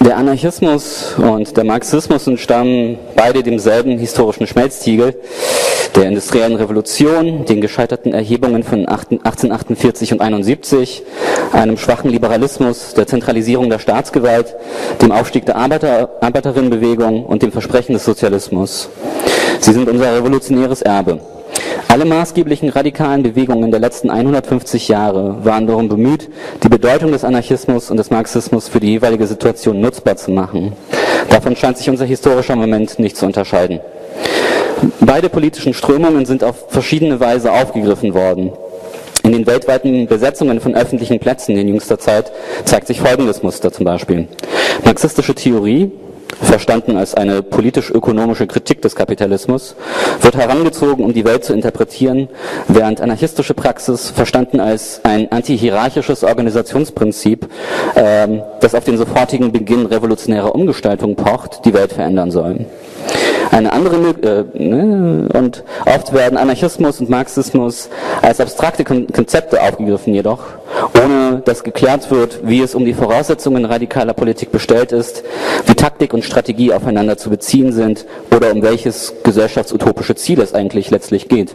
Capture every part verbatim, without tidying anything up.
Der Anarchismus und der Marxismus entstammen beide demselben historischen Schmelztiegel, der industriellen Revolution, den gescheiterten Erhebungen von achtzehnhundertachtundvierzig und einundsiebzig, einem schwachen Liberalismus, der Zentralisierung der Staatsgewalt, dem Aufstieg der Arbeiter, Arbeiterinnenbewegung und dem Versprechen des Sozialismus. Sie sind unser revolutionäres Erbe. Alle maßgeblichen radikalen Bewegungen der letzten hundertfünfzig Jahre waren darum bemüht, die Bedeutung des Anarchismus und des Marxismus für die jeweilige Situation nutzbar zu machen. Davon scheint sich unser historischer Moment nicht zu unterscheiden. Beide politischen Strömungen sind auf verschiedene Weise aufgegriffen worden. In den weltweiten Besetzungen von öffentlichen Plätzen in jüngster Zeit zeigt sich folgendes Muster zum Beispiel. Marxistische Theorie, verstanden als eine politisch-ökonomische Kritik des Kapitalismus, wird herangezogen, um die Welt zu interpretieren, während anarchistische Praxis, verstanden als ein antihierarchisches Organisationsprinzip, ähm, das auf den sofortigen Beginn revolutionärer Umgestaltung pocht, die Welt verändern soll. Eine andere äh, ne, und oft werden Anarchismus und Marxismus als abstrakte Konzepte aufgegriffen, jedoch ohne dass geklärt wird, wie es um die Voraussetzungen radikaler Politik bestellt ist, wie Taktik und Strategie aufeinander zu beziehen sind oder um welches gesellschaftsutopische Ziel es eigentlich letztlich geht.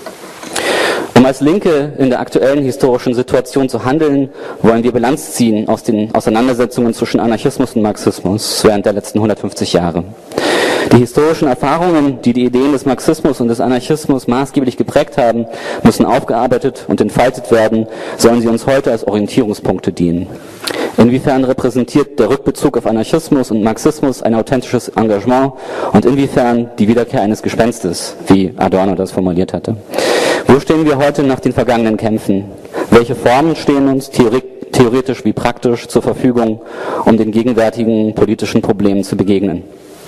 Um als Linke in der aktuellen historischen Situation zu handeln, wollen wir Bilanz ziehen aus den Auseinandersetzungen zwischen Anarchismus und Marxismus während der letzten hundertfünfzig Jahre. Die historischen Erfahrungen, die die Ideen des Marxismus und des Anarchismus maßgeblich geprägt haben, müssen aufgearbeitet und entfaltet werden, sollen sie uns heute als Orientierungspunkte dienen. Inwiefern repräsentiert der Rückbezug auf Anarchismus und Marxismus ein authentisches Engagement und inwiefern die Wiederkehr eines Gespenstes, wie Adorno das formuliert hatte? Wo stehen wir heute nach den vergangenen Kämpfen? Welche Formen stehen uns theoretisch wie praktisch zur Verfügung, um den gegenwärtigen politischen Problemen zu begegnen?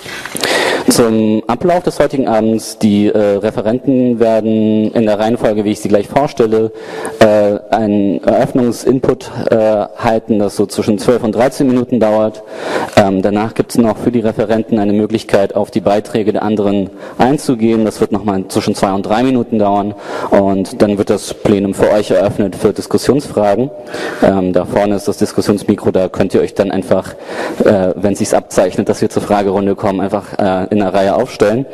Zum Ablauf des heutigen Abends. Die äh, Referenten werden in der Reihenfolge, wie ich sie gleich vorstelle, äh, einen Eröffnungsinput äh, halten, das so zwischen zwölf und dreizehn Minuten dauert. Ähm, danach gibt es noch für die Referenten eine Möglichkeit, auf die Beiträge der anderen einzugehen. Das wird nochmal zwischen zwei und drei Minuten dauern und dann wird das Plenum für euch eröffnet für Diskussionsfragen. Ähm, da vorne ist das Diskussionsmikro, da könnt ihr euch dann einfach, äh, wenn es sich abzeichnet, dass wir zur Fragerunde kommen, einfach äh, in der Reihe aufstellen.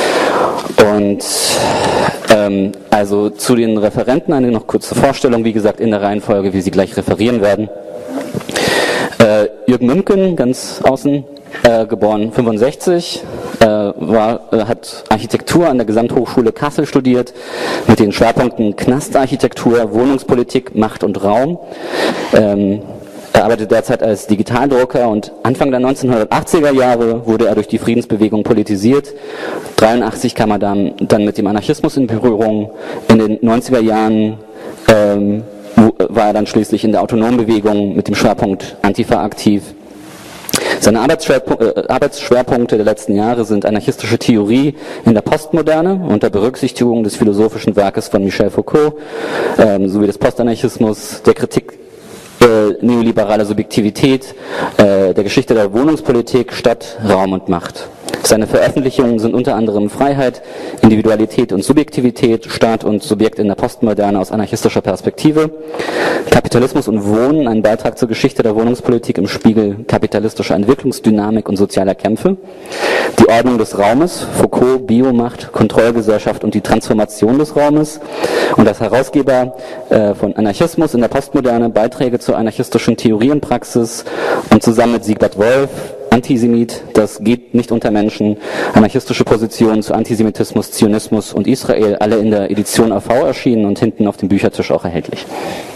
Und ähm, also zu den Referenten eine noch kurze Vorstellung, wie gesagt, in der Reihenfolge, wie sie gleich referieren werden. Äh, Jürgen Mümken, ganz außen, äh, geboren fünfundsechzig, äh, war, äh, hat Architektur an der Gesamthochschule Kassel studiert, mit den Schwerpunkten Knastarchitektur, Wohnungspolitik, Macht und Raum. Ähm, Er arbeitet derzeit als Digitaldrucker und Anfang der neunzehnhundertachtziger Jahre wurde er durch die Friedensbewegung politisiert. dreiundachtzig kam er dann, dann mit dem Anarchismus in Berührung. In den neunziger Jahren ähm, war er dann schließlich in der autonomen Bewegung mit dem Schwerpunkt Antifa aktiv. Seine Arbeitsschwerpunkte, äh, Arbeitsschwerpunkte der letzten Jahre sind anarchistische Theorie in der Postmoderne unter Berücksichtigung des philosophischen Werkes von Michel Foucault ähm, sowie des Postanarchismus, der Kritik Äh, neoliberale Subjektivität, äh, der Geschichte der Wohnungspolitik, Stadt, Raum und Macht. Seine Veröffentlichungen sind unter anderem Freiheit, Individualität und Subjektivität, Staat und Subjekt in der Postmoderne aus anarchistischer Perspektive, Kapitalismus und Wohnen, ein Beitrag zur Geschichte der Wohnungspolitik im Spiegel kapitalistischer Entwicklungsdynamik und sozialer Kämpfe, die Ordnung des Raumes, Foucault, Biomacht, Kontrollgesellschaft und die Transformation des Raumes und als Herausgeber äh, von Anarchismus in der Postmoderne, Beiträge zur anarchistischen Theorienpraxis und zusammen mit Siegbert Wolf Antisemit, das geht nicht unter Menschen, anarchistische Positionen zu Antisemitismus, Zionismus und Israel, alle in der Edition A V erschienen und hinten auf dem Büchertisch auch erhältlich.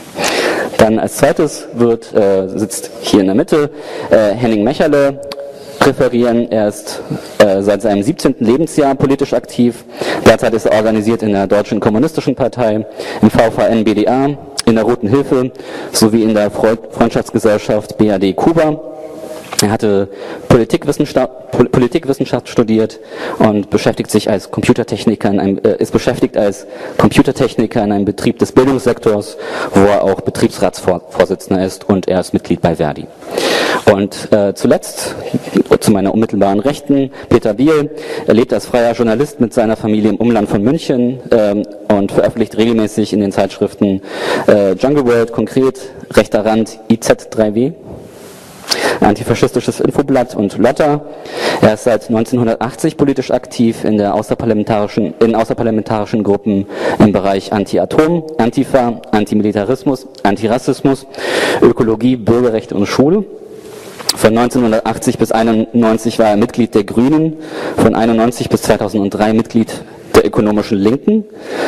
Dann als zweites wird, äh, sitzt hier in der Mitte äh, Henning Mecherle referieren. Er ist äh, seit seinem siebzehnten Lebensjahr politisch aktiv. Derzeit ist er organisiert in der Deutschen Kommunistischen Partei, im V V N B D A, in der Roten Hilfe sowie in der Freundschaftsgesellschaft B A D Kuba. Er hatte Politikwissenschaft, Politikwissenschaft studiert und beschäftigt sich als Computertechniker in einem, äh, ist beschäftigt als Computertechniker in einem Betrieb des Bildungssektors, wo er auch Betriebsratsvorsitzender ist und er ist Mitglied bei Verdi. Und äh, zuletzt, zu meiner unmittelbaren Rechten, Peter Biel. Er lebt als freier Journalist mit seiner Familie im Umland von München ähm, und veröffentlicht regelmäßig in den Zeitschriften äh, Jungle World, konkret, Rechter Rand, I Z drei W. Antifaschistisches Infoblatt und Lotta. Er ist seit neunzehnhundertachtzig politisch aktiv in der außerparlamentarischen, in außerparlamentarischen Gruppen im Bereich Anti-Atom, Antifa, Antimilitarismus, Antirassismus, Ökologie, Bürgerrechte und Schule. Von neunzehnhundertachtzig bis einundneunzig war er Mitglied der Grünen, von einundneunzig bis zweitausenddrei Mitglied der Ökonomischen Linken.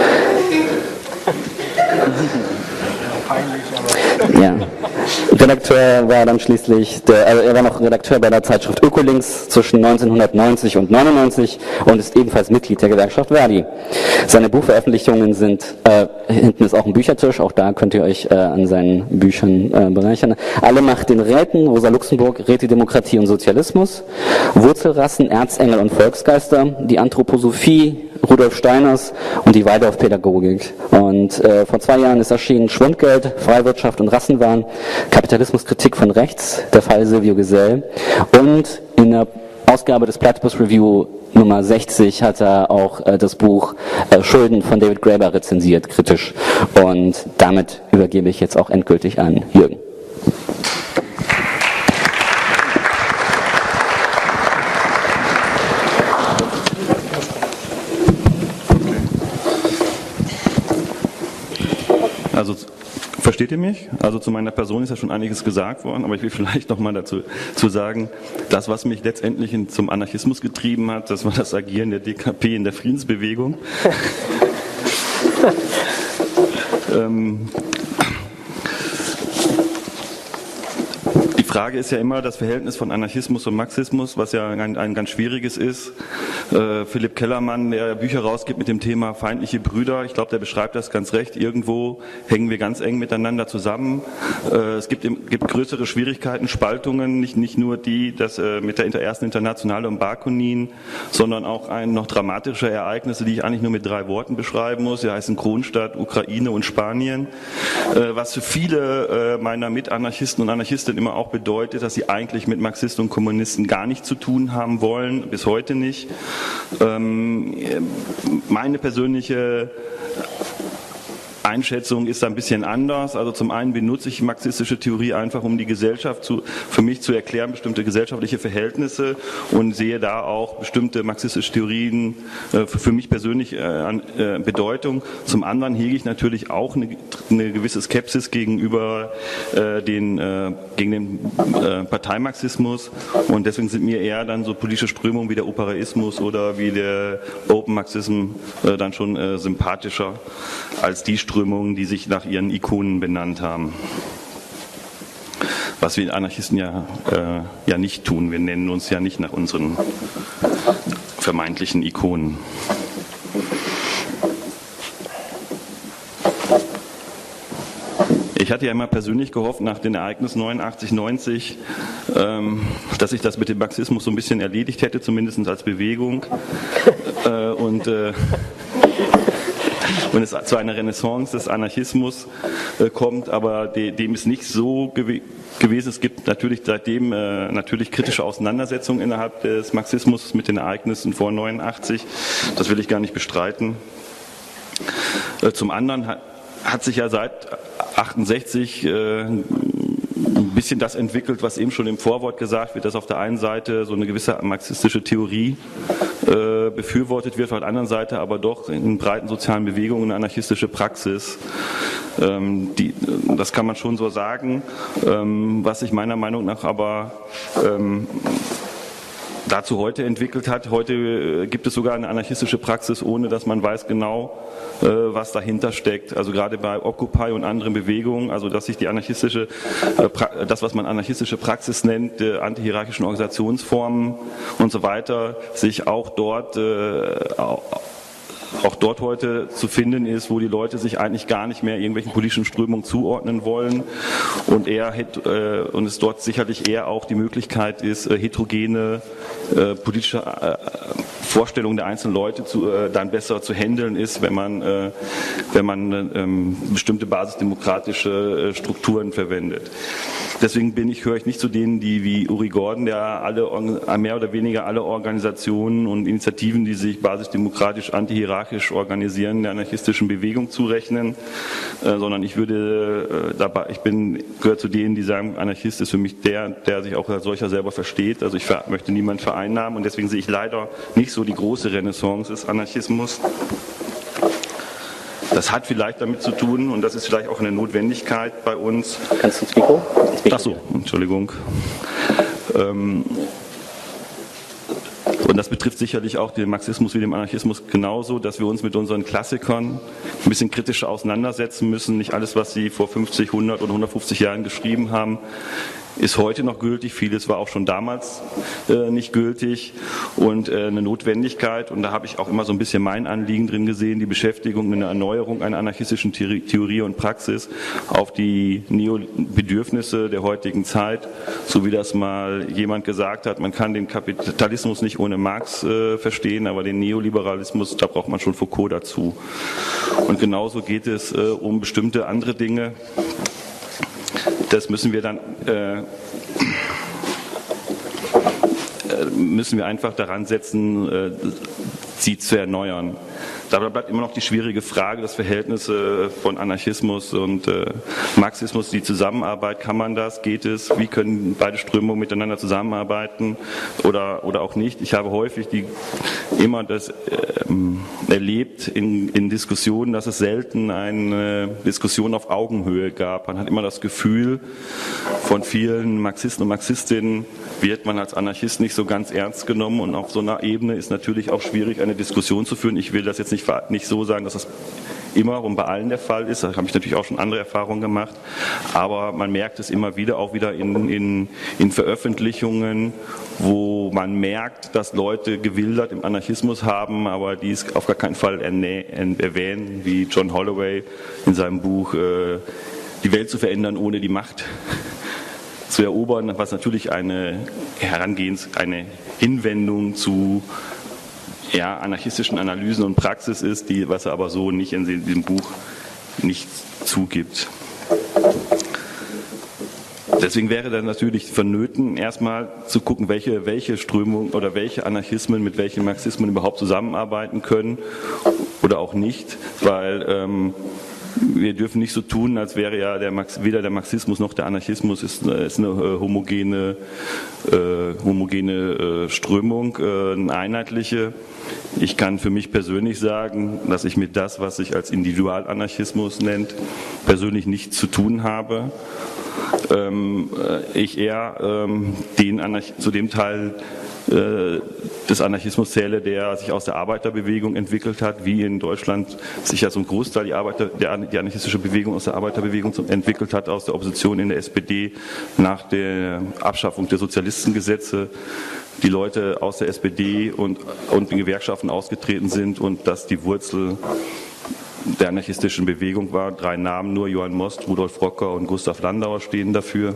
Ja. Redakteur war dann schließlich, der, also er war noch Redakteur bei der Zeitschrift Ökolinks zwischen neunzehnhundertneunzig und neunundneunzig und ist ebenfalls Mitglied der Gewerkschaft Verdi. Seine Buchveröffentlichungen sind, äh, hinten ist auch ein Büchertisch, auch da könnt ihr euch äh, an seinen Büchern äh, bereichern. Alle Macht den Räten, Rosa Luxemburg, Rätedemokratie und Sozialismus, Wurzelrassen, Erzengel und Volksgeister, die Anthroposophie, Rudolf Steiners und die Waldorf-Pädagogik. Und äh, vor zwei Jahren ist erschienen Schwundgeld, Freiwirtschaft und Rassenwahn, Kapitalismuskritik von rechts, der Fall Silvio Gesell. Und in der Ausgabe des Platypus Review Nummer sechzig hat er auch äh, das Buch äh, Schulden von David Graeber rezensiert, kritisch. Und damit übergebe ich jetzt auch endgültig an Jürgen. Also versteht ihr mich? Also zu meiner Person ist ja schon einiges gesagt worden, aber ich will vielleicht noch mal dazu zu sagen, das, was mich letztendlich in, zum Anarchismus getrieben hat, das war das Agieren der D K P in der Friedensbewegung. ähm, Die Frage ist ja immer das Verhältnis von Anarchismus und Marxismus, was ja ein, ein ganz schwieriges ist. Äh, Philipp Kellermann, der Bücher rausgibt mit dem Thema feindliche Brüder, ich glaube, der beschreibt das ganz recht. Irgendwo hängen wir ganz eng miteinander zusammen. Äh, es gibt, gibt größere Schwierigkeiten, Spaltungen, nicht, nicht nur die das, äh, mit der ersten Internationale und Bakunin, sondern auch ein noch dramatische Ereignisse, die ich eigentlich nur mit drei Worten beschreiben muss. Die heißen Kronstadt, Ukraine und Spanien. Äh, was für viele äh, meiner Mitanarchisten und Anarchistinnen immer auch bedeutet, dass sie eigentlich mit Marxisten und Kommunisten gar nichts zu tun haben wollen, bis heute nicht. Ähm, meine persönliche Einschätzung ist da ein bisschen anders. Also zum einen benutze ich marxistische Theorie einfach, um die Gesellschaft zu, für mich zu erklären, bestimmte gesellschaftliche Verhältnisse, und sehe da auch bestimmte marxistische Theorien äh, für, für mich persönlich äh, an äh, Bedeutung. Zum anderen hege ich natürlich auch eine, eine gewisse Skepsis gegenüber äh, den, äh, gegen den äh, Parteimarxismus, und deswegen sind mir eher dann so politische Strömungen wie der Operaismus oder wie der Open Marxism äh, dann schon äh, sympathischer als die Strömungen, die sich nach ihren Ikonen benannt haben. Was wir Anarchisten ja, äh, ja nicht tun. Wir nennen uns ja nicht nach unseren vermeintlichen Ikonen. Ich hatte ja immer persönlich gehofft, nach den Ereignissen neunundachtzig, neunzig, ähm, dass ich das mit dem Marxismus so ein bisschen erledigt hätte, zumindest als Bewegung. Äh, und äh, und es zu einer Renaissance des Anarchismus äh, kommt, aber de, dem ist nicht so gew gewesen. Es gibt natürlich seitdem äh, natürlich kritische Auseinandersetzungen innerhalb des Marxismus mit den Ereignissen vor neunundachtzig. Das will ich gar nicht bestreiten. Äh, zum anderen hat, hat sich ja seit achtundsechzig äh, ein bisschen das entwickelt, was eben schon im Vorwort gesagt wird, dass auf der einen Seite so eine gewisse marxistische Theorie äh, befürwortet wird, auf der anderen Seite aber doch in breiten sozialen Bewegungen eine anarchistische Praxis. Ähm, die, das kann man schon so sagen, ähm, was sich meiner Meinung nach aber ähm, dazu heute entwickelt hat. Heute gibt es sogar eine anarchistische Praxis, ohne dass man weiß genau, was dahinter steckt. Also gerade bei Occupy und anderen Bewegungen, also dass sich die anarchistische, das was man anarchistische Praxis nennt, antihierarchischen Organisationsformen und so weiter, sich auch dort auch dort heute zu finden ist, wo die Leute sich eigentlich gar nicht mehr irgendwelchen politischen Strömungen zuordnen wollen, und eher äh, und es dort sicherlich eher auch die Möglichkeit ist, äh, heterogene äh, politische äh, Vorstellungen der einzelnen Leute zu, äh, dann besser zu handeln ist, wenn man äh, wenn man äh, bestimmte basisdemokratische äh, Strukturen verwendet. deswegen bin ich, höre ich nicht zu denen, die wie Uri Gordon, der alle, mehr oder weniger alle Organisationen und Initiativen, die sich basisdemokratisch, antihierarchisch organisieren, der anarchistischen Bewegung zurechnen, äh, sondern ich würde äh, dabei, ich bin, gehöre zu denen, die sagen, Anarchist ist für mich der, der sich auch als solcher selber versteht. Also ich ver- möchte niemanden vereinnahmen und deswegen sehe ich leider nicht so die große Renaissance des Anarchismus. Das hat vielleicht damit zu tun, und das ist vielleicht auch eine Notwendigkeit bei uns. Kannst du ins Mikro? Ins Mikro. Ach so, Entschuldigung. Ähm, und das betrifft sicherlich auch den Marxismus wie den Anarchismus genauso, dass wir uns mit unseren Klassikern ein bisschen kritischer auseinandersetzen müssen. Nicht alles, was sie vor fünfzig, hundert oder hundertfünfzig Jahren geschrieben haben, ist heute noch gültig. Vieles war auch schon damals äh, nicht gültig und äh, eine Notwendigkeit. Und da habe ich auch immer so ein bisschen mein Anliegen drin gesehen, die Beschäftigung mit einer Erneuerung einer anarchistischen Theorie und Praxis auf die Neo-Bedürfnisse der heutigen Zeit. So wie das mal jemand gesagt hat, man kann den Kapitalismus nicht ohne Marx äh, verstehen, aber den Neoliberalismus, da braucht man schon Foucault dazu. Und genauso geht es äh, um bestimmte andere Dinge. Das müssen wir dann äh, müssen wir einfach daran setzen, äh, sie zu erneuern. Dabei bleibt immer noch die schwierige Frage, das Verhältnis äh, von Anarchismus und äh, Marxismus, die Zusammenarbeit, kann man das, geht es, wie können beide Strömungen miteinander zusammenarbeiten oder, oder auch nicht. Ich habe häufig die, immer das äh, erlebt in, in Diskussionen, dass es selten eine Diskussion auf Augenhöhe gab. Man hat immer das Gefühl, von vielen Marxisten und Marxistinnen wird man als Anarchist nicht so ganz ernst genommen und auf so einer Ebene ist natürlich auch schwierig, eine Diskussion zu führen. Ich will das jetzt nicht, nicht so sagen, dass das immer und bei allen der Fall ist. Da habe ich natürlich auch schon andere Erfahrungen gemacht. Aber man merkt es immer wieder, auch wieder in, in, in Veröffentlichungen, wo man merkt, dass Leute gewildert im Anarchismus haben, aber die es auf gar keinen Fall erwähnen, wie John Holloway in seinem Buch äh, Die Welt zu verändern, ohne die Macht zu erobern, was natürlich eine Herangehens, eine Hinwendung zu ja, anarchistischen Analysen und Praxis ist, die, was er aber so nicht in diesem Buch nicht zugibt. Deswegen wäre dann natürlich vonnöten, erstmal zu gucken, welche, welche Strömungen oder welche Anarchismen mit welchen Marxismen überhaupt zusammenarbeiten können oder auch nicht, weil ähm, wir dürfen nicht so tun, als wäre ja der Marx, weder der Marxismus noch der Anarchismus ist, ist eine äh, homogene, äh, homogene äh, Strömung, äh, eine einheitliche. Ich kann für mich persönlich sagen, dass ich mit das, was sich als Individualanarchismus nennt, persönlich nichts zu tun habe. Ähm, ich eher ähm, den Anarch- zu dem Teil des Anarchismus zähle, der sich aus der Arbeiterbewegung entwickelt hat, wie in Deutschland sich ja zum Großteil die, Arbeiter, der, die anarchistische Bewegung aus der Arbeiterbewegung entwickelt hat, aus der Opposition in der S P D nach der Abschaffung der Sozialistengesetze, die Leute aus der S P D und, und den Gewerkschaften ausgetreten sind und dass die Wurzel der anarchistischen Bewegung war. Drei Namen nur, Johann Most, Rudolf Rocker und Gustav Landauer stehen dafür.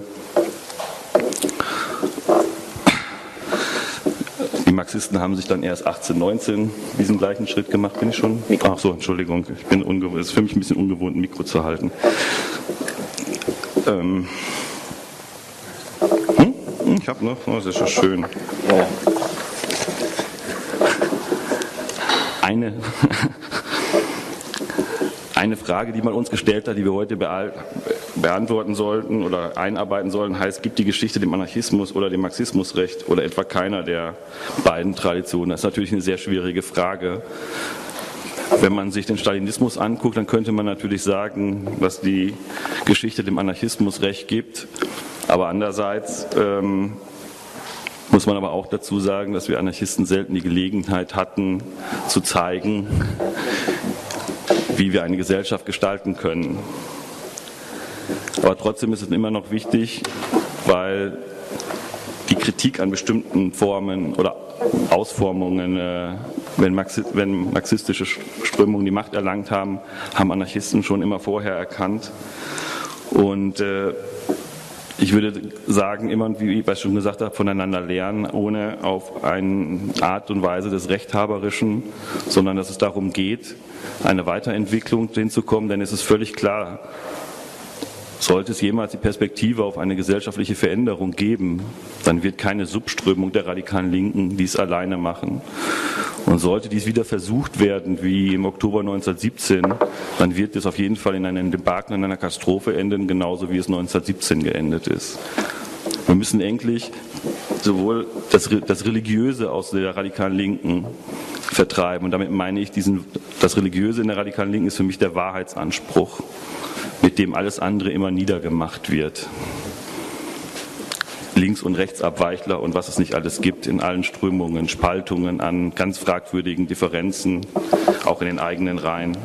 Die Marxisten haben sich dann erst achtzehn, neunzehn diesen gleichen Schritt gemacht. Bin ich schon? Ach so, Entschuldigung. Ich bin ungewohnt. Es ist für mich ein bisschen ungewohnt, ein Mikro zu halten. Ähm. Hm? Ich habe noch. Oh, das ist ja schön. Eine. Eine Frage, die man uns gestellt hat, die wir heute beantworten sollten oder einarbeiten sollen, heißt, gibt die Geschichte dem Anarchismus oder dem Marxismus recht oder etwa keiner der beiden Traditionen? Das ist natürlich eine sehr schwierige Frage. Wenn man sich den Stalinismus anguckt, dann könnte man natürlich sagen, dass die Geschichte dem Anarchismus recht gibt. Aber andererseits ähm, muss man aber auch dazu sagen, dass wir Anarchisten selten die Gelegenheit hatten, zu zeigen, wie wir eine Gesellschaft gestalten können. Aber trotzdem ist es immer noch wichtig, weil die Kritik an bestimmten Formen oder Ausformungen, äh, wenn, Marxi- wenn marxistische Strömungen die Macht erlangt haben, haben Anarchisten schon immer vorher erkannt. Und äh, ich würde sagen, immer, wie ich schon gesagt habe, voneinander lernen, ohne auf eine Art und Weise des Rechthaberischen, sondern dass es darum geht, eine Weiterentwicklung hinzukommen, denn es ist völlig klar, Sollte es jemals die Perspektive auf eine gesellschaftliche Veränderung geben, dann wird keine Subströmung der radikalen Linken dies alleine machen. Und sollte dies wieder versucht werden, wie im Oktober neunzehnhundertsiebzehn, dann wird es auf jeden Fall in einem Debakel, in einer Katastrophe enden, genauso wie es neunzehnhundertsiebzehn geendet ist. Wir müssen endlich sowohl das, das Religiöse aus der radikalen Linken vertreiben. Und damit meine ich, diesen, das Religiöse in der radikalen Linken ist für mich der Wahrheitsanspruch, mit dem alles andere immer niedergemacht wird. Links- und Rechtsabweichler und was es nicht alles gibt in allen Strömungen, Spaltungen an ganz fragwürdigen Differenzen, auch in den eigenen Reihen.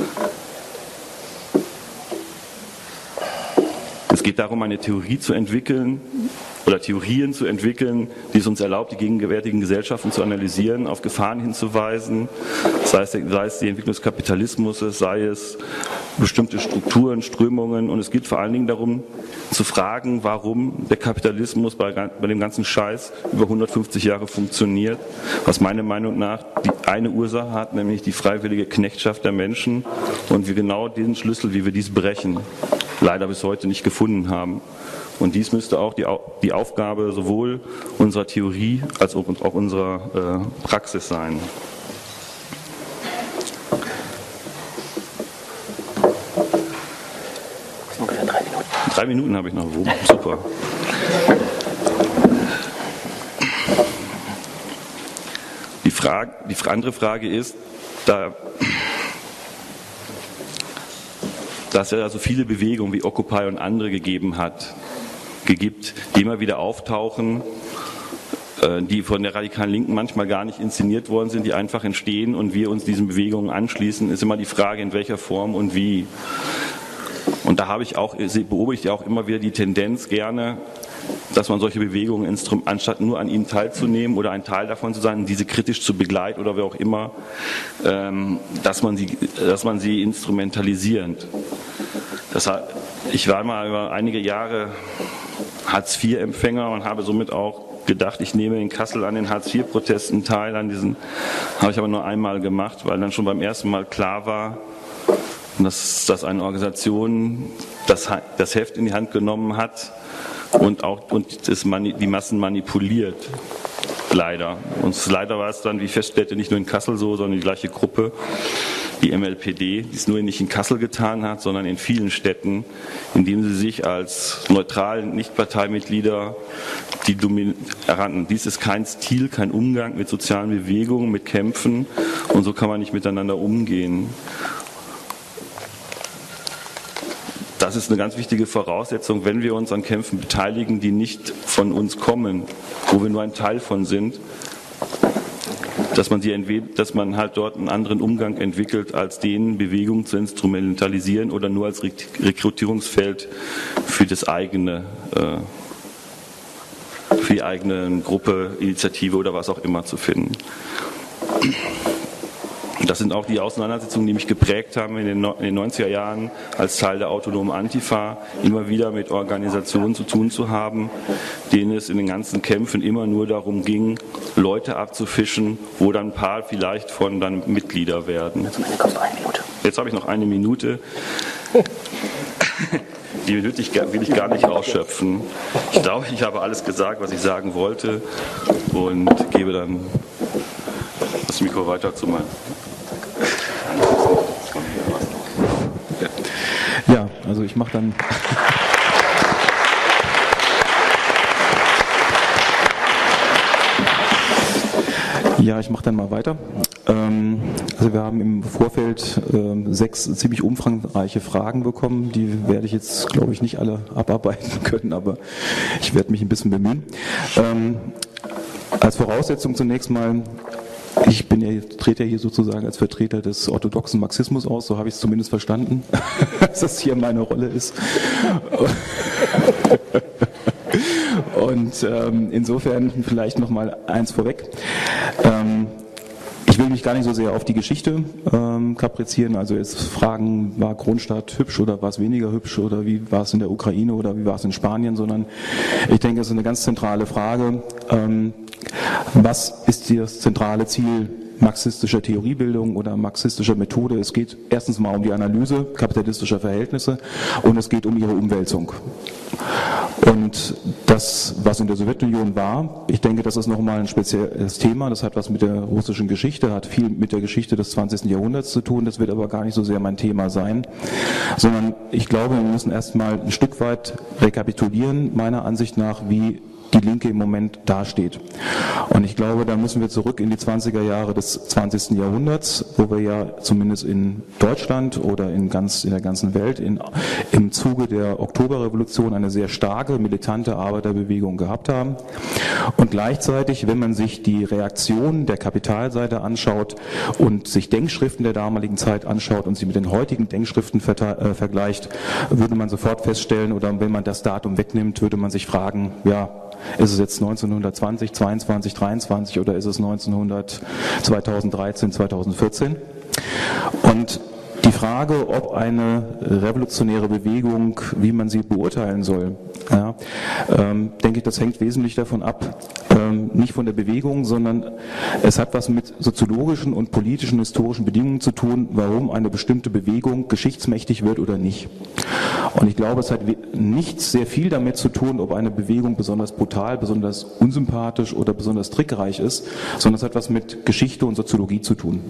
Es geht darum, eine Theorie zu entwickeln oder Theorien zu entwickeln, die es uns erlaubt, die gegenwärtigen Gesellschaften zu analysieren, auf Gefahren hinzuweisen, sei es, sei es die Entwicklung des Kapitalismus, sei es bestimmte Strukturen, Strömungen. Und es geht vor allen Dingen darum, zu fragen, warum der Kapitalismus bei, bei dem ganzen Scheiß über hundertfünfzig Jahre funktioniert, was meiner Meinung nach die eine Ursache hat, nämlich die freiwillige Knechtschaft der Menschen und wir genau den Schlüssel, wie wir dies brechen, leider bis heute nicht gefunden haben. Und dies müsste auch die, die Aufgabe sowohl unserer Theorie als auch unserer äh, Praxis sein. Ungefähr drei Minuten. Drei Minuten habe ich noch. Super. Die, Frage, die andere Frage ist, da, dass es ja so viele Bewegungen wie Occupy und andere gegeben hat, gibt, die immer wieder auftauchen, die von der radikalen Linken manchmal gar nicht inszeniert worden sind, die einfach entstehen und wir uns diesen Bewegungen anschließen, ist immer die Frage, in welcher Form und wie. Und da habe ich auch, beobachte ich auch immer wieder die Tendenz gerne, dass man solche Bewegungen, anstatt nur an ihnen teilzunehmen oder ein Teil davon zu sein, diese kritisch zu begleiten oder wie auch immer, dass man sie, dass man sie instrumentalisiert. Das hat, ich war mal über einige Jahre Hartz vier Empfänger und habe somit auch gedacht, ich nehme in Kassel an den Hartz vier Protesten teil. An diesen habe ich aber nur einmal gemacht, weil dann schon beim ersten Mal klar war, dass, dass eine Organisation das, das Heft in die Hand genommen hat und auch und das Mani, die Massen manipuliert. Leider. Und leider war es dann, wie ich feststellte, nicht nur in Kassel so, sondern die gleiche Gruppe, die M L P D, die es nur nicht in Kassel getan hat, sondern in vielen Städten, indem sie sich als neutral Nichtparteimitglieder die heran. Dies ist kein Stil, kein Umgang mit sozialen Bewegungen, mit Kämpfen und so kann man nicht miteinander umgehen. Das ist eine ganz wichtige Voraussetzung, wenn wir uns an Kämpfen beteiligen, die nicht von uns kommen, wo wir nur ein Teil von sind, dass man, sie entweder, dass man halt dort einen anderen Umgang entwickelt, als den Bewegungen zu instrumentalisieren oder nur als Rekrutierungsfeld für das eigene, für die eigene Gruppe, Initiative oder was auch immer zu finden. Das sind auch die Auseinandersetzungen, die mich geprägt haben in den neunziger Jahren als Teil der autonomen Antifa, immer wieder mit Organisationen zu tun zu haben, denen es in den ganzen Kämpfen immer nur darum ging, Leute abzufischen, wo dann ein paar vielleicht von dann Mitglieder werden. Jetzt habe ich noch eine Minute. Die will ich, will ich gar nicht ausschöpfen. Ich glaube, ich habe alles gesagt, was ich sagen wollte und gebe dann das Mikro weiter zu meinem. Ja, also ich mache dann. Ja, ich mache dann mal weiter. Ähm, also wir haben im Vorfeld äh, sechs ziemlich umfangreiche Fragen bekommen. Die werde ich jetzt, glaube ich, nicht alle abarbeiten können, aber ich werde mich ein bisschen bemühen. Ähm, als Voraussetzung zunächst mal, ich bin ja, trete ja hier sozusagen als Vertreter des orthodoxen Marxismus aus, so habe ich es zumindest verstanden, dass das hier meine Rolle ist. Und ähm, insofern vielleicht noch mal eins vorweg. Ähm, ich will mich gar nicht so sehr auf die Geschichte ähm, kaprizieren, also jetzt fragen, war Kronstadt hübsch oder war es weniger hübsch oder wie war es in der Ukraine oder wie war es in Spanien, sondern ich denke, es ist eine ganz zentrale Frage. Ähm, was ist das zentrale Ziel marxistischer Theoriebildung oder marxistischer Methode. Es geht erstens mal um die Analyse kapitalistischer Verhältnisse und es geht um ihre Umwälzung. Und das, was in der Sowjetunion war, ich denke, das ist nochmal ein spezielles Thema, das hat was mit der russischen Geschichte, hat viel mit der Geschichte des zwanzigsten Jahrhunderts zu tun, das wird aber gar nicht so sehr mein Thema sein, sondern ich glaube, wir müssen erstmal ein Stück weit rekapitulieren, meiner Ansicht nach, wie die Linke im Moment dasteht. Und ich glaube, da müssen wir zurück in die zwanziger Jahre des zwanzigsten Jahrhunderts, wo wir ja zumindest in Deutschland oder in, ganz, in der ganzen Welt in, im Zuge der Oktoberrevolution eine sehr starke, militante Arbeiterbewegung gehabt haben. Und gleichzeitig, wenn man sich die Reaktion der Kapitalseite anschaut und sich Denkschriften der damaligen Zeit anschaut und sie mit den heutigen Denkschriften äh, vergleicht, würde man sofort feststellen, oder wenn man das Datum wegnimmt, würde man sich fragen, ja, ist es jetzt neunzehnhundertzwanzig, zweiundzwanzig, dreiundzwanzig oder ist es neunzehnhundert, zweitausenddreizehn, zweitausendvierzehn? Und die Frage, ob eine revolutionäre Bewegung, wie man sie beurteilen soll, ja, ähm, denke ich, das hängt wesentlich davon ab, ähm, nicht von der Bewegung, sondern es hat was mit soziologischen und politischen, historischen Bedingungen zu tun, warum eine bestimmte Bewegung geschichtsmächtig wird oder nicht. Und ich glaube, es hat nicht sehr viel damit zu tun, ob eine Bewegung besonders brutal, besonders unsympathisch oder besonders trickreich ist, sondern es hat was mit Geschichte und Soziologie zu tun.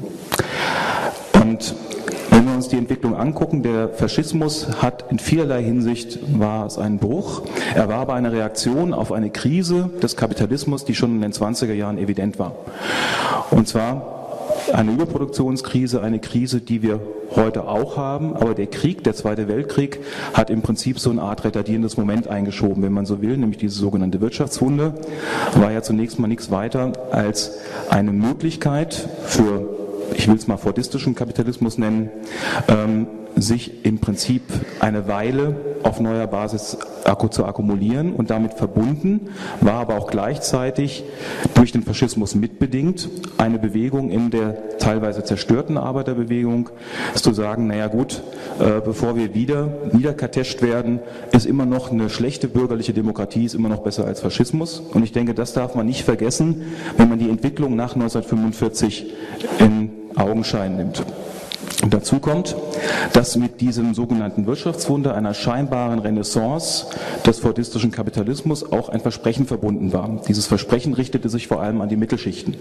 Und wenn wir uns die Entwicklung angucken, der Faschismus hat in vielerlei Hinsicht, war es ein Bruch. Er war aber eine Reaktion auf eine Krise des Kapitalismus, die schon in den zwanziger Jahren evident war. Und zwar eine Überproduktionskrise, eine Krise, die wir heute auch haben, aber der Krieg, der Zweite Weltkrieg, hat im Prinzip so eine Art retardierendes Moment eingeschoben, wenn man so will, nämlich diese sogenannte Wirtschaftswunde, war ja zunächst mal nichts weiter als eine Möglichkeit für, ich will es mal fordistischen Kapitalismus nennen, ähm, sich im Prinzip eine Weile auf neuer Basis zu akkumulieren und damit verbunden, war aber auch gleichzeitig durch den Faschismus mitbedingt eine Bewegung in der teilweise zerstörten Arbeiterbewegung, ist zu sagen, naja gut, äh, bevor wir wieder niederkartescht werden, ist immer noch eine schlechte bürgerliche Demokratie, ist immer noch besser als Faschismus. Und ich denke, das darf man nicht vergessen, wenn man die Entwicklung nach neunzehnhundertfünfundvierzig in Augenschein nimmt. Und dazu kommt, dass mit diesem sogenannten Wirtschaftswunder, einer scheinbaren Renaissance des fordistischen Kapitalismus, auch ein Versprechen verbunden war. Dieses Versprechen richtete sich vor allem an die Mittelschichten.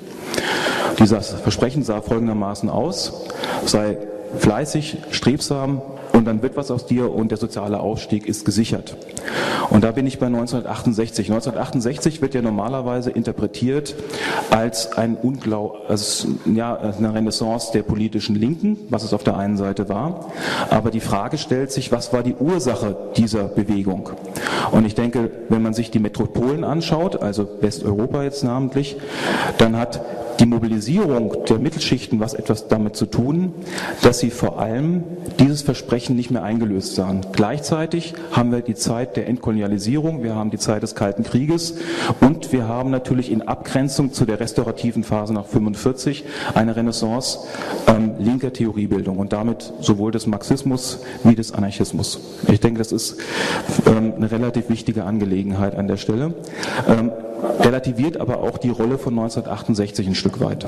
Dieses Versprechen sah folgendermaßen aus: sei fleißig, strebsam und dann wird was aus dir und der soziale Aufstieg ist gesichert. Und da bin ich bei neunzehnhundertachtundsechzig. neunzehnhundertachtundsechzig wird ja normalerweise interpretiert als ein Unglaub, als, ja, eine Renaissance der politischen Linken, was es auf der einen Seite war. Aber die Frage stellt sich, was war die Ursache dieser Bewegung? Und ich denke, wenn man sich die Metropolen anschaut, also Westeuropa jetzt namentlich, dann hat die Mobilisierung der Mittelschichten was etwas damit zu tun, dass sie vor allem dieses Versprechen nicht mehr eingelöst sahen. Gleichzeitig haben wir die Zeit der Entkolonialisierung, wir haben die Zeit des Kalten Krieges und wir haben natürlich in Abgrenzung zu der restaurativen Phase nach fünfundvierzig eine Renaissance ähm, linker Theoriebildung und damit sowohl des Marxismus wie des Anarchismus. Ich denke, das ist ähm, eine relativ wichtige Angelegenheit an der Stelle. Ähm, relativiert aber auch die Rolle von neunzehnhundertachtundsechzig ein Stück weit.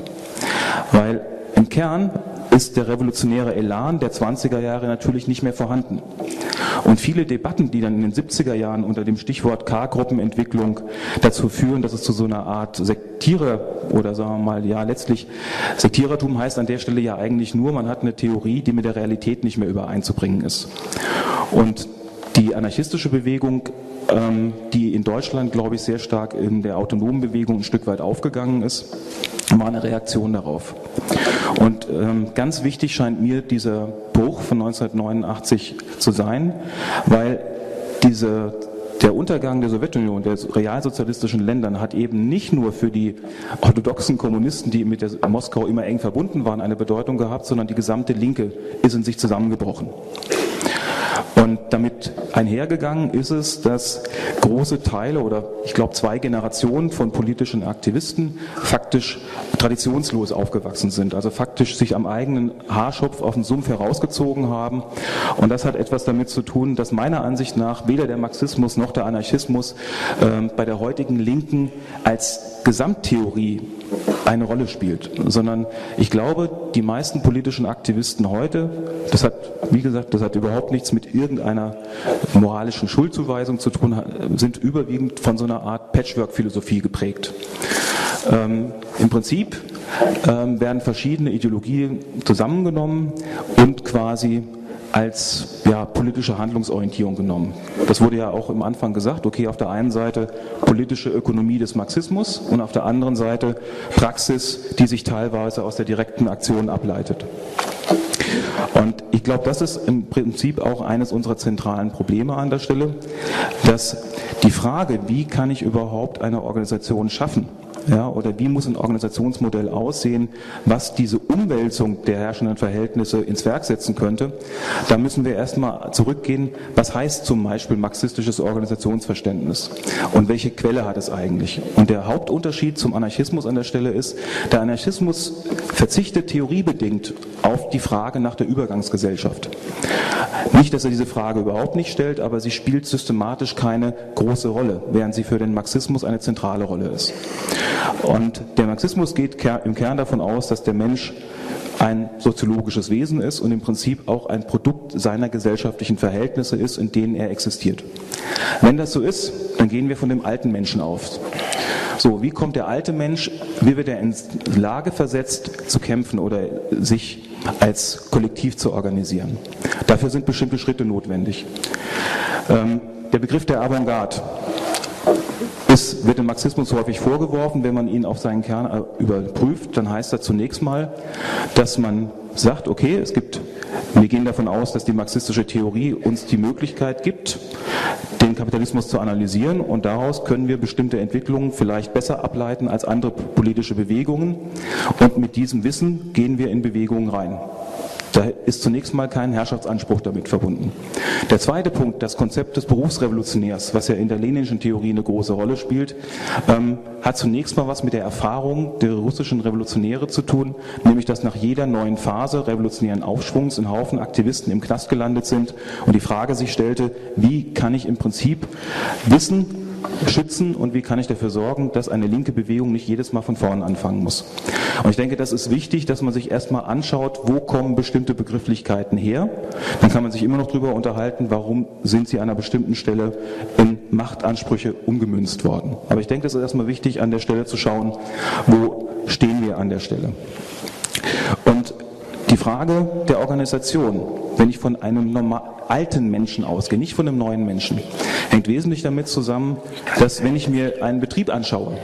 Weil im Kern ist der revolutionäre Elan der zwanziger Jahre natürlich nicht mehr vorhanden. Und viele Debatten, die dann in den siebziger Jahren unter dem Stichwort K-Gruppenentwicklung dazu führen, dass es zu so einer Art Sektierer oder sagen wir mal, ja letztlich Sektierertum heißt an der Stelle ja eigentlich nur, man hat eine Theorie, die mit der Realität nicht mehr übereinzubringen ist. Und die anarchistische Bewegung, die in Deutschland, glaube ich, sehr stark in der autonomen Bewegung ein Stück weit aufgegangen ist, war eine Reaktion darauf. Und ähm, ganz wichtig scheint mir dieser Bruch von neunzehnhundertneunundachtzig zu sein, weil diese, der Untergang der Sowjetunion, der realsozialistischen Ländern, hat eben nicht nur für die orthodoxen Kommunisten, die mit der Moskau immer eng verbunden waren, eine Bedeutung gehabt, sondern die gesamte Linke ist in sich zusammengebrochen. Und damit einhergegangen ist es, dass große Teile oder ich glaube zwei Generationen von politischen Aktivisten faktisch traditionslos aufgewachsen sind, also faktisch sich am eigenen Haarschopf auf den Sumpf herausgezogen haben. Und das hat etwas damit zu tun, dass meiner Ansicht nach weder der Marxismus noch der Anarchismus äh, bei der heutigen Linken als Gesamttheorie eine Rolle spielt, sondern ich glaube, die meisten politischen Aktivisten heute, das hat, wie gesagt, das hat überhaupt nichts mit irgendeiner moralischen Schuldzuweisung zu tun, sind überwiegend von so einer Art Patchwork-Philosophie geprägt. Ähm, Im Prinzip ähm, werden verschiedene Ideologien zusammengenommen und quasi als ja, politische Handlungsorientierung genommen. Das wurde ja auch am Anfang gesagt, okay, auf der einen Seite politische Ökonomie des Marxismus und auf der anderen Seite Praxis, die sich teilweise aus der direkten Aktion ableitet. Und ich glaube, das ist im Prinzip auch eines unserer zentralen Probleme an der Stelle, dass die Frage, wie kann ich überhaupt eine Organisation schaffen, ja, oder wie muss ein Organisationsmodell aussehen, was diese Umwälzung der herrschenden Verhältnisse ins Werk setzen könnte, da müssen wir erstmal zurückgehen, was heißt zum Beispiel marxistisches Organisationsverständnis und welche Quelle hat es eigentlich? Und der Hauptunterschied zum Anarchismus an der Stelle ist, der Anarchismus verzichtet theoriebedingt auf die Frage nach der Übergangsgesellschaft. Nicht, dass er diese Frage überhaupt nicht stellt, aber sie spielt systematisch keine große Rolle, während sie für den Marxismus eine zentrale Rolle ist. Und der Marxismus geht im Kern davon aus, dass der Mensch ein soziologisches Wesen ist und im Prinzip auch ein Produkt seiner gesellschaftlichen Verhältnisse ist, in denen er existiert. Wenn das so ist, dann gehen wir von dem alten Menschen aus. So, wie kommt der alte Mensch, wie wird er in Lage versetzt, zu kämpfen oder sich als Kollektiv zu organisieren? Dafür sind bestimmte Schritte notwendig. Ähm, der Begriff der Avantgarde ist, wird dem Marxismus häufig vorgeworfen. Wenn man ihn auf seinen Kern überprüft, dann heißt das zunächst mal, dass man sagt, okay, es gibt, wir gehen davon aus, dass die marxistische Theorie uns die Möglichkeit gibt, den Kapitalismus zu analysieren und daraus können wir bestimmte Entwicklungen vielleicht besser ableiten als andere politische Bewegungen und mit diesem Wissen gehen wir in Bewegungen rein. Da ist zunächst mal kein Herrschaftsanspruch damit verbunden. Der zweite Punkt, das Konzept des Berufsrevolutionärs, was ja in der leninischen Theorie eine große Rolle spielt, ähm, hat zunächst mal was mit der Erfahrung der russischen Revolutionäre zu tun, nämlich dass nach jeder neuen Phase revolutionären Aufschwungs ein Haufen Aktivisten im Knast gelandet sind und die Frage sich stellte, wie kann ich im Prinzip Wissen schützen und wie kann ich dafür sorgen, dass eine linke Bewegung nicht jedes Mal von vorne anfangen muss. Und ich denke, das ist wichtig, dass man sich erstmal anschaut, wo kommen bestimmte Begrifflichkeiten her. Dann kann man sich immer noch darüber unterhalten, warum sind sie an einer bestimmten Stelle in Machtansprüche umgemünzt worden. Aber ich denke, es ist erstmal wichtig, an der Stelle zu schauen, wo stehen wir an der Stelle. Und die Frage der Organisation, wenn ich von einem normal, alten Menschen ausgehe, nicht von einem neuen Menschen, hängt wesentlich damit zusammen, dass wenn ich mir einen Betrieb anschaue,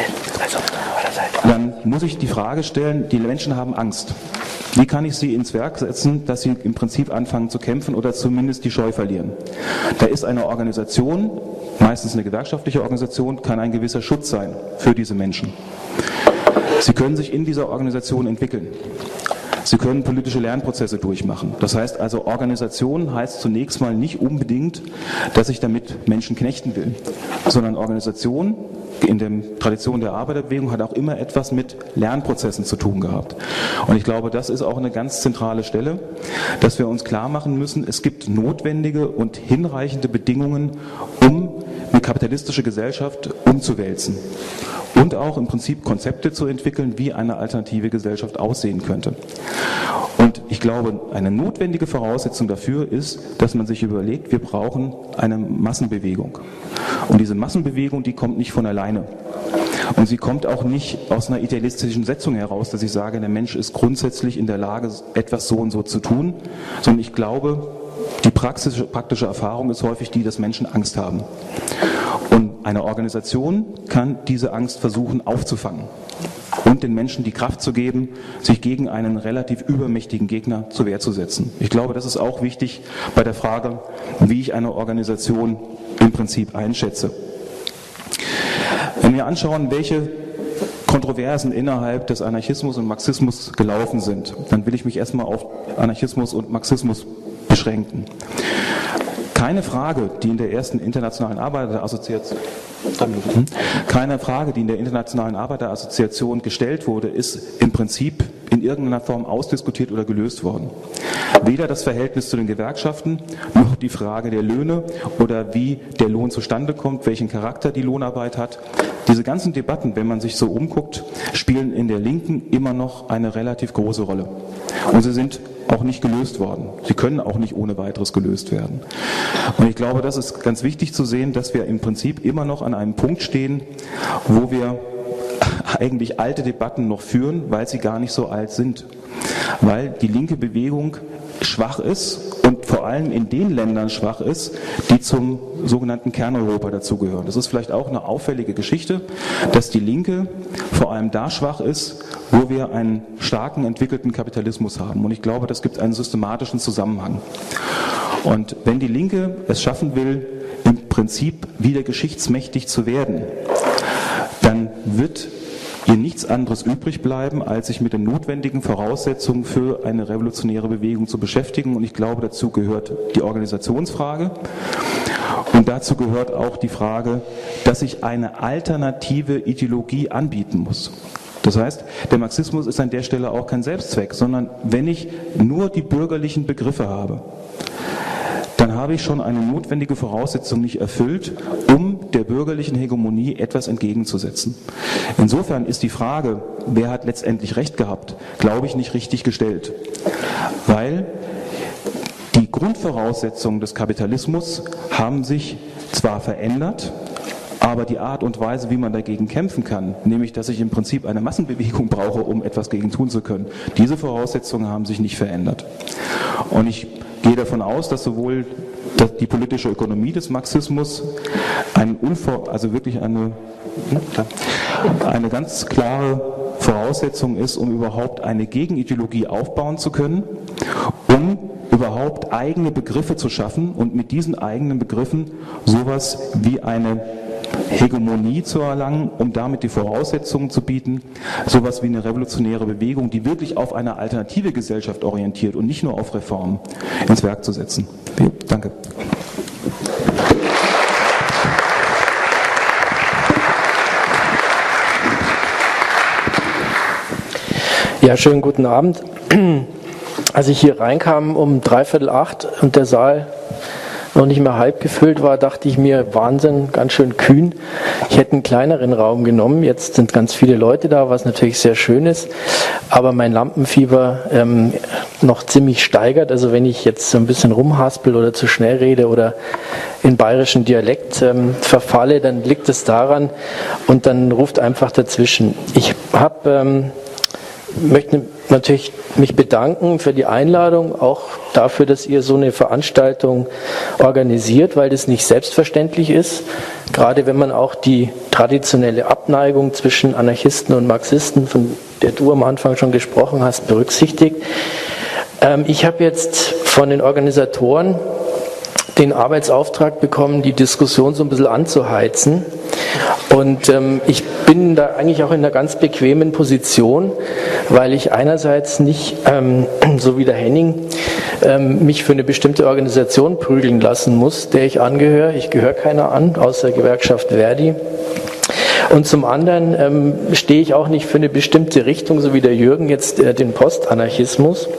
dann muss ich die Frage stellen, die Menschen haben Angst. Wie kann ich sie ins Werk setzen, dass sie im Prinzip anfangen zu kämpfen oder zumindest die Scheu verlieren? Da ist eine Organisation, meistens eine gewerkschaftliche Organisation, kann ein gewisser Schutz sein für diese Menschen. Sie können sich in dieser Organisation entwickeln. Sie können politische Lernprozesse durchmachen. Das heißt also, Organisation heißt zunächst mal nicht unbedingt, dass ich damit Menschen knechten will, sondern Organisation in der Tradition der Arbeiterbewegung hat auch immer etwas mit Lernprozessen zu tun gehabt. Und ich glaube, das ist auch eine ganz zentrale Stelle, dass wir uns klar machen müssen, es gibt notwendige und hinreichende Bedingungen, um eine kapitalistische Gesellschaft umzuwälzen. Und auch im Prinzip Konzepte zu entwickeln, wie eine alternative Gesellschaft aussehen könnte. Und ich glaube, eine notwendige Voraussetzung dafür ist, dass man sich überlegt, wir brauchen eine Massenbewegung. Und diese Massenbewegung, die kommt nicht von alleine. Und sie kommt auch nicht aus einer idealistischen Setzung heraus, dass ich sage, der Mensch ist grundsätzlich in der Lage, etwas so und so zu tun, sondern ich glaube, die praktische, praktische Erfahrung ist häufig die, dass Menschen Angst haben. Und eine Organisation kann diese Angst versuchen aufzufangen und den Menschen die Kraft zu geben, sich gegen einen relativ übermächtigen Gegner zur Wehr zu setzen. Ich glaube, das ist auch wichtig bei der Frage, wie ich eine Organisation im Prinzip einschätze. Wenn wir anschauen, welche Kontroversen innerhalb des Anarchismus und Marxismus gelaufen sind, dann will ich mich erstmal auf Anarchismus und Marxismus beschränken. Keine Frage, die in der ersten internationalen Arbeiterassoziation, keine Frage, die in der internationalen Arbeiterassoziation gestellt wurde, ist im Prinzip in irgendeiner Form ausdiskutiert oder gelöst worden. Weder das Verhältnis zu den Gewerkschaften, noch die Frage der Löhne oder wie der Lohn zustande kommt, welchen Charakter die Lohnarbeit hat. Diese ganzen Debatten, wenn man sich so umguckt, spielen in der Linken immer noch eine relativ große Rolle. Und sie sind auch nicht gelöst worden. Sie können auch nicht ohne weiteres gelöst werden. Und ich glaube, das ist ganz wichtig zu sehen, dass wir im Prinzip immer noch an einem Punkt stehen, wo wir eigentlich alte Debatten noch führen, weil sie gar nicht so alt sind. Weil die linke Bewegung schwach ist und vor allem in den Ländern schwach ist, die zum sogenannten Kerneuropa dazugehören. Das ist vielleicht auch eine auffällige Geschichte, dass die Linke vor allem da schwach ist, wo wir einen starken, entwickelten Kapitalismus haben. Und ich glaube, das gibt einen systematischen Zusammenhang. Und wenn die Linke es schaffen will, im Prinzip wieder geschichtsmächtig zu werden, dann wird ihr nichts anderes übrig bleiben, als sich mit den notwendigen Voraussetzungen für eine revolutionäre Bewegung zu beschäftigen. Und ich glaube, dazu gehört die Organisationsfrage. Und dazu gehört auch die Frage, dass sich eine alternative Ideologie anbieten muss. Das heißt, der Marxismus ist an der Stelle auch kein Selbstzweck, sondern wenn ich nur die bürgerlichen Begriffe habe, dann habe ich schon eine notwendige Voraussetzung nicht erfüllt, um der bürgerlichen Hegemonie etwas entgegenzusetzen. Insofern ist die Frage, wer hat letztendlich Recht gehabt, glaube ich, nicht richtig gestellt. Weil die Grundvoraussetzungen des Kapitalismus haben sich zwar verändert, aber die Art und Weise, wie man dagegen kämpfen kann, nämlich dass ich im Prinzip eine Massenbewegung brauche, um etwas gegen tun zu können, diese Voraussetzungen haben sich nicht verändert. Und ich gehe davon aus, dass sowohl die politische Ökonomie des Marxismus ein Unvor, also wirklich eine, eine ganz klare Voraussetzung ist, um überhaupt eine Gegenideologie aufbauen zu können, um überhaupt eigene Begriffe zu schaffen und mit diesen eigenen Begriffen sowas wie eine Hegemonie zu erlangen, um damit die Voraussetzungen zu bieten, sowas wie eine revolutionäre Bewegung, die wirklich auf eine alternative Gesellschaft orientiert und nicht nur auf Reformen, ins Werk zu setzen. Ja, danke. Ja, schönen guten Abend. Als ich hier reinkam um dreiviertel acht und der Saal noch nicht mehr halb gefüllt war, dachte ich mir, Wahnsinn, ganz schön kühn. Ich hätte einen kleineren Raum genommen. Jetzt sind ganz viele Leute da, was natürlich sehr schön ist, aber mein Lampenfieber ähm, noch ziemlich steigert. Also wenn ich jetzt so ein bisschen rumhaspel oder zu schnell rede oder in bayerischen Dialekt ähm, verfalle, dann liegt es daran und dann ruft einfach dazwischen. Ich habe ähm, möchte natürlich mich bedanken für die Einladung, auch dafür, dass ihr so eine Veranstaltung organisiert, weil das nicht selbstverständlich ist, gerade wenn man auch die traditionelle Abneigung zwischen Anarchisten und Marxisten, von der du am Anfang schon gesprochen hast, berücksichtigt. Ähm, ich habe jetzt von den Organisatoren den Arbeitsauftrag bekommen, die Diskussion so ein bisschen anzuheizen. Und ähm, ich bin da eigentlich auch in einer ganz bequemen Position, weil ich einerseits nicht, ähm, so wie der Henning, ähm, mich für eine bestimmte Organisation prügeln lassen muss, der ich angehöre. Ich gehöre keiner an, außer Gewerkschaft Verdi. Und zum anderen ähm, stehe ich auch nicht für eine bestimmte Richtung, so wie der Jürgen jetzt äh, den Postanarchismus.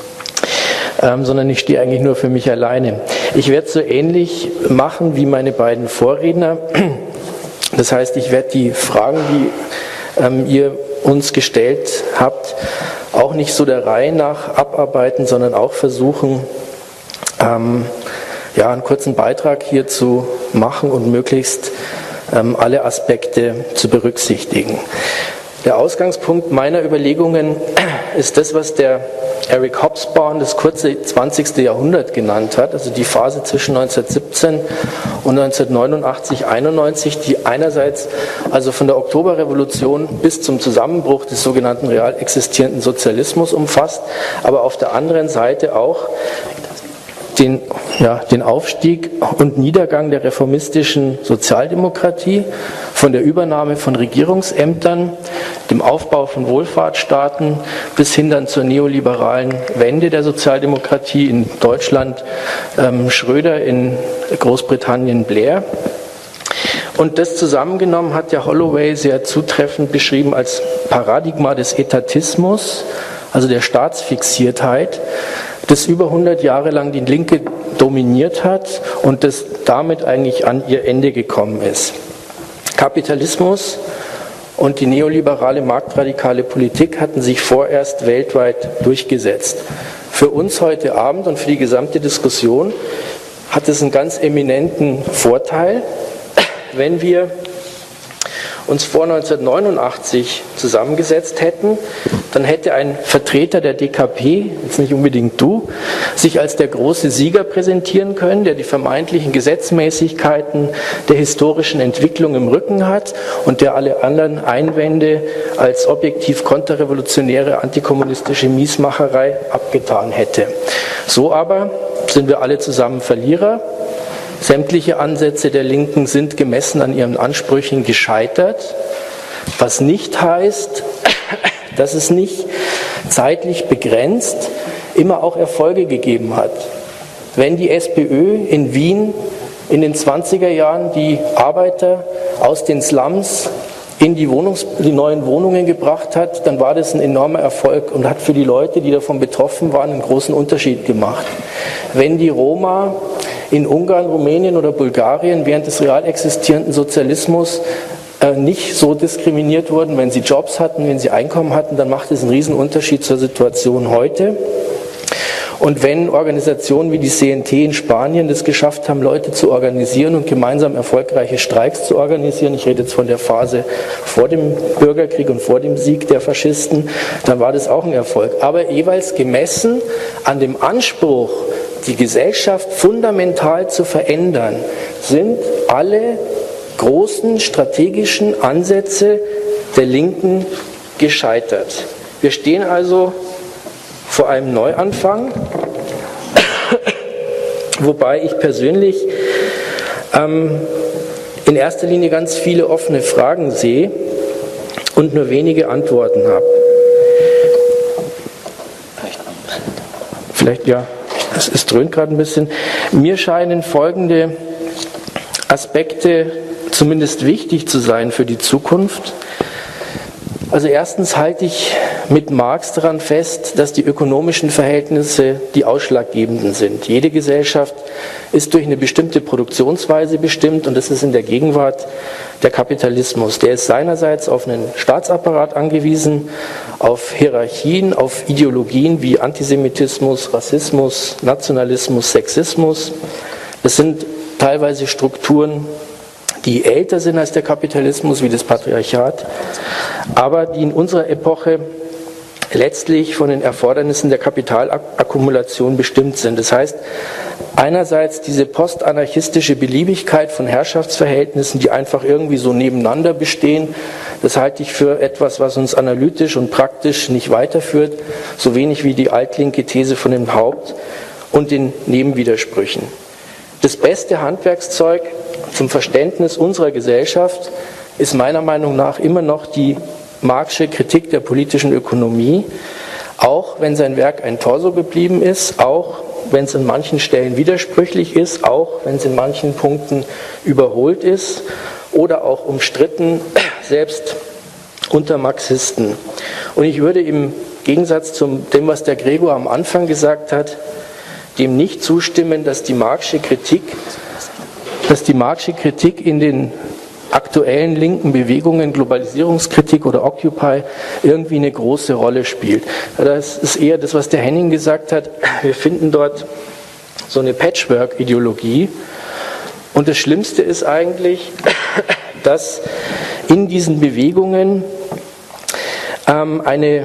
Ähm, sondern ich stehe eigentlich nur für mich alleine. Ich werde es so ähnlich machen wie meine beiden Vorredner. Das heißt, ich werde die Fragen, die ähm, ihr uns gestellt habt, auch nicht so der Reihe nach abarbeiten, sondern auch versuchen, ähm, ja, einen kurzen Beitrag hier zu machen und möglichst ähm, alle Aspekte zu berücksichtigen. Der Ausgangspunkt meiner Überlegungen ist das, was der Eric Hobsbawm das kurze zwanzigste Jahrhundert genannt hat, also die Phase zwischen neunzehnhundertsiebzehn und neunzehnhundertneunundachtzig, einundneunzig, die einerseits also von der Oktoberrevolution bis zum Zusammenbruch des sogenannten real existierenden Sozialismus umfasst, aber auf der anderen Seite auch den, ja, den Aufstieg und Niedergang der reformistischen Sozialdemokratie, von der Übernahme von Regierungsämtern, dem Aufbau von Wohlfahrtsstaaten bis hin dann zur neoliberalen Wende der Sozialdemokratie in Deutschland, ähm, Schröder, in Großbritannien Blair. Und das zusammengenommen hat ja Holloway sehr zutreffend beschrieben als Paradigma des Etatismus also der Staatsfixiertheit, das über hundert Jahre lang die Linke dominiert hat und das damit eigentlich an ihr Ende gekommen ist. Kapitalismus und die neoliberale marktradikale Politik hatten sich vorerst weltweit durchgesetzt. Für uns heute Abend und für die gesamte Diskussion hat es einen ganz eminenten Vorteil, wenn wir uns vor neunzehnhundertneunundachtzig zusammengesetzt hätten, dann hätte ein Vertreter der D K P, jetzt nicht unbedingt du, sich als der große Sieger präsentieren können, der die vermeintlichen Gesetzmäßigkeiten der historischen Entwicklung im Rücken hat und der alle anderen Einwände als objektiv konterrevolutionäre antikommunistische Miesmacherei abgetan hätte. So aber sind wir alle zusammen Verlierer. Sämtliche Ansätze der Linken sind gemessen an ihren Ansprüchen gescheitert, was nicht heißt, dass es nicht zeitlich begrenzt immer auch Erfolge gegeben hat. Wenn die SPÖ in Wien in den zwanziger Jahren die Arbeiter aus den Slums in die, Wohnungs-, die neuen Wohnungen gebracht hat, dann war das ein enormer Erfolg und hat für die Leute, die davon betroffen waren, einen großen Unterschied gemacht. Wenn die Roma in Ungarn, Rumänien oder Bulgarien während des real existierenden Sozialismus äh, nicht so diskriminiert wurden, wenn sie Jobs hatten, wenn sie Einkommen hatten, dann macht es einen riesen Unterschied zur Situation heute. Und wenn Organisationen wie die C N T in Spanien das geschafft haben, Leute zu organisieren und gemeinsam erfolgreiche Streiks zu organisieren, ich rede jetzt von der Phase vor dem Bürgerkrieg und vor dem Sieg der Faschisten, dann war das auch ein Erfolg. Aber jeweils gemessen an dem Anspruch, die Gesellschaft fundamental zu verändern, sind alle großen strategischen Ansätze der Linken gescheitert. Wir stehen also vor einem Neuanfang, wobei ich persönlich ähm, in erster Linie ganz viele offene Fragen sehe und nur wenige Antworten habe. Vielleicht ja. Es, es dröhnt gerade ein bisschen. Mir scheinen folgende Aspekte zumindest wichtig zu sein für die Zukunft. Also erstens halte ich mit Marx daran fest, dass die ökonomischen Verhältnisse die ausschlaggebenden sind. Jede Gesellschaft ist durch eine bestimmte Produktionsweise bestimmt und das ist in der Gegenwart der Kapitalismus. Der ist seinerseits auf einen Staatsapparat angewiesen, auf Hierarchien, auf Ideologien wie Antisemitismus, Rassismus, Nationalismus, Sexismus. Das sind teilweise Strukturen, die älter sind als der Kapitalismus, wie das Patriarchat, aber die in unserer Epoche letztlich von den Erfordernissen der Kapitalakkumulation bestimmt sind. Das heißt, einerseits diese postanarchistische Beliebigkeit von Herrschaftsverhältnissen, die einfach irgendwie so nebeneinander bestehen, das halte ich für etwas, was uns analytisch und praktisch nicht weiterführt, so wenig wie die altlinke These von dem Haupt und den Nebenwidersprüchen. Das beste Handwerkszeug zum Verständnis unserer Gesellschaft ist meiner Meinung nach immer noch die Marxische Kritik der politischen Ökonomie, auch wenn sein Werk ein Torso geblieben ist, auch wenn es an manchen Stellen widersprüchlich ist, auch wenn es in manchen Punkten überholt ist oder auch umstritten, selbst unter Marxisten. Und ich würde im Gegensatz zu dem, was der Gregor am Anfang gesagt hat, dem nicht zustimmen, dass die Marxische Kritik, dass die Marxische Kritik in den aktuellen linken Bewegungen, Globalisierungskritik oder Occupy, irgendwie eine große Rolle spielt. Das ist eher das, was der Henning gesagt hat. Wir finden dort so eine Patchwork-Ideologie. Und das Schlimmste ist eigentlich, dass in diesen Bewegungen ähm, eine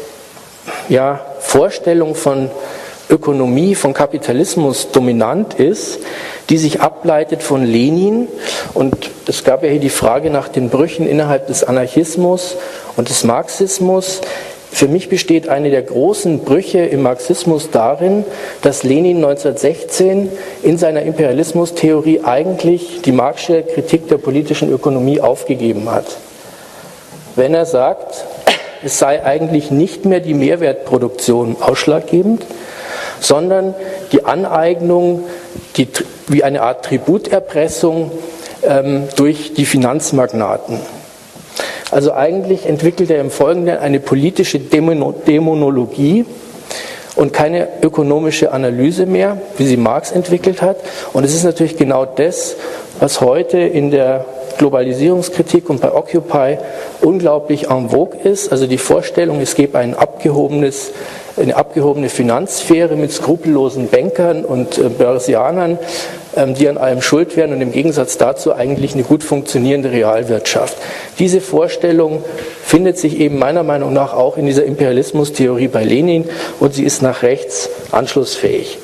ja, Vorstellung von Ökonomie, von Kapitalismus dominant ist, die sich ableitet von Lenin. Und es gab ja hier die Frage nach den Brüchen innerhalb des Anarchismus und des Marxismus. Für mich besteht eine der großen Brüche im Marxismus darin, dass Lenin neunzehnhundertsechzehn in seiner Imperialismustheorie eigentlich die Marxische Kritik der politischen Ökonomie aufgegeben hat. Wenn er sagt, es sei eigentlich nicht mehr die Mehrwertproduktion ausschlaggebend, sondern die Aneignung, die, wie eine Art Tributerpressung ähm, durch die Finanzmagnaten. Also eigentlich entwickelt er im Folgenden eine politische Dämonologie und keine ökonomische Analyse mehr, wie sie Marx entwickelt hat. Und es ist natürlich genau das, was heute in der Globalisierungskritik und bei Occupy unglaublich en vogue ist. Also die Vorstellung, es gäbe ein abgehobenes, eine abgehobene Finanzsphäre mit skrupellosen Bankern und äh, Börsianern, ähm, die an allem schuld wären und im Gegensatz dazu eigentlich eine gut funktionierende Realwirtschaft. Diese Vorstellung findet sich eben meiner Meinung nach auch in dieser Imperialismustheorie bei Lenin und sie ist nach rechts anschlussfähig.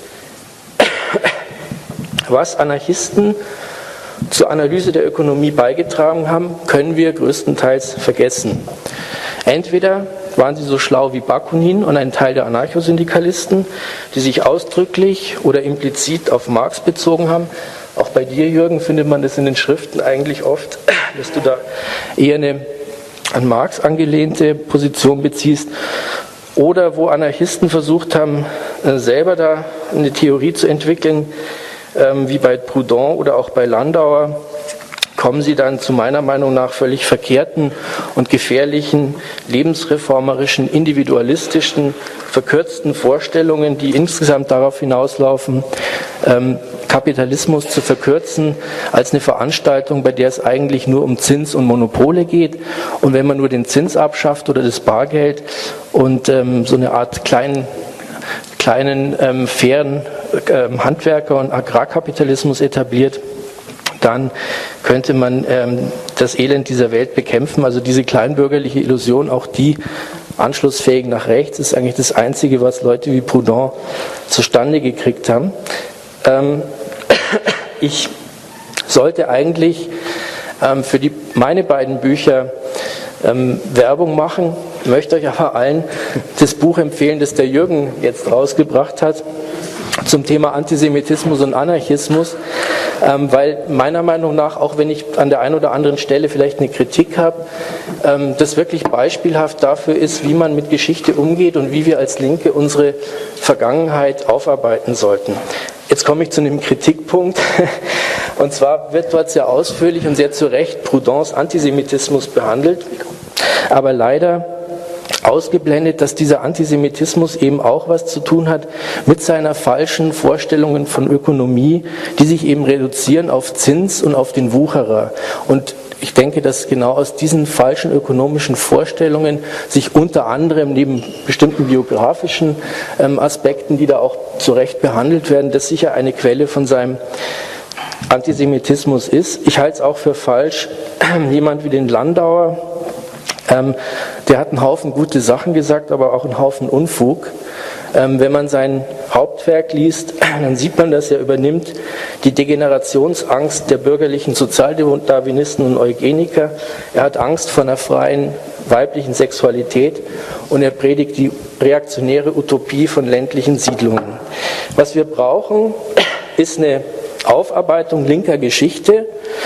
Was Anarchisten zur Analyse der Ökonomie beigetragen haben, können wir größtenteils vergessen. Entweder waren sie so schlau wie Bakunin und ein Teil der Anarchosyndikalisten, die sich ausdrücklich oder implizit auf Marx bezogen haben. Auch bei dir, Jürgen, findet man das in den Schriften eigentlich oft, dass du da eher eine an Marx angelehnte Position beziehst. Oder wo Anarchisten versucht haben, selber da eine Theorie zu entwickeln, wie bei Proudhon oder auch bei Landauer, kommen sie dann zu meiner Meinung nach völlig verkehrten und gefährlichen, lebensreformerischen, individualistischen, verkürzten Vorstellungen, die insgesamt darauf hinauslaufen, Kapitalismus zu verkürzen als eine Veranstaltung, bei der es eigentlich nur um Zins und Monopole geht. Und wenn man nur den Zins abschafft oder das Bargeld und ähm, so eine Art kleinen, kleinen ähm, fairen ähm, Handwerker- und Agrarkapitalismus etabliert, dann könnte man ähm, das Elend dieser Welt bekämpfen. Also diese kleinbürgerliche Illusion, auch die anschlussfähig nach rechts, ist eigentlich das Einzige, was Leute wie Proudhon zustande gekriegt haben. Ähm, ich sollte eigentlich ähm, für die, meine beiden Bücher ähm, Werbung machen, möchte euch aber allen das Buch empfehlen, das der Jürgen jetzt rausgebracht hat, zum Thema Antisemitismus und Anarchismus, ähm, weil meiner Meinung nach, auch wenn ich an der einen oder anderen Stelle vielleicht eine Kritik habe, ähm, das wirklich beispielhaft dafür ist, wie man mit Geschichte umgeht und wie wir als Linke unsere Vergangenheit aufarbeiten sollten. Jetzt komme ich zu einem Kritikpunkt, und zwar wird dort sehr ausführlich und sehr zu Recht Proudhons Antisemitismus behandelt, aber leider ausgeblendet, dass dieser Antisemitismus eben auch was zu tun hat mit seiner falschen Vorstellungen von Ökonomie, die sich eben reduzieren auf Zins und auf den Wucherer. Und ich denke, dass genau aus diesen falschen ökonomischen Vorstellungen sich unter anderem neben bestimmten biografischen ähm, Aspekten, die da auch zu Recht behandelt werden, das sicher eine Quelle von seinem Antisemitismus ist. Ich halte es auch für falsch, jemand wie den Landauer, ähm, der hat einen Haufen gute Sachen gesagt, aber auch einen Haufen Unfug. Ähm, wenn man sein Hauptwerk liest, dann sieht man, dass er übernimmt die Degenerationsangst der bürgerlichen Sozialdarwinisten und Eugeniker. Er hat Angst vor einer freien weiblichen Sexualität und er predigt die reaktionäre Utopie von ländlichen Siedlungen. Was wir brauchen, ist eine Aufarbeitung linker Geschichte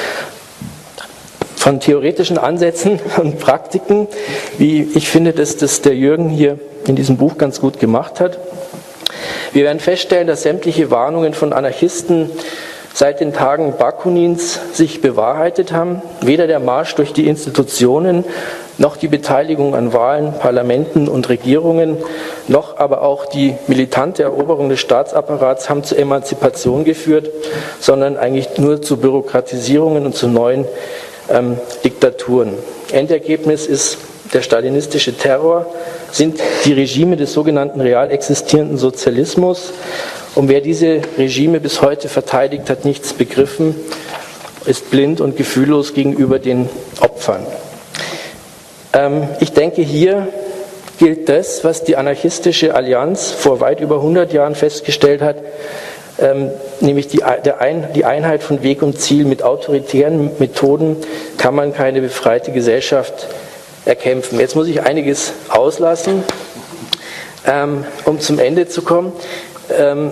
von theoretischen Ansätzen und Praktiken, wie ich finde, dass das der Jürgen hier in diesem Buch ganz gut gemacht hat. Wir werden feststellen, dass sämtliche Warnungen von Anarchisten seit den Tagen Bakunins sich bewahrheitet haben. Weder der Marsch durch die Institutionen, noch die Beteiligung an Wahlen, Parlamenten und Regierungen, noch aber auch die militante Eroberung des Staatsapparats haben zur Emanzipation geführt, sondern eigentlich nur zu Bürokratisierungen und zu neuen ähm, Diktaturen. Endergebnis ist der stalinistische Terror, sind die Regime des sogenannten real existierenden Sozialismus. Und wer diese Regime bis heute verteidigt, hat nichts begriffen, ist blind und gefühllos gegenüber den Opfern. Ähm, ich denke, hier gilt das, was die anarchistische Allianz vor weit über hundert Jahren festgestellt hat, ähm, nämlich die, der Ein, die Einheit von Weg und Ziel. Mit autoritären Methoden kann man keine befreite Gesellschaft erkämpfen. Jetzt muss ich einiges auslassen, ähm, um zum Ende zu kommen. Ähm,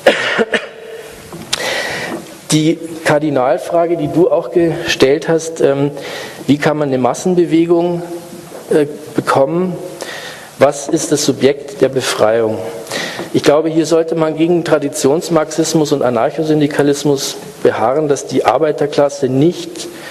die Kardinalfrage, die du auch gestellt hast, ähm, wie kann man eine Massenbewegung äh, bekommen? Was ist das Subjekt der Befreiung? Ich glaube, hier sollte man gegen Traditionsmarxismus und Anarchosyndikalismus beharren, dass die Arbeiterklasse nicht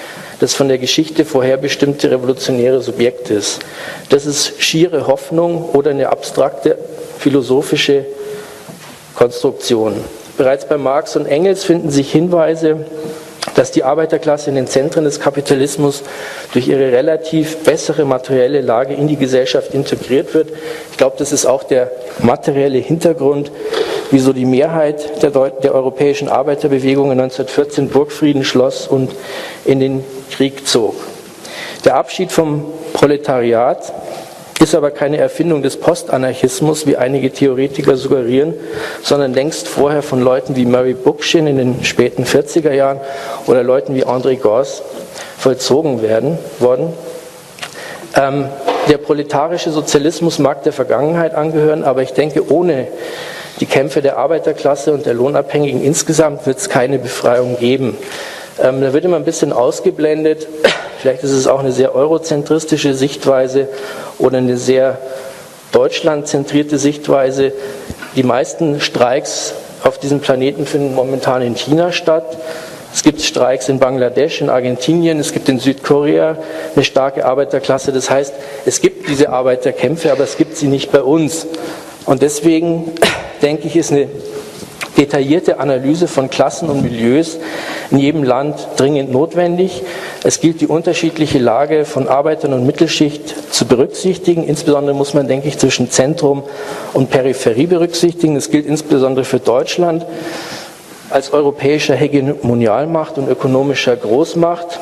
das von der Geschichte vorherbestimmte revolutionäre Subjekt ist. Das ist schiere Hoffnung oder eine abstrakte philosophische Konstruktion. Bereits bei Marx und Engels finden sich Hinweise, dass die Arbeiterklasse in den Zentren des Kapitalismus durch ihre relativ bessere materielle Lage in die Gesellschaft integriert wird. Ich glaube, das ist auch der materielle Hintergrund, wieso die Mehrheit der, der europäischen Arbeiterbewegungen neunzehnhundertvierzehn Burgfrieden schloss und in den Krieg zog. Der Abschied vom Proletariat ist aber keine Erfindung des Postanarchismus, wie einige Theoretiker suggerieren, sondern längst vorher von Leuten wie Murray Bookchin in den späten vierziger Jahren oder Leuten wie André Gorz vollzogen werden, worden. Ähm, der proletarische Sozialismus mag der Vergangenheit angehören, aber ich denke, ohne die Kämpfe der Arbeiterklasse und der Lohnabhängigen insgesamt wird es keine Befreiung geben. Ähm, da wird immer ein bisschen ausgeblendet, vielleicht ist es auch eine sehr eurozentristische Sichtweise oder eine sehr deutschlandzentrierte Sichtweise. Die meisten Streiks auf diesem Planeten finden momentan in China statt. Es gibt Streiks in Bangladesch, in Argentinien, es gibt in Südkorea eine starke Arbeiterklasse. Das heißt, es gibt diese Arbeiterkämpfe, aber es gibt sie nicht bei uns. Und deswegen denke ich, ist eine detaillierte Analyse von Klassen und Milieus in jedem Land dringend notwendig. Es gilt, die unterschiedliche Lage von Arbeitern und Mittelschicht zu berücksichtigen. Insbesondere muss man, denke ich, zwischen Zentrum und Peripherie berücksichtigen. Das gilt insbesondere für Deutschland als europäischer Hegemonialmacht und ökonomischer Großmacht.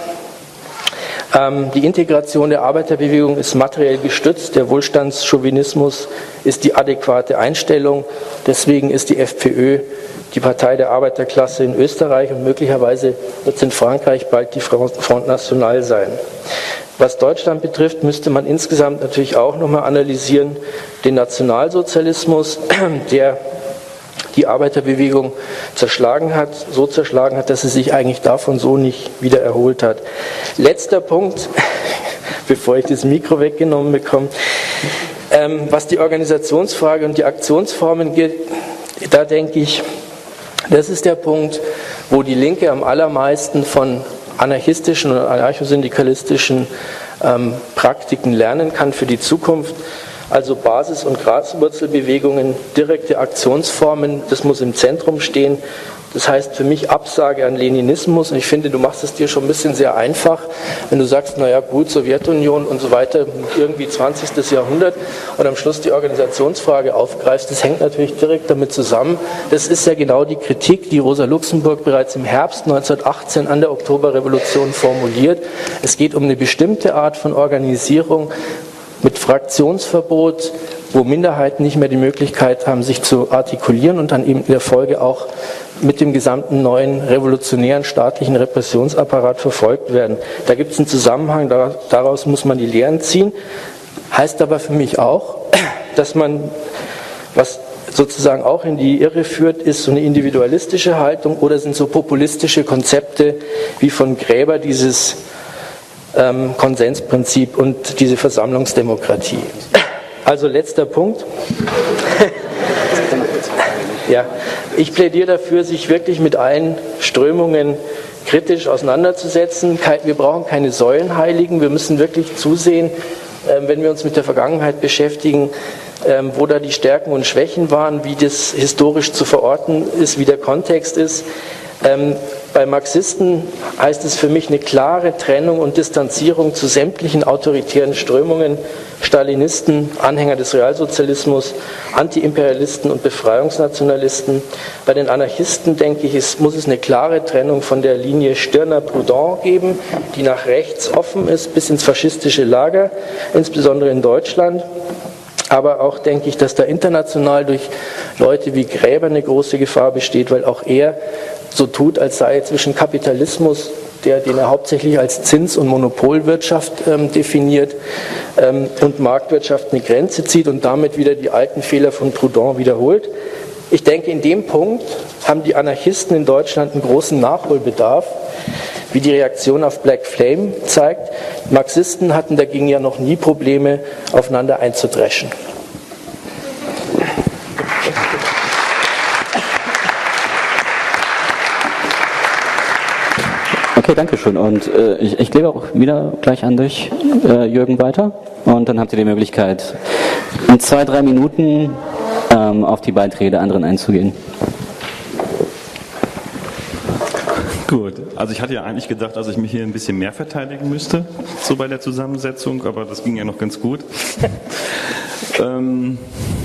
Ähm, die Integration der Arbeiterbewegung ist materiell gestützt. Der Wohlstandschauvinismus ist die adäquate Einstellung. Deswegen ist die FPÖ die Partei der Arbeiterklasse in Österreich und möglicherweise wird es in Frankreich bald die Front National sein. Was Deutschland betrifft, müsste man insgesamt natürlich auch nochmal analysieren den Nationalsozialismus, der die Arbeiterbewegung zerschlagen hat, so zerschlagen hat, dass sie sich eigentlich davon so nicht wieder erholt hat. Letzter Punkt, bevor ich das Mikro weggenommen bekomme, ähm, was die Organisationsfrage und die Aktionsformen geht, da denke ich, das ist der Punkt, wo die Linke am allermeisten von anarchistischen oder anarchosyndikalistischen ähm, Praktiken lernen kann für die Zukunft. Also Basis- und Graswurzelbewegungen, direkte Aktionsformen, das muss im Zentrum stehen. Das heißt für mich Absage an Leninismus. Und ich finde, du machst es dir schon ein bisschen sehr einfach, wenn du sagst, naja gut, Sowjetunion und so weiter, irgendwie zwanzigstes Jahrhundert und am Schluss die Organisationsfrage aufgreifst. Das hängt natürlich direkt damit zusammen. Das ist ja genau die Kritik, die Rosa Luxemburg bereits im Herbst neunzehnhundertachtzehn an der Oktoberrevolution formuliert. Es geht um eine bestimmte Art von Organisierung, mit Fraktionsverbot, wo Minderheiten nicht mehr die Möglichkeit haben, sich zu artikulieren und dann eben in der Folge auch mit dem gesamten neuen revolutionären staatlichen Repressionsapparat verfolgt werden. Da gibt es einen Zusammenhang, daraus muss man die Lehren ziehen. Heißt aber für mich auch, dass man, was sozusagen auch in die Irre führt, ist so eine individualistische Haltung oder sind so populistische Konzepte wie von Gräber dieses Ähm, Konsensprinzip und diese Versammlungsdemokratie. Also letzter Punkt. Ja, ich plädiere dafür, sich wirklich mit allen Strömungen kritisch auseinanderzusetzen. Wir brauchen keine Säulenheiligen, wir müssen wirklich zusehen, äh, wenn wir uns mit der Vergangenheit beschäftigen, äh, wo da die Stärken und Schwächen waren, wie das historisch zu verorten ist, wie der Kontext ist. Ähm, bei Marxisten heißt es für mich eine klare Trennung und Distanzierung zu sämtlichen autoritären Strömungen, Stalinisten, Anhänger des Realsozialismus, Antiimperialisten und Befreiungsnationalisten. Bei den Anarchisten, denke ich, es, muss es eine klare Trennung von der Linie Stirner-Proudhon geben, die nach rechts offen ist, bis ins faschistische Lager, insbesondere in Deutschland. Aber auch denke ich, dass da international durch Leute wie Gräber eine große Gefahr besteht, weil auch er so tut, als sei zwischen Kapitalismus, der, den er hauptsächlich als Zins- und Monopolwirtschaft ähm, definiert, ähm, und Marktwirtschaft eine Grenze zieht und damit wieder die alten Fehler von Proudhon wiederholt. Ich denke, in dem Punkt haben die Anarchisten in Deutschland einen großen Nachholbedarf, wie die Reaktion auf Black Flame zeigt. Marxisten hatten dagegen ja noch nie Probleme, aufeinander einzudreschen. Okay, danke schön. Und äh, ich, ich gebe auch wieder gleich an dich, äh, Jürgen, weiter. Und dann habt ihr die Möglichkeit, in zwei, drei Minuten ähm, auf die Beiträge der anderen einzugehen. Gut, also ich hatte ja eigentlich gedacht, dass ich mich hier ein bisschen mehr verteidigen müsste, so bei der Zusammensetzung, aber das ging ja noch ganz gut. ähm,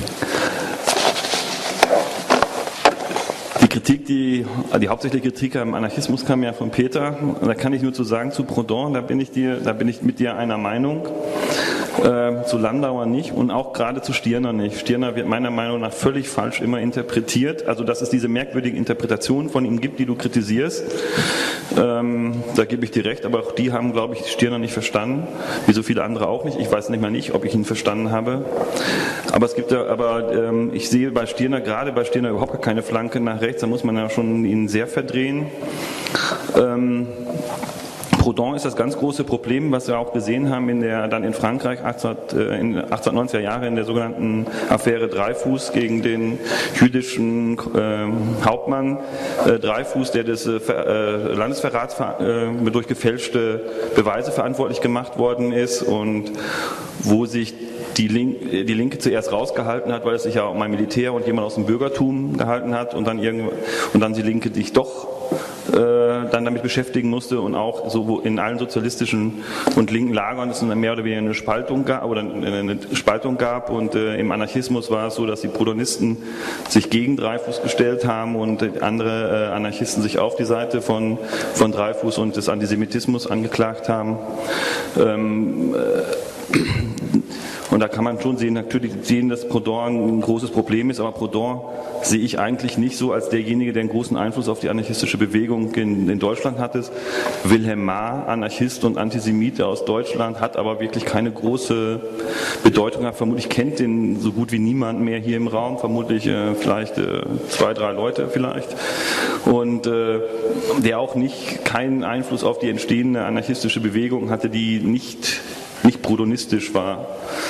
die Kritik, die, die hauptsächliche Kritik am Anarchismus kam ja von Peter, und da kann ich nur zu sagen, zu Proudhon, da bin ich dir, da bin ich mit dir einer Meinung. Äh, zu Landauer nicht und auch gerade zu Stirner nicht. Stirner wird meiner Meinung nach völlig falsch immer interpretiert. Also dass es diese merkwürdigen Interpretationen von ihm gibt, die du kritisierst, ähm, da gebe ich dir recht, aber auch die haben, glaube ich, Stirner nicht verstanden, wie so viele andere auch nicht. Ich weiß nicht mal nicht, ob ich ihn verstanden habe. Aber es gibt ja, aber ähm, ich sehe bei Stirner, gerade bei Stirner überhaupt gar keine Flanke nach rechts, da muss man ja schon ihn sehr verdrehen. Ähm, Proudhon ist das ganz große Problem, was wir auch gesehen haben in der, dann in Frankreich in achtzehnhundertneunziger Jahre in der sogenannten Affäre Dreyfus gegen den jüdischen äh, Hauptmann äh, Dreyfus, der des äh, Landesverrats äh, durch gefälschte Beweise verantwortlich gemacht worden ist und wo sich die, Link, die Linke zuerst rausgehalten hat, weil es sich ja um ein Militär und jemand aus dem Bürgertum gehalten hat und dann, irgend, und dann die Linke sich doch äh, dann damit beschäftigen musste und auch so in allen sozialistischen und linken Lagern es mehr oder weniger eine Spaltung gab, oder eine Spaltung gab und äh, im Anarchismus war es so, dass die Proudhonisten sich gegen Dreyfus gestellt haben und andere äh, Anarchisten sich auf die Seite von, von Dreyfus und des Antisemitismus angeklagt haben. Ähm, äh, Und da kann man schon sehen, natürlich sehen, dass Proudhon ein großes Problem ist, aber Proudhon sehe ich eigentlich nicht so als derjenige, der einen großen Einfluss auf die anarchistische Bewegung in, in Deutschland hatte. Wilhelm Marr, Anarchist und Antisemit aus Deutschland, hat aber wirklich keine große Bedeutung gehabt. Vermutlich kennt den so gut wie niemand mehr hier im Raum, vermutlich äh, vielleicht äh, zwei, drei Leute vielleicht. Und äh, der auch nicht keinen Einfluss auf die entstehende anarchistische Bewegung hatte, die nicht, nicht proudhonistisch war.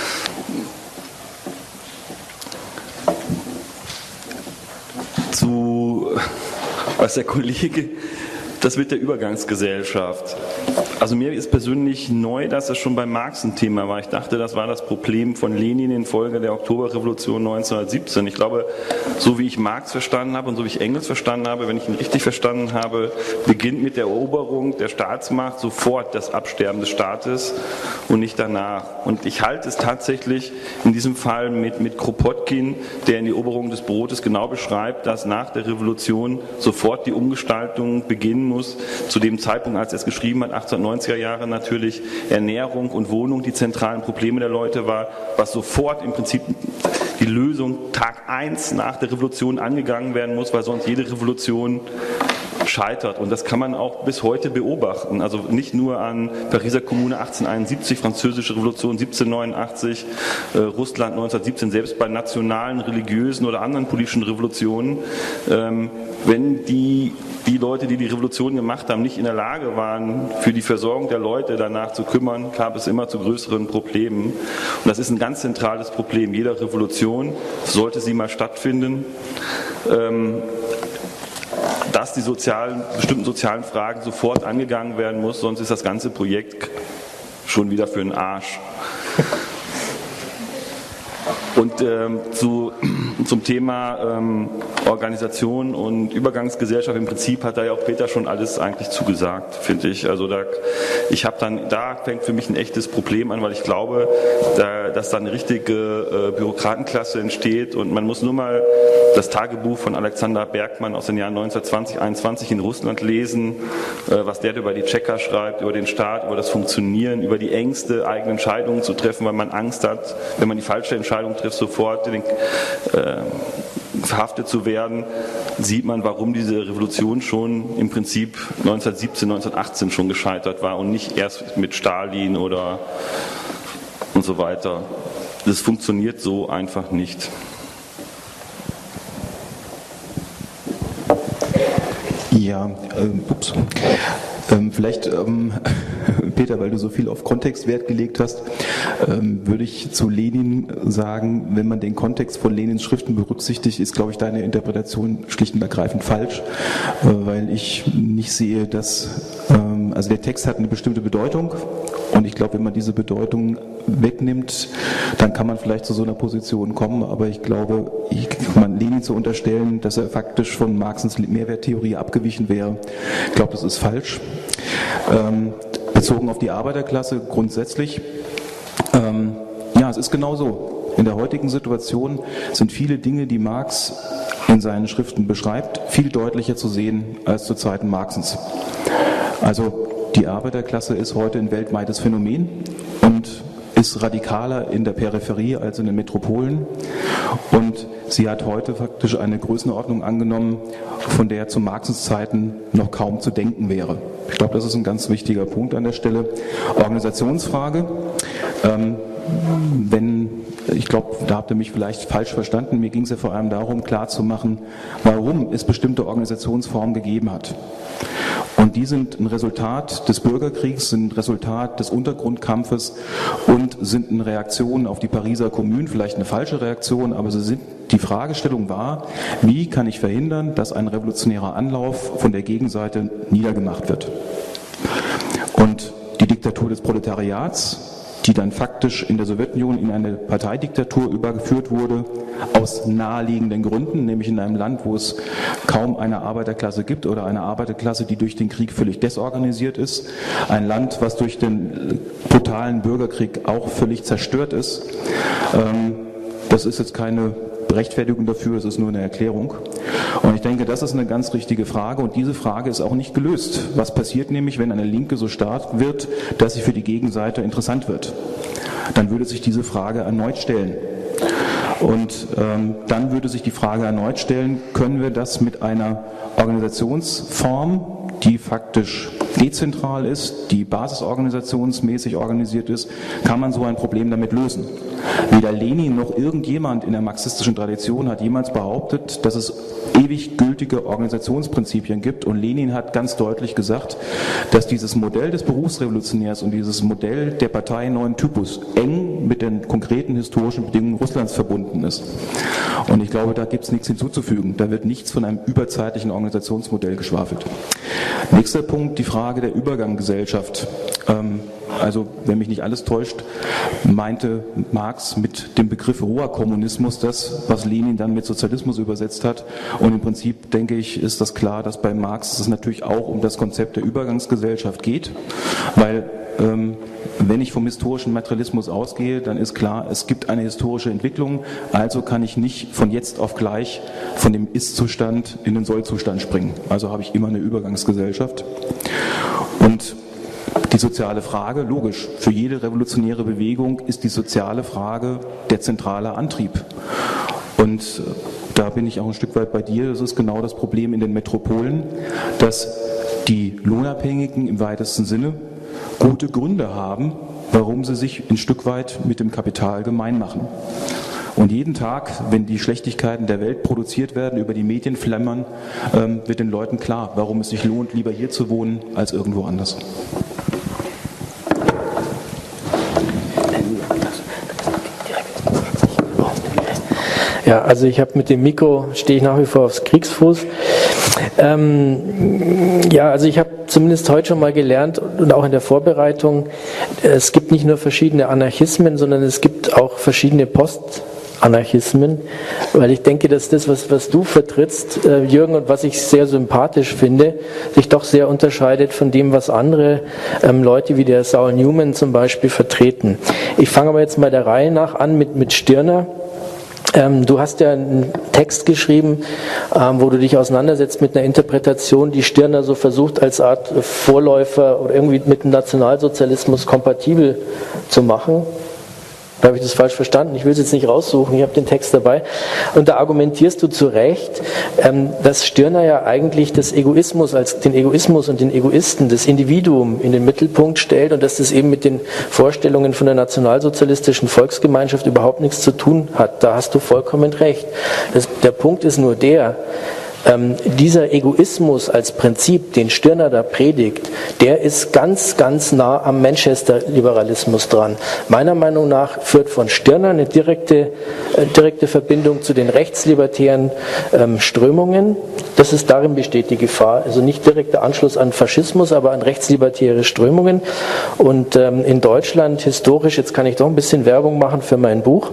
Zu, was der Kollege, das mit der Übergangsgesellschaft. Also mir ist persönlich neu, dass das schon bei Marx ein Thema war. Ich dachte, das war das Problem von Lenin infolge der Oktoberrevolution neunzehnhundertsiebzehn. Ich glaube, so wie ich Marx verstanden habe und so wie ich Engels verstanden habe, wenn ich ihn richtig verstanden habe, beginnt mit der Eroberung der Staatsmacht sofort das Absterben des Staates und nicht danach. Und ich halte es tatsächlich in diesem Fall mit, mit Kropotkin, der in die Eroberung des Brotes genau beschreibt, dass nach der Revolution sofort die Umgestaltung beginnen muss. Zu dem Zeitpunkt, als er es geschrieben hat, achtzehnhundertneunziger Jahre natürlich, Ernährung und Wohnung die zentralen Probleme der Leute war, was sofort im Prinzip die Lösung Tag eins nach der Revolution angegangen werden muss, weil sonst jede Revolution scheitert. Und das kann man auch bis heute beobachten. Also nicht nur an Pariser Kommune achtzehnhunderteinundsiebzig, Französische Revolution siebzehnhundertneunundachtzig, äh, Russland neunzehnhundertsiebzehn, selbst bei nationalen, religiösen oder anderen politischen Revolutionen. Ähm, wenn die die Leute, die die Revolution gemacht haben, nicht in der Lage waren, für die Versorgung der Leute danach zu kümmern, gab es immer zu größeren Problemen. Und das ist ein ganz zentrales Problem jeder Revolution, sollte sie mal stattfinden, ähm, dass die sozialen, bestimmten sozialen Fragen sofort angegangen werden muss, sonst ist das ganze Projekt schon wieder für den Arsch. Und ähm, zu, zum Thema ähm, Organisation und Übergangsgesellschaft, im Prinzip hat da ja auch Peter schon alles eigentlich zugesagt, finde ich. Also da, ich habe dann, da fängt für mich ein echtes Problem an, weil ich glaube, da, dass da eine richtige äh, Bürokratenklasse entsteht und man muss nur mal das Tagebuch von Alexander Bergmann aus den Jahren neunzehnhundertzwanzig, einundzwanzig in Russland lesen, äh, was der über die Tschecher schreibt, über den Staat, über das Funktionieren, über die Ängste, eigene Entscheidungen zu treffen, weil man Angst hat, wenn man die falsche Entscheidung trifft, sofort den, äh, verhaftet zu werden, sieht man, warum diese Revolution schon im Prinzip neunzehnhundertsiebzehn, neunzehnhundertachtzehn schon gescheitert war und nicht erst mit Stalin oder und so weiter. Das funktioniert so einfach nicht. Ja, äh, ups. Ähm, vielleicht, ähm, Peter, weil du so viel auf Kontext Wert gelegt hast, ähm, würde ich zu Lenin sagen, wenn man den Kontext von Lenins Schriften berücksichtigt, ist, glaube ich, deine Interpretation schlicht und ergreifend falsch, äh, weil ich nicht sehe, dass, ähm, also der Text hat eine bestimmte Bedeutung und ich glaube, wenn man diese Bedeutung wegnimmt, dann kann man vielleicht zu so einer Position kommen, aber ich glaube, ich, man Lenin zu unterstellen, dass er faktisch von Marxens Mehrwerttheorie abgewichen wäre, ich glaube, das ist falsch. Ähm, bezogen auf die Arbeiterklasse grundsätzlich, ähm, ja, es ist genau so. In der heutigen Situation sind viele Dinge, die Marx in seinen Schriften beschreibt, viel deutlicher zu sehen als zu Zeiten Marxens. Also die Arbeiterklasse ist heute ein weltweites Phänomen und ist radikaler in der Peripherie als in den Metropolen und sie hat heute faktisch eine Größenordnung angenommen, von der zu Marxens Zeiten noch kaum zu denken wäre. Ich glaube, das ist ein ganz wichtiger Punkt an der Stelle. Organisationsfrage. Ähm, wenn, ich glaube, da habt ihr mich vielleicht falsch verstanden, mir ging es ja vor allem darum, klarzumachen, warum es bestimmte Organisationsformen gegeben hat. Und die sind ein Resultat des Bürgerkriegs, sind ein Resultat des Untergrundkampfes und sind eine Reaktion auf die Pariser Kommune, vielleicht eine falsche Reaktion, aber sie sind, die Fragestellung war, wie kann ich verhindern, dass ein revolutionärer Anlauf von der Gegenseite niedergemacht wird. Und die Diktatur des Proletariats, die dann faktisch in der Sowjetunion in eine Parteidiktatur übergeführt wurde, aus naheliegenden Gründen, nämlich in einem Land, wo es kaum eine Arbeiterklasse gibt oder eine Arbeiterklasse, die durch den Krieg völlig desorganisiert ist, ein Land, was durch den brutalen Bürgerkrieg auch völlig zerstört ist. Das ist jetzt keine Rechtfertigung dafür, es ist nur eine Erklärung. Und ich denke, das ist eine ganz richtige Frage und diese Frage ist auch nicht gelöst. Was passiert nämlich, wenn eine Linke so stark wird, dass sie für die Gegenseite interessant wird? Dann würde sich diese Frage erneut stellen. Und ähm, dann würde sich die Frage erneut stellen, können wir das mit einer Organisationsform, die faktisch dezentral ist, die basisorganisationsmäßig organisiert ist, kann man so ein Problem damit lösen. Weder Lenin noch irgendjemand in der marxistischen Tradition hat jemals behauptet, dass es ewig gültige Organisationsprinzipien gibt und Lenin hat ganz deutlich gesagt, dass dieses Modell des Berufsrevolutionärs und dieses Modell der Partei neuen Typus eng mit den konkreten historischen Bedingungen Russlands verbunden ist. Und ich glaube, da gibt es nichts hinzuzufügen. Da wird nichts von einem überzeitlichen Organisationsmodell geschwafelt. Nächster Punkt, die Frage der Übergangsgesellschaft. Ähm, also, wenn mich nicht alles täuscht, meinte Marx mit dem Begriff roher Kommunismus das, was Lenin dann mit Sozialismus übersetzt hat. Und im Prinzip, denke ich, ist das klar, dass bei Marx es natürlich auch um das Konzept der Übergangsgesellschaft geht, weil ähm, wenn ich vom historischen Materialismus ausgehe, dann ist klar, es gibt eine historische Entwicklung, also kann ich nicht von jetzt auf gleich von dem Ist-Zustand in den Soll-Zustand springen. Also habe ich immer eine Übergangsgesellschaft. Und die soziale Frage, logisch, für jede revolutionäre Bewegung ist die soziale Frage der zentrale Antrieb. Und da bin ich auch ein Stück weit bei dir, das ist genau das Problem in den Metropolen, dass die Lohnabhängigen im weitesten Sinne gute Gründe haben, warum sie sich ein Stück weit mit dem Kapital gemein machen. Und jeden Tag, wenn die Schlechtigkeiten der Welt produziert werden, über die Medien flammern, ähm, wird den Leuten klar, warum es sich lohnt, lieber hier zu wohnen, als irgendwo anders. Ja, also ich habe mit dem Mikro, stehe ich nach wie vor aufs Kriegsfuß. Ähm, ja, also ich habe zumindest heute schon mal gelernt und auch in der Vorbereitung, es gibt nicht nur verschiedene Anarchismen, sondern es gibt auch verschiedene Postanarchismen, weil ich denke, dass das, was, was du vertrittst, äh, Jürgen, und was ich sehr sympathisch finde, sich doch sehr unterscheidet von dem, was andere ähm, Leute wie der Saul Newman zum Beispiel vertreten. Ich fange aber jetzt mal der Reihe nach an mit, mit Stirner. Ähm, du hast ja einen Text geschrieben, ähm, wo du dich auseinandersetzt mit einer Interpretation, die Stirner so versucht, als Art Vorläufer oder irgendwie mit dem Nationalsozialismus kompatibel zu machen. Da habe ich das falsch verstanden. Ich will es jetzt nicht raussuchen, ich habe den Text dabei. Und da argumentierst du zu Recht, ähm, dass Stirner ja eigentlich das Egoismus als den Egoismus und den Egoisten, das Individuum in den Mittelpunkt stellt und dass das eben mit den Vorstellungen von der nationalsozialistischen Volksgemeinschaft überhaupt nichts zu tun hat. Da hast du vollkommen recht. Das, der Punkt ist nur der, ähm, dieser Egoismus als Prinzip, den Stirner da predigt, der ist ganz, ganz nah am Manchester-Liberalismus dran. Meiner Meinung nach führt von Stirner eine direkte, äh, direkte Verbindung zu den rechtslibertären ähm, Strömungen. Das ist, darin besteht die Gefahr. Also nicht direkter Anschluss an Faschismus, aber an rechtslibertäre Strömungen. Und ähm, in Deutschland historisch, jetzt kann ich doch ein bisschen Werbung machen für mein Buch,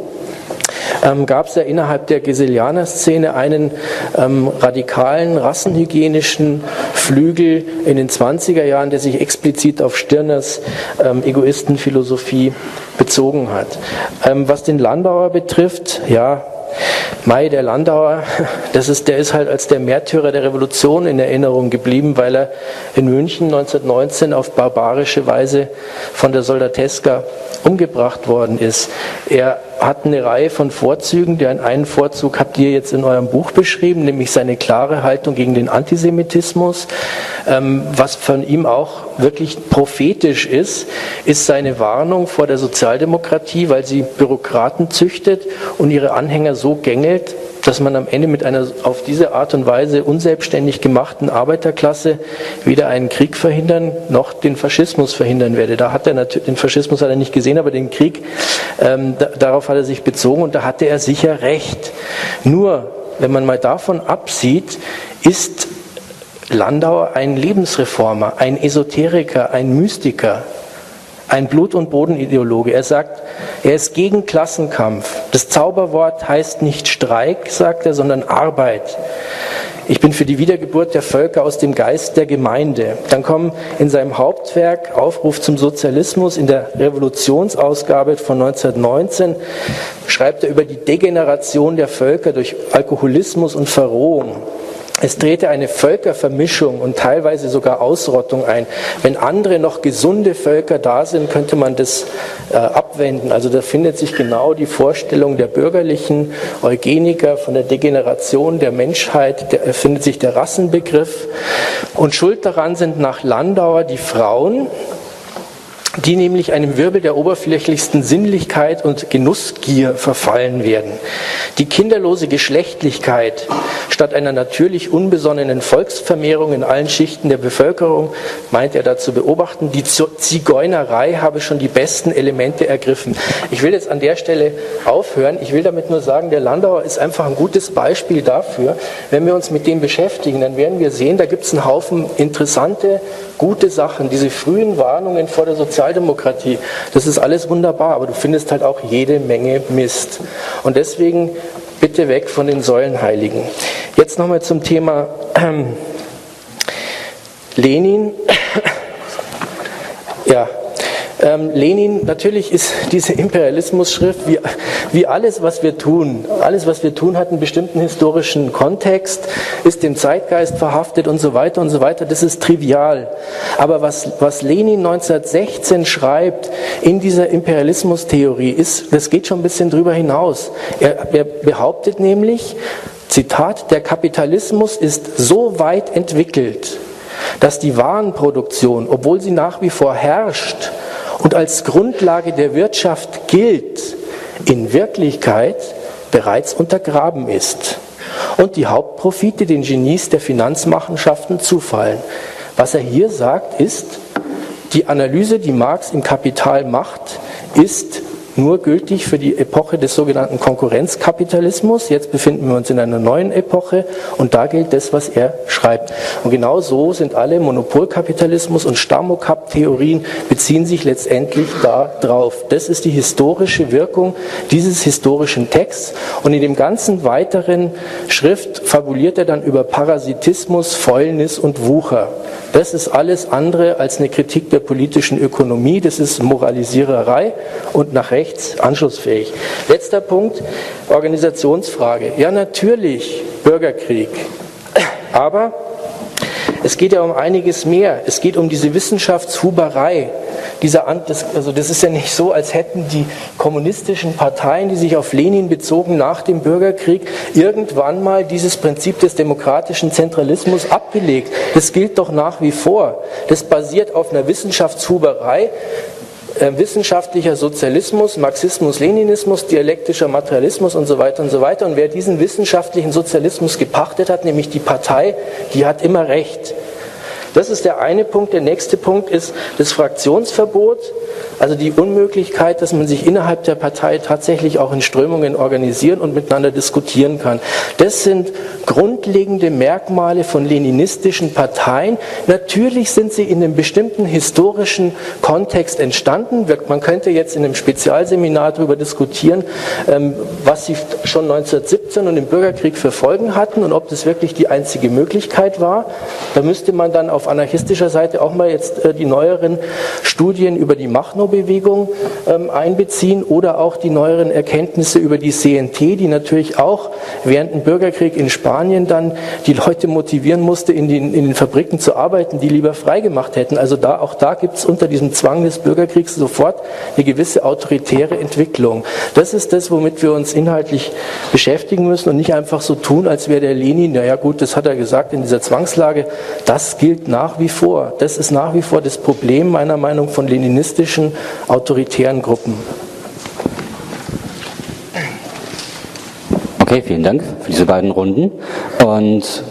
ähm, gab es ja innerhalb der Geselianer-Szene einen ähm, radikalen, rassenhygienischen Flügel in den zwanziger Jahren, der sich explizit auf Stirners ähm, Egoistenphilosophie bezogen hat. Ähm, was den Landauer betrifft, ja, Mai, der Landauer, das ist, der ist halt als der Märtyrer der Revolution in Erinnerung geblieben, weil er in München neunzehnhundertneunzehn auf barbarische Weise von der Soldateska umgebracht worden ist. Er hat eine Reihe von Vorzügen. Den einen Vorzug habt ihr jetzt in eurem Buch beschrieben, nämlich seine klare Haltung gegen den Antisemitismus. Ähm, was von ihm auch wirklich prophetisch ist, ist seine Warnung vor der Sozialdemokratie, weil sie Bürokraten züchtet und ihre Anhänger so gängelt, dass man am Ende mit einer auf diese Art und Weise unselbstständig gemachten Arbeiterklasse weder einen Krieg verhindern, noch den Faschismus verhindern werde. Da hat er natürlich, den Faschismus hat er nicht gesehen, aber den Krieg, ähm, da, darauf hat er sich bezogen und da hatte er sicher recht. Nur, wenn man mal davon absieht, ist Landauer ein Lebensreformer, ein Esoteriker, ein Mystiker, ein Blut- und Bodenideologe. Er sagt, er ist gegen Klassenkampf. Das Zauberwort heißt nicht Streik, sagt er, sondern Arbeit. Ich bin für die Wiedergeburt der Völker aus dem Geist der Gemeinde. Dann kommen in seinem Hauptwerk Aufruf zum Sozialismus in der Revolutionsausgabe von neunzehnhundertneunzehn schreibt er über die Degeneration der Völker durch Alkoholismus und Verrohung. Es trete eine Völkervermischung und teilweise sogar Ausrottung ein. Wenn andere noch gesunde Völker da sind, könnte man das äh, abwenden. Also da findet sich genau die Vorstellung der bürgerlichen Eugeniker von der Degeneration der Menschheit, da findet sich der Rassenbegriff. Und schuld daran sind nach Landauer die Frauen, die nämlich einem Wirbel der oberflächlichsten Sinnlichkeit und Genussgier verfallen werden. Die kinderlose Geschlechtlichkeit statt einer natürlich unbesonnenen Volksvermehrung in allen Schichten der Bevölkerung, meint er da zu beobachten, die Zigeunerei habe schon die besten Elemente ergriffen. Ich will jetzt an der Stelle aufhören. Ich will damit nur sagen, der Landauer ist einfach ein gutes Beispiel dafür. Wenn wir uns mit dem beschäftigen, dann werden wir sehen, da gibt es einen Haufen interessante, gute Sachen. Diese frühen Warnungen vor der Sozialdemokratie, das ist alles wunderbar, aber du findest halt auch jede Menge Mist. Und deswegen bitte weg von den Säulenheiligen. Jetzt nochmal zum Thema ähm, Lenin. Ja, ähm, Lenin, natürlich ist diese Imperialismus-Schrift, wie, wie alles, was wir tun, alles, was wir tun, hat einen bestimmten historischen Kontext, ist dem Zeitgeist verhaftet und so weiter und so weiter. Das ist trivial. Aber was, was Lenin neunzehnhundertsechzehn schreibt in dieser Imperialismus-Theorie, ist, das geht schon ein bisschen drüber hinaus. Er, er behauptet nämlich, Zitat, der Kapitalismus ist so weit entwickelt, dass die Warenproduktion, obwohl sie nach wie vor herrscht und als Grundlage der Wirtschaft gilt, in Wirklichkeit bereits untergraben ist und die Hauptprofite den Genies der Finanzmachenschaften zufallen. Was er hier sagt, ist, die Analyse, die Marx im Kapital macht, ist nur gültig für die Epoche des sogenannten Konkurrenzkapitalismus. Jetzt befinden wir uns in einer neuen Epoche und da gilt das, was er schreibt. Und genau so sind alle Monopolkapitalismus und Stamokap-Theorien beziehen sich letztendlich da drauf. Das ist die historische Wirkung dieses historischen Texts und in dem ganzen weiteren Schrift fabuliert er dann über Parasitismus, Fäulnis und Wucher. Das ist alles andere als eine Kritik der politischen Ökonomie, das ist Moralisiererei und nach rechts anschlussfähig. Letzter Punkt, Organisationsfrage. Ja, natürlich Bürgerkrieg, aber es geht ja um einiges mehr. Es geht um diese Wissenschaftshuberei. Dieser, also das ist ja nicht so, als hätten die kommunistischen Parteien, die sich auf Lenin bezogen nach dem Bürgerkrieg, irgendwann mal dieses Prinzip des demokratischen Zentralismus abgelegt. Das gilt doch nach wie vor. Das basiert auf einer Wissenschaftshuberei, äh, wissenschaftlicher Sozialismus, Marxismus, Leninismus, dialektischer Materialismus und so weiter und so weiter. Und wer diesen wissenschaftlichen Sozialismus gepachtet hat, nämlich die Partei, die hat immer Recht. Das ist der eine Punkt. Der nächste Punkt ist das Fraktionsverbot, also die Unmöglichkeit, dass man sich innerhalb der Partei tatsächlich auch in Strömungen organisieren und miteinander diskutieren kann. Das sind grundlegende Merkmale von leninistischen Parteien. Natürlich sind sie in einem bestimmten historischen Kontext entstanden. Man könnte jetzt in einem Spezialseminar darüber diskutieren, was sie schon neunzehnhundertsiebzehn und im Bürgerkrieg für Folgen hatten und ob das wirklich die einzige Möglichkeit war. Da müsste man dann auf anarchistischer Seite auch mal jetzt die neueren Studien über die Machno-Bewegung einbeziehen oder auch die neueren Erkenntnisse über die C N T, die natürlich auch während dem Bürgerkrieg in Spanien dann die Leute motivieren musste, in den, in den Fabriken zu arbeiten, die lieber freigemacht hätten. Also da, auch da gibt es unter diesem Zwang des Bürgerkriegs sofort eine gewisse autoritäre Entwicklung. Das ist das, womit wir uns inhaltlich beschäftigen müssen und nicht einfach so tun, als wäre der Lenin, naja gut, das hat er gesagt in dieser Zwangslage, das gilt nach wie vor. Das ist nach wie vor das Problem meiner Meinung nach von leninistischen autoritären Gruppen. Okay, vielen Dank für diese beiden Runden. Und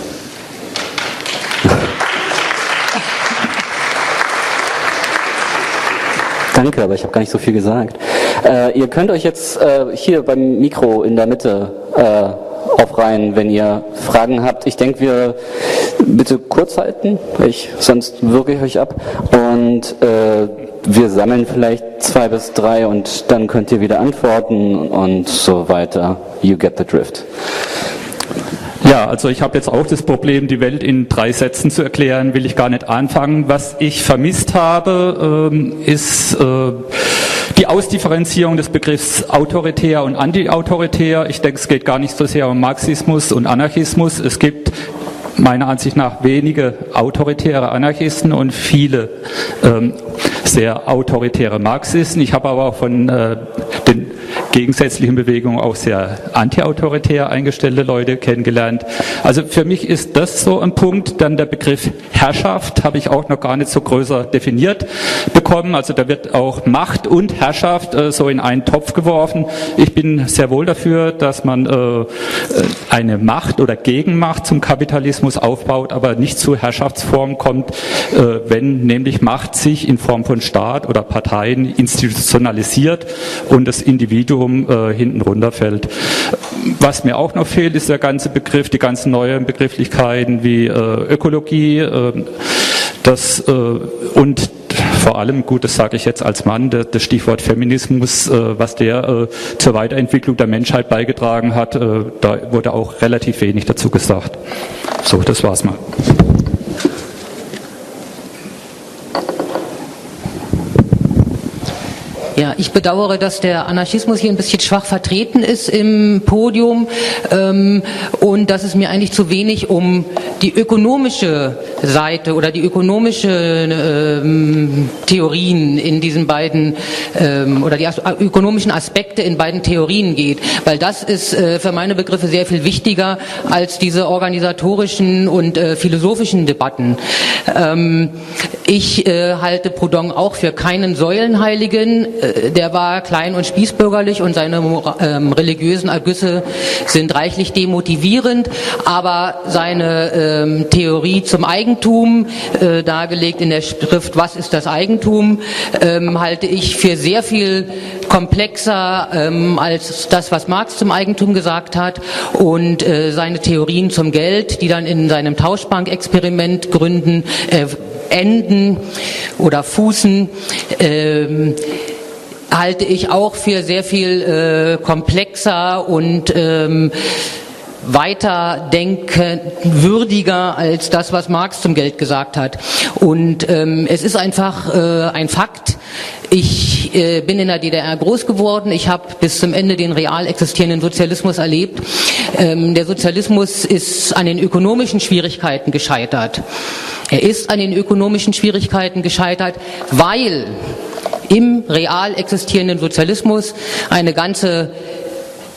danke, aber ich habe gar nicht so viel gesagt. Äh, ihr könnt euch jetzt äh, hier beim Mikro in der Mitte äh, aufreihen, wenn ihr Fragen habt. Ich denke, wir bitte kurz halten, ich, sonst wirke ich euch ab. Und äh, wir sammeln vielleicht zwei bis drei und dann könnt ihr wieder antworten und so weiter. You get the drift. Ja, also ich habe jetzt auch das Problem, die Welt in drei Sätzen zu erklären, will ich gar nicht anfangen. Was ich vermisst habe, ähm, ist äh, die Ausdifferenzierung des Begriffs autoritär und antiautoritär. Ich denke, es geht gar nicht so sehr um Marxismus und Anarchismus. Es gibt meiner Ansicht nach wenige autoritäre Anarchisten und viele ähm, sehr autoritäre Marxisten. Ich habe aber auch von äh, den gegensätzlichen Bewegungen auch sehr antiautoritär eingestellte Leute kennengelernt. Also für mich ist das so ein Punkt. Dann der Begriff Herrschaft habe ich auch noch gar nicht so größer definiert bekommen. Also da wird auch Macht und Herrschaft äh, so in einen Topf geworfen. Ich bin sehr wohl dafür, dass man äh, eine Macht oder Gegenmacht zum Kapitalismus aufbaut, aber nicht zu Herrschaftsformen kommt, äh, wenn nämlich Macht sich in Form von Staat oder Parteien institutionalisiert und das Individuum äh, hinten runterfällt. Was mir auch noch fehlt, ist der ganze Begriff, die ganzen neuen Begrifflichkeiten wie äh, Ökologie, äh, das äh, und vor allem, gut, das sage ich jetzt als Mann, das Stichwort Feminismus, äh, was der äh, zur Weiterentwicklung der Menschheit beigetragen hat, äh, da wurde auch relativ wenig dazu gesagt. So, das war's mal. Ja, ich bedauere, dass der Anarchismus hier ein bisschen schwach vertreten ist im Podium ähm, und dass es mir eigentlich zu wenig um die ökonomische Seite oder die ökonomische ähm, Theorien in diesen beiden ähm, oder die as- ökonomischen Aspekte in beiden Theorien geht, weil das ist äh, für meine Begriffe sehr viel wichtiger als diese organisatorischen und äh, philosophischen Debatten. Ähm, ich äh, halte Proudhon auch für keinen Säulenheiligen. Der war klein und spießbürgerlich und seine ähm, religiösen Ergüsse sind reichlich demotivierend, aber seine ähm, Theorie zum Eigentum, äh, dargelegt in der Schrift Was ist das Eigentum, ähm, halte ich für sehr viel komplexer ähm, als das, was Marx zum Eigentum gesagt hat, und äh, seine Theorien zum Geld, die dann in seinem Tauschbankexperiment gründen, äh, enden oder fußen, ähm, halte ich auch für sehr viel äh, komplexer und ähm, weiterdenkwürdiger als das, was Marx zum Geld gesagt hat. Und ähm, es ist einfach äh, ein Fakt. Ich äh, bin in der D D R groß geworden. Ich habe bis zum Ende den real existierenden Sozialismus erlebt. Ähm, der Sozialismus ist an den ökonomischen Schwierigkeiten gescheitert. Er ist an den ökonomischen Schwierigkeiten gescheitert, weil im real existierenden Sozialismus eine ganze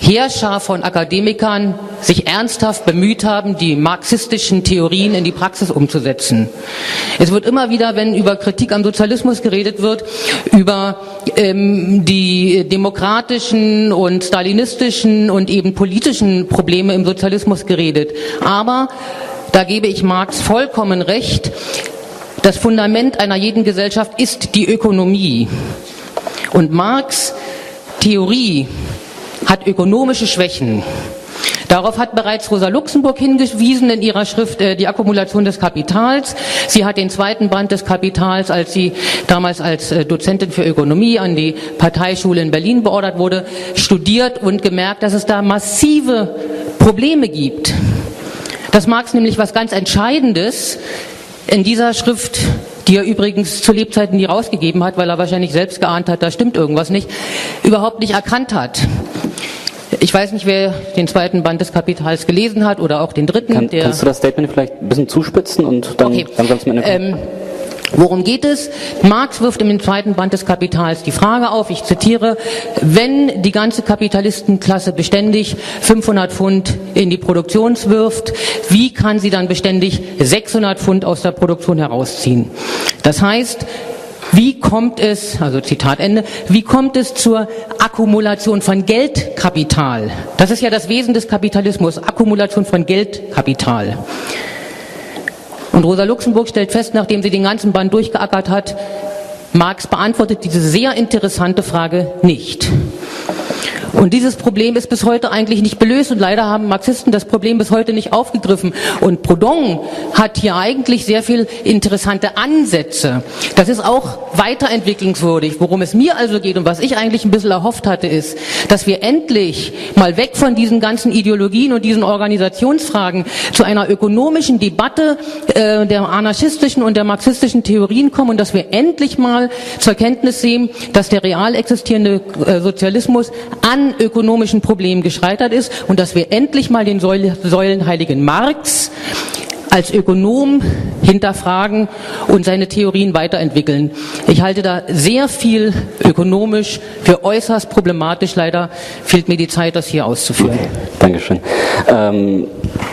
Heerschar von Akademikern sich ernsthaft bemüht haben, die marxistischen Theorien in die Praxis umzusetzen. Es wird immer wieder, wenn über Kritik am Sozialismus geredet wird, über ähm, die demokratischen und stalinistischen und eben politischen Probleme im Sozialismus geredet. Aber, da gebe ich Marx vollkommen recht, das Fundament einer jeden Gesellschaft ist die Ökonomie. Und Marx' Theorie hat ökonomische Schwächen. Darauf hat bereits Rosa Luxemburg hingewiesen in ihrer Schrift äh, Die Akkumulation des Kapitals. Sie hat den zweiten Band des Kapitals, als sie damals als äh, Dozentin für Ökonomie an die Parteischule in Berlin beordert wurde, studiert und gemerkt, dass es da massive Probleme gibt. Dass Marx nämlich was ganz Entscheidendes in dieser Schrift, die er übrigens zu Lebzeiten nie rausgegeben hat, weil er wahrscheinlich selbst geahnt hat, da stimmt irgendwas nicht, überhaupt nicht erkannt hat. Ich weiß nicht, wer den zweiten Band des Kapitals gelesen hat oder auch den dritten. Kann, der kannst du das Statement vielleicht ein bisschen zuspitzen und dann, okay. dann sonst mit ähm, Worum geht es? Marx wirft im zweiten Band des Kapitals die Frage auf, ich zitiere, wenn die ganze Kapitalistenklasse beständig fünfhundert Pfund in die Produktion wirft, wie kann sie dann beständig sechshundert Pfund aus der Produktion herausziehen? Das heißt, wie kommt es, also Zitat Ende, wie kommt es zur Akkumulation von Geldkapital? Das ist ja das Wesen des Kapitalismus, Akkumulation von Geldkapital. Und Rosa Luxemburg stellt fest, nachdem sie den ganzen Band durchgeackert hat, Marx beantwortet diese sehr interessante Frage nicht. Und dieses Problem ist bis heute eigentlich nicht gelöst und leider haben Marxisten das Problem bis heute nicht aufgegriffen. Und Proudhon hat hier eigentlich sehr viel interessante Ansätze. Das ist auch weiterentwicklungswürdig. Worum es mir also geht und was ich eigentlich ein bisschen erhofft hatte, ist, dass wir endlich mal weg von diesen ganzen Ideologien und diesen Organisationsfragen zu einer ökonomischen Debatte äh, der anarchistischen und der marxistischen Theorien kommen und dass wir endlich mal zur Kenntnis sehen, dass der real existierende äh, Sozialismus an ökonomischen Problemen gescheitert ist und dass wir endlich mal den säulenheiligen Marx als Ökonom hinterfragen und seine Theorien weiterentwickeln. Ich halte da sehr viel ökonomisch für äußerst problematisch. Leider fehlt mir die Zeit, das hier auszuführen. Okay, Dankeschön. Ähm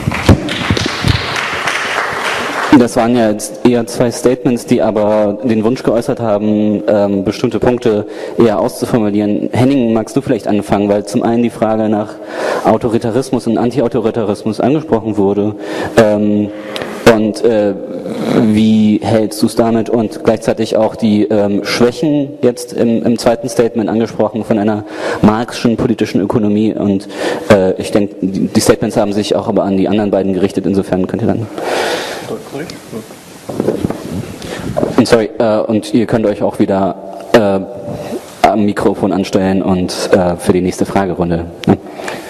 Das waren ja jetzt eher zwei Statements, die aber den Wunsch geäußert haben, ähm, bestimmte Punkte eher auszuformulieren. Henning, magst du vielleicht anfangen, weil zum einen die Frage nach Autoritarismus und Anti-Autoritarismus angesprochen wurde. Ähm, und äh, wie hältst du es damit und gleichzeitig auch die ähm, Schwächen jetzt im, im zweiten Statement angesprochen von einer marxischen politischen Ökonomie und äh, ich denke, die Statements haben sich auch aber an die anderen beiden gerichtet, insofern könnt ihr dann... Und sorry, äh, und ihr könnt euch auch wieder äh, am Mikrofon anstellen und äh, für die nächste Fragerunde. Ne?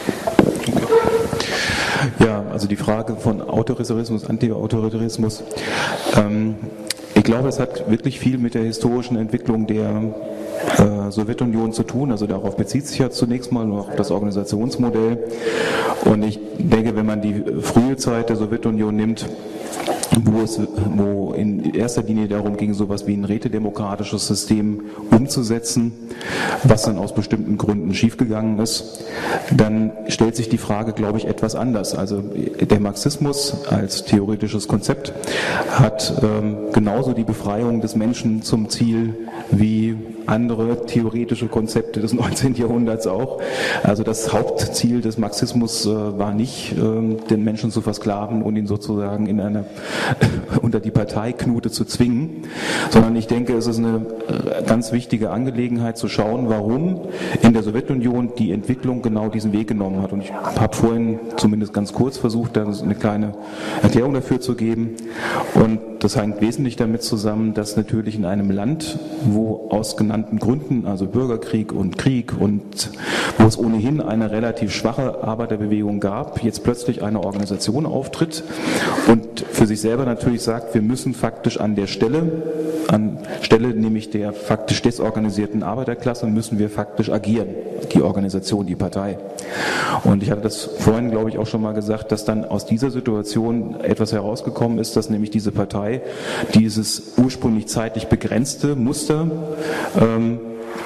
Ja, also die Frage von Autoritarismus, Anti-Autoritarismus. Ähm, ich glaube, es hat wirklich viel mit der historischen Entwicklung der äh, Sowjetunion zu tun. Also darauf bezieht sich ja zunächst mal noch das Organisationsmodell. Und ich denke, wenn man die frühe Zeit der Sowjetunion nimmt, wo es wo in erster Linie darum ging, sowas wie ein rätedemokratisches System umzusetzen, was dann aus bestimmten Gründen schiefgegangen ist, dann stellt sich die Frage, glaube ich, etwas anders. Also der Marxismus als theoretisches Konzept hat ähm, genauso die Befreiung des Menschen zum Ziel wie andere theoretische Konzepte des neunzehnten Jahrhunderts auch. Also das Hauptziel des Marxismus äh, war nicht, äh, den Menschen zu versklaven und ihn sozusagen in eine unter die Parteiknute zu zwingen, sondern ich denke, es ist eine ganz wichtige Angelegenheit zu schauen, warum in der Sowjetunion die Entwicklung genau diesen Weg genommen hat. Und ich habe vorhin zumindest ganz kurz versucht, da eine kleine Erklärung dafür zu geben. Und das hängt wesentlich damit zusammen, dass natürlich in einem Land, wo aus genannten Gründen, also Bürgerkrieg und Krieg und wo es ohnehin eine relativ schwache Arbeiterbewegung gab, jetzt plötzlich eine Organisation auftritt und für sich selber natürlich sagt, wir müssen faktisch an der Stelle, an Stelle nämlich der faktisch desorganisierten Arbeiterklasse, müssen wir faktisch agieren, die Organisation, die Partei. Und ich hatte das vorhin, glaube ich, auch schon mal gesagt, dass dann aus dieser Situation etwas herausgekommen ist, dass nämlich diese Partei dieses ursprünglich zeitlich begrenzte Muster ähm,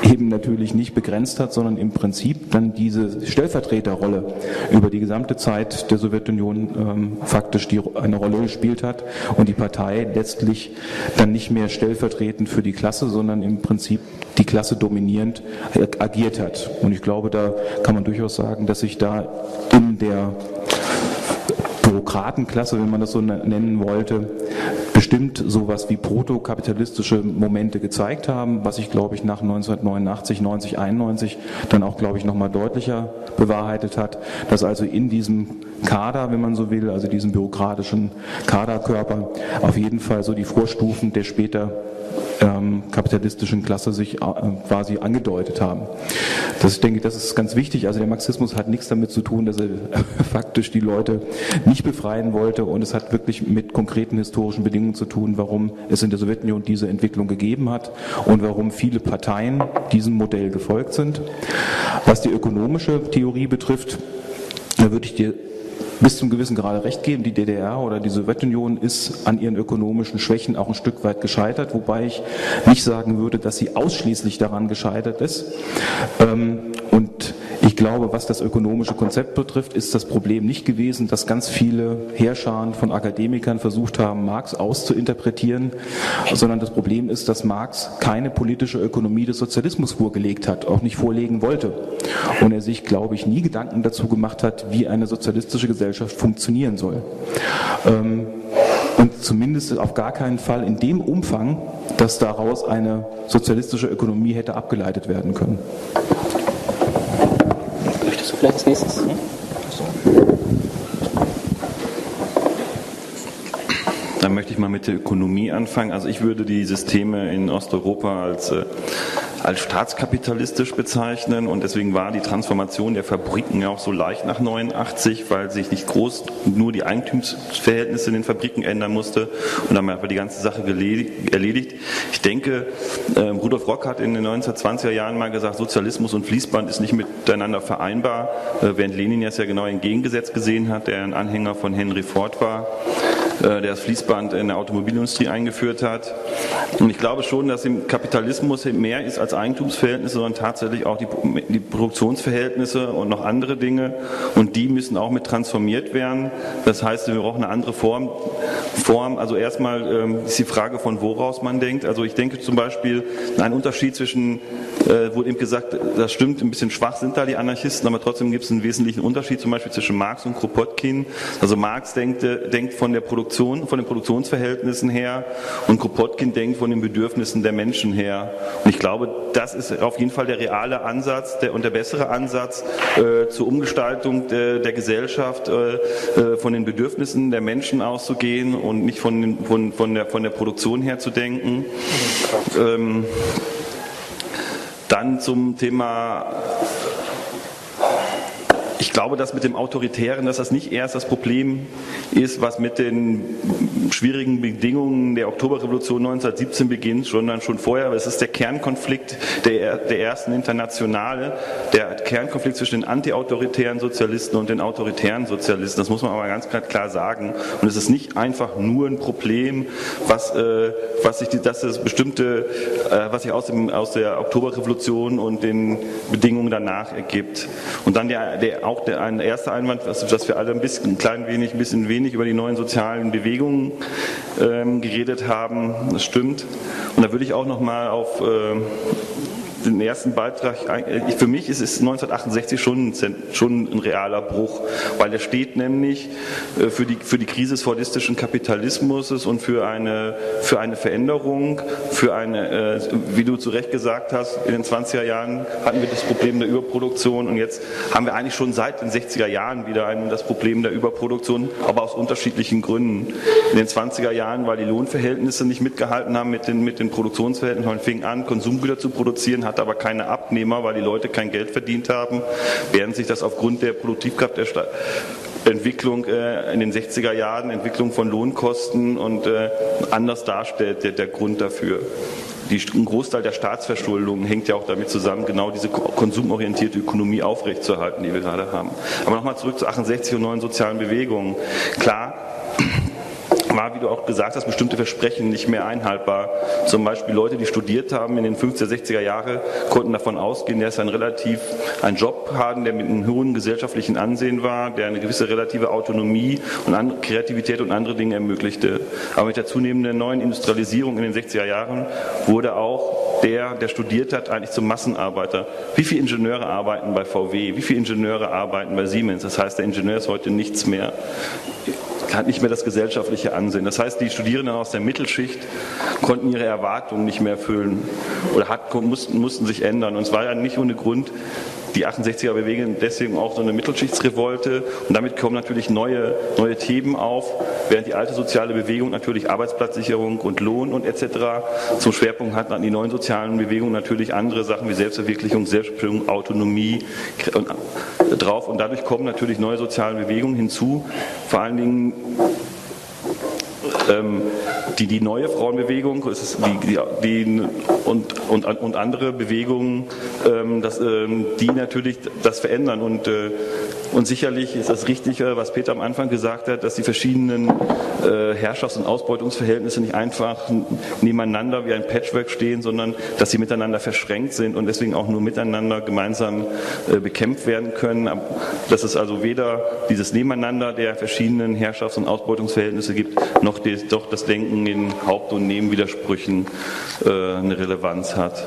eben natürlich nicht begrenzt hat, sondern im Prinzip dann diese Stellvertreterrolle über die gesamte Zeit der Sowjetunion ähm, faktisch die, eine Rolle gespielt hat und die Partei letztlich dann nicht mehr stellvertretend für die Klasse, sondern im Prinzip die Klasse dominierend agiert hat. Und ich glaube, da kann man durchaus sagen, dass sich da in der Bürokratenklasse, wenn man das so nennen wollte, bestimmt sowas wie protokapitalistische Momente gezeigt haben, was sich, glaube ich, nach neunzehnhundertneunundachtzig, neunzig, einundneunzig dann auch, glaube ich, nochmal deutlicher bewahrheitet hat, dass also in diesem Kader, wenn man so will, also diesem bürokratischen Kaderkörper, auf jeden Fall so die Vorstufen der später ähm, kapitalistischen Klasse sich äh, quasi angedeutet haben. Das, ich denke, das ist ganz wichtig. Also der Marxismus hat nichts damit zu tun, dass er faktisch die Leute nicht befreien wollte, und es hat wirklich mit konkreten historischen Bedingungen zu tun, warum es in der Sowjetunion diese Entwicklung gegeben hat und warum viele Parteien diesem Modell gefolgt sind. Was die ökonomische Theorie betrifft, da würde ich dir bis zum gewissen Grade recht geben. Die D D R oder die Sowjetunion ist an ihren ökonomischen Schwächen auch ein Stück weit gescheitert, wobei ich nicht sagen würde, dass sie ausschließlich daran gescheitert ist. Und ich glaube, was das ökonomische Konzept betrifft, ist das Problem nicht gewesen, dass ganz viele Heerscharen von Akademikern versucht haben, Marx auszuinterpretieren, sondern das Problem ist, dass Marx keine politische Ökonomie des Sozialismus vorgelegt hat, auch nicht vorlegen wollte. Und er sich, glaube ich, nie Gedanken dazu gemacht hat, wie eine sozialistische Gesellschaft funktionieren soll. Und zumindest auf gar keinen Fall in dem Umfang, dass daraus eine sozialistische Ökonomie hätte abgeleitet werden können. Möchtest du vielleicht als nächstes? Hm? Dann möchte ich mal mit der Ökonomie anfangen. Also ich würde die Systeme in Osteuropa als, äh, als staatskapitalistisch bezeichnen, und deswegen war die Transformation der Fabriken ja auch so leicht nach neunundachtzig, weil sich nicht groß nur die Eigentumsverhältnisse in den Fabriken ändern musste, und dann haben wir die ganze Sache erledigt. Ich denke, äh, Rudolf Rock hat in den neunzehnhundertzwanziger Jahren mal gesagt, Sozialismus und Fließband ist nicht miteinander vereinbar, äh, während Lenin das ja genau entgegengesetzt gesehen hat, der ein Anhänger von Henry Ford war, der das Fließband in der Automobilindustrie eingeführt hat. Und ich glaube schon, dass im Kapitalismus mehr ist als Eigentumsverhältnisse, sondern tatsächlich auch die, die Produktionsverhältnisse und noch andere Dinge. Und die müssen auch mit transformiert werden. Das heißt, wir brauchen eine andere Form. Form. Also erstmal ähm, ist die Frage, von woraus man denkt. Also ich denke zum Beispiel, ein Unterschied zwischen, äh, wurde eben gesagt, das stimmt, ein bisschen schwach sind da die Anarchisten, aber trotzdem gibt es einen wesentlichen Unterschied zum Beispiel zwischen Marx und Kropotkin. Also Marx denkt, äh, denkt von der Produktion, von den Produktionsverhältnissen her, und Kropotkin denkt von den Bedürfnissen der Menschen her. Und ich glaube, das ist auf jeden Fall der reale Ansatz der, und der bessere Ansatz äh, zur Umgestaltung der, der Gesellschaft, äh, von den Bedürfnissen der Menschen auszugehen und nicht von, den, von, von, der, von der Produktion her zu denken. Ähm, dann zum Thema, ich glaube, dass mit dem Autoritären, dass das nicht erst das Problem ist, was mit den schwierigen Bedingungen der Oktoberrevolution neunzehnhundertsiebzehn beginnt, sondern schon vorher. Aber es ist der Kernkonflikt der, der ersten Internationale, der Kernkonflikt zwischen den antiautoritären Sozialisten und den autoritären Sozialisten. Das muss man aber ganz klar sagen. Und es ist nicht einfach nur ein Problem, was, äh, was sich, die, dass das bestimmte, äh, was sich aus, dem, aus der Oktoberrevolution und den Bedingungen danach ergibt. Und dann der, der auch der ein erster Einwand, dass, dass wir alle ein bisschen, ein klein wenig, ein bisschen wenig über die neuen sozialen Bewegungen ähm, geredet haben. Das stimmt. Und da würde ich auch noch mal auf äh, den ersten Beitrag, für mich ist es neunzehnhundertachtundsechzig schon, schon ein realer Bruch, weil er steht nämlich für die, für die Krise des fordistischen Kapitalismus und für eine, für eine Veränderung, für eine, wie du zu Recht gesagt hast, in den zwanziger Jahren hatten wir das Problem der Überproduktion, und jetzt haben wir eigentlich schon seit den sechziger Jahren wieder ein, das Problem der Überproduktion, aber aus unterschiedlichen Gründen. In den zwanziger Jahren, weil die Lohnverhältnisse nicht mitgehalten haben mit den, mit den Produktionsverhältnissen, man fing an, Konsumgüter zu produzieren, hat aber keine Abnehmer, weil die Leute kein Geld verdient haben, während sich das aufgrund der Produktivkraft der Sta- Entwicklung äh, in den sechziger Jahren, Entwicklung von Lohnkosten und äh, anders darstellt, der, der Grund dafür. Die, ein Großteil der Staatsverschuldung hängt ja auch damit zusammen, genau diese konsumorientierte Ökonomie aufrechtzuerhalten, die wir gerade haben. Aber nochmal zurück zu achtundsechzig und neuen sozialen Bewegungen. Klar, war, wie du auch gesagt hast, bestimmte Versprechen nicht mehr einhaltbar. Zum Beispiel Leute, die studiert haben in den fünfziger, sechziger Jahre, konnten davon ausgehen, dass sie einen relativ einen Job haben, der mit einem hohen gesellschaftlichen Ansehen war, der eine gewisse relative Autonomie und andere, Kreativität und andere Dinge ermöglichte. Aber mit der zunehmenden neuen Industrialisierung in den sechziger Jahren wurde auch der, der studiert hat, eigentlich zum Massenarbeiter. Wie viele Ingenieure arbeiten bei V W? Wie viele Ingenieure arbeiten bei Siemens? Das heißt, der Ingenieur ist heute nichts mehr, hat nicht mehr das gesellschaftliche Ansehen. Das heißt, die Studierenden aus der Mittelschicht konnten ihre Erwartungen nicht mehr erfüllen oder hat, mussten, mussten sich ändern. Und es war ja nicht ohne Grund die achtundsechziger Bewegung, deswegen auch so eine Mittelschichtsrevolte. Und damit kommen natürlich neue, neue Themen auf, während die alte soziale Bewegung natürlich Arbeitsplatzsicherung und Lohn und et cetera zum Schwerpunkt hat, an die neuen sozialen Bewegungen natürlich andere Sachen wie Selbstverwirklichung, Selbstbestimmung, Autonomie und, äh, drauf. Und dadurch kommen natürlich neue soziale Bewegungen hinzu, vor allen Dingen ähm, die, die neue Frauenbewegung ist die, die, die, und, und, und andere Bewegungen, ähm, das, ähm, die natürlich das verändern. Und, äh, und sicherlich ist das richtig, was Peter am Anfang gesagt hat, dass die verschiedenen äh, Herrschafts- und Ausbeutungsverhältnisse nicht einfach nebeneinander wie ein Patchwork stehen, sondern dass sie miteinander verschränkt sind und deswegen auch nur miteinander gemeinsam äh, bekämpft werden können. Dass es also weder dieses Nebeneinander der verschiedenen Herrschafts- und Ausbeutungsverhältnisse gibt, noch die, doch das Denken in Haupt- und Nebenwidersprüchen äh, eine Relevanz hat.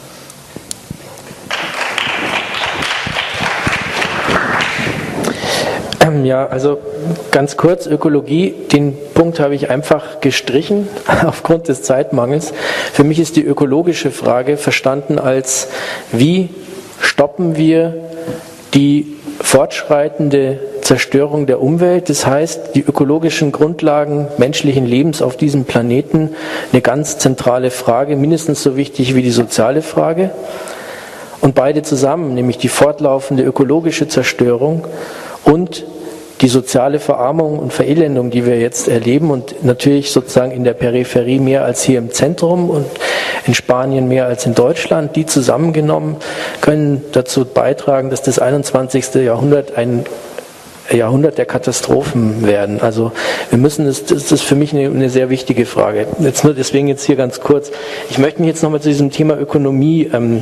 Ja, also ganz kurz, Ökologie, den Punkt habe ich einfach gestrichen aufgrund des Zeitmangels. Für mich ist die ökologische Frage verstanden als, wie stoppen wir die fortschreitende Zerstörung der Umwelt, das heißt, die ökologischen Grundlagen menschlichen Lebens auf diesem Planeten, eine ganz zentrale Frage, mindestens so wichtig wie die soziale Frage. Und beide zusammen, nämlich die fortlaufende ökologische Zerstörung und die soziale Verarmung und Verelendung, die wir jetzt erleben und natürlich sozusagen in der Peripherie mehr als hier im Zentrum und in Spanien mehr als in Deutschland, die zusammengenommen können dazu beitragen, dass das einundzwanzigste Jahrhundert ein Jahrhundert der Katastrophen werden. Also wir müssen, das, das ist für mich eine, eine sehr wichtige Frage. Jetzt nur deswegen jetzt hier ganz kurz. Ich möchte mich jetzt nochmal zu diesem Thema Ökonomie ähm,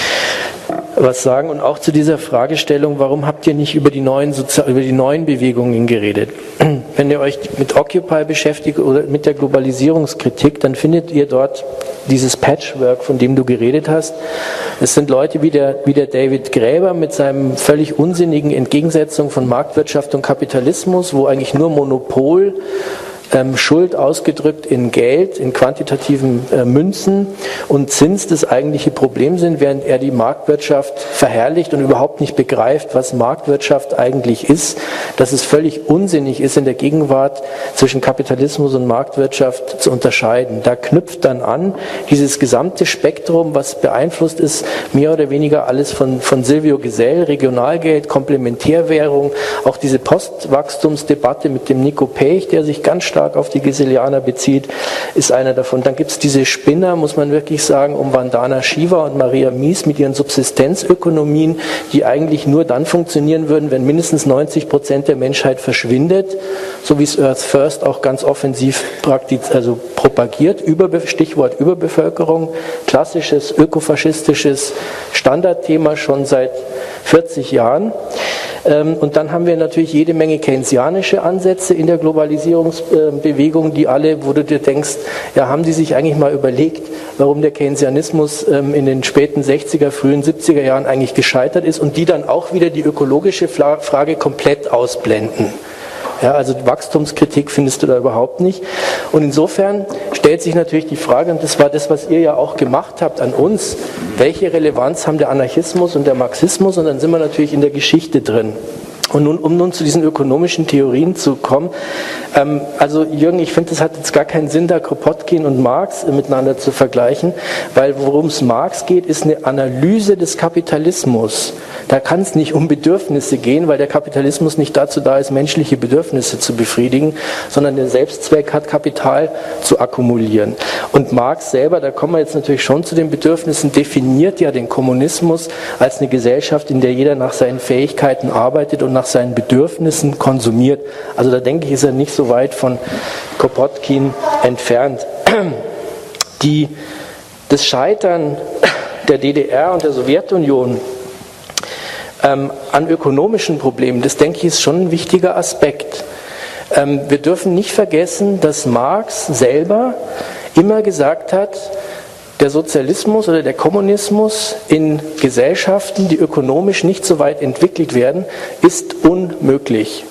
was sagen und auch zu dieser Fragestellung, warum habt ihr nicht über die neuen Sozi- über die neuen Bewegungen geredet? Wenn ihr euch mit Occupy beschäftigt oder mit der Globalisierungskritik, dann findet ihr dort dieses Patchwork, von dem du geredet hast. Es sind Leute wie der, wie der David Graeber mit seinem völlig unsinnigen Entgegensetzung von Marktwirtschaft und Kapitalismus, wo eigentlich nur Monopol, Ähm, Schuld ausgedrückt in Geld, in quantitativen äh, Münzen und Zins das eigentliche Problem sind, während er die Marktwirtschaft verherrlicht und überhaupt nicht begreift, was Marktwirtschaft eigentlich ist, dass es völlig unsinnig ist, in der Gegenwart zwischen Kapitalismus und Marktwirtschaft zu unterscheiden. Da knüpft dann an dieses gesamte Spektrum, was beeinflusst ist, mehr oder weniger alles von, von Silvio Gesell, Regionalgeld, Komplementärwährung, auch diese Postwachstumsdebatte mit dem Nico Pech, der sich ganz stark auf die Geselianer bezieht, ist einer davon. Dann gibt es diese Spinner, muss man wirklich sagen, um Vandana Shiva und Maria Mies mit ihren Subsistenzökonomien, die eigentlich nur dann funktionieren würden, wenn mindestens neunzig Prozent der Menschheit verschwindet, so wie es Earth First auch ganz offensiv praktiz, also propagiert, Über, Stichwort Überbevölkerung, klassisches ökofaschistisches Standardthema schon seit vierzig Jahren. Und dann haben wir natürlich jede Menge keynesianische Ansätze in der Globalisierungsbewegung, die alle, wo du dir denkst, ja, haben die sich eigentlich mal überlegt, warum der Keynesianismus in den späten sechziger, frühen siebziger Jahren eigentlich gescheitert ist und die dann auch wieder die ökologische Frage komplett ausblenden. Ja, also Wachstumskritik findest du da überhaupt nicht. Und insofern stellt sich natürlich die Frage, und das war das, was ihr ja auch gemacht habt an uns, welche Relevanz haben der Anarchismus und der Marxismus? Und dann sind wir natürlich in der Geschichte drin. Und nun, um nun zu diesen ökonomischen Theorien zu kommen, ähm, also Jürgen, ich finde, es hat jetzt gar keinen Sinn, da Kropotkin und Marx äh, miteinander zu vergleichen, weil worum es Marx geht, ist eine Analyse des Kapitalismus. Da kann es nicht um Bedürfnisse gehen, weil der Kapitalismus nicht dazu da ist, menschliche Bedürfnisse zu befriedigen, sondern der Selbstzweck hat, Kapital zu akkumulieren. Und Marx selber, da kommen wir jetzt natürlich schon zu den Bedürfnissen, definiert ja den Kommunismus als eine Gesellschaft, in der jeder nach seinen Fähigkeiten arbeitet und nach nach seinen Bedürfnissen konsumiert. Also da denke ich, ist er nicht so weit von Kropotkin entfernt. Die, das Scheitern der D D R und der Sowjetunion ähm, an ökonomischen Problemen, das denke ich, ist schon ein wichtiger Aspekt. Ähm, wir dürfen nicht vergessen, dass Marx selber immer gesagt hat, der Sozialismus oder der Kommunismus in Gesellschaften, die ökonomisch nicht so weit entwickelt werden, ist unmöglich.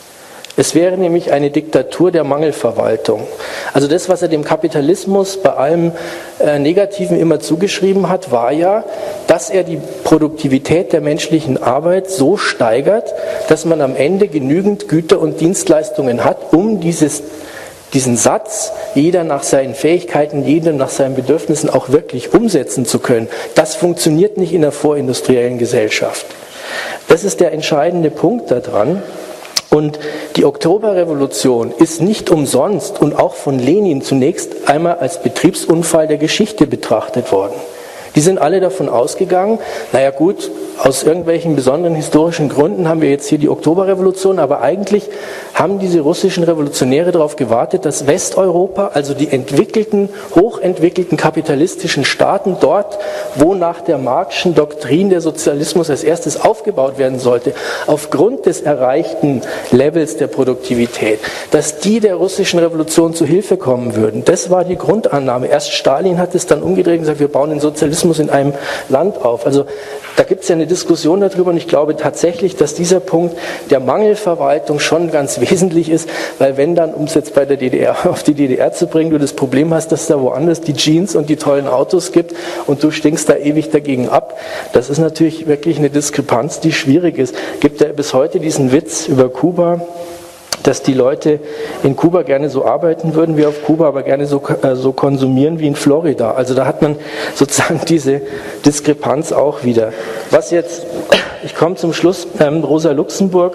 Es wäre nämlich eine Diktatur der Mangelverwaltung. Also das, was er dem Kapitalismus bei allem äh, Negativen immer zugeschrieben hat, war ja, dass er die Produktivität der menschlichen Arbeit so steigert, dass man am Ende genügend Güter und Dienstleistungen hat, um dieses, diesen Satz, jeder nach seinen Fähigkeiten, jeder nach seinen Bedürfnissen auch wirklich umsetzen zu können. Das funktioniert nicht in der vorindustriellen Gesellschaft. Das ist der entscheidende Punkt daran. Und die Oktoberrevolution ist nicht umsonst und auch von Lenin zunächst einmal als Betriebsunfall der Geschichte betrachtet worden. Die sind alle davon ausgegangen, naja gut, aus irgendwelchen besonderen historischen Gründen haben wir jetzt hier die Oktoberrevolution, aber eigentlich haben diese russischen Revolutionäre darauf gewartet, dass Westeuropa, also die entwickelten, hochentwickelten kapitalistischen Staaten dort, wo nach der Marxischen Doktrin der Sozialismus als erstes aufgebaut werden sollte, aufgrund des erreichten Levels der Produktivität, dass die der russischen Revolution zu Hilfe kommen würden. Das war die Grundannahme. Erst Stalin hat es dann umgedreht und gesagt, wir bauen den Sozialismus in einem Land auf. Also da gibt es ja eine Diskussion darüber und ich glaube tatsächlich, dass dieser Punkt der Mangelverwaltung schon ganz wesentlich ist, weil wenn dann, um es jetzt bei der D D R auf die D D R zu bringen, du das Problem hast, dass da woanders die Jeans und die tollen Autos gibt und du stinkst da ewig dagegen ab, das ist natürlich wirklich eine Diskrepanz, die schwierig ist. Gibt ja bis heute diesen Witz über Kuba, dass die Leute in Kuba gerne so arbeiten würden wie auf Kuba, aber gerne so, äh, so konsumieren wie in Florida. Also da hat man sozusagen diese Diskrepanz auch wieder. Was jetzt, ich komme zum Schluss, ähm, Rosa Luxemburg,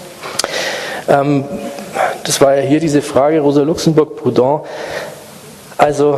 ähm, das war ja hier diese Frage, Rosa Luxemburg, Proudhon, also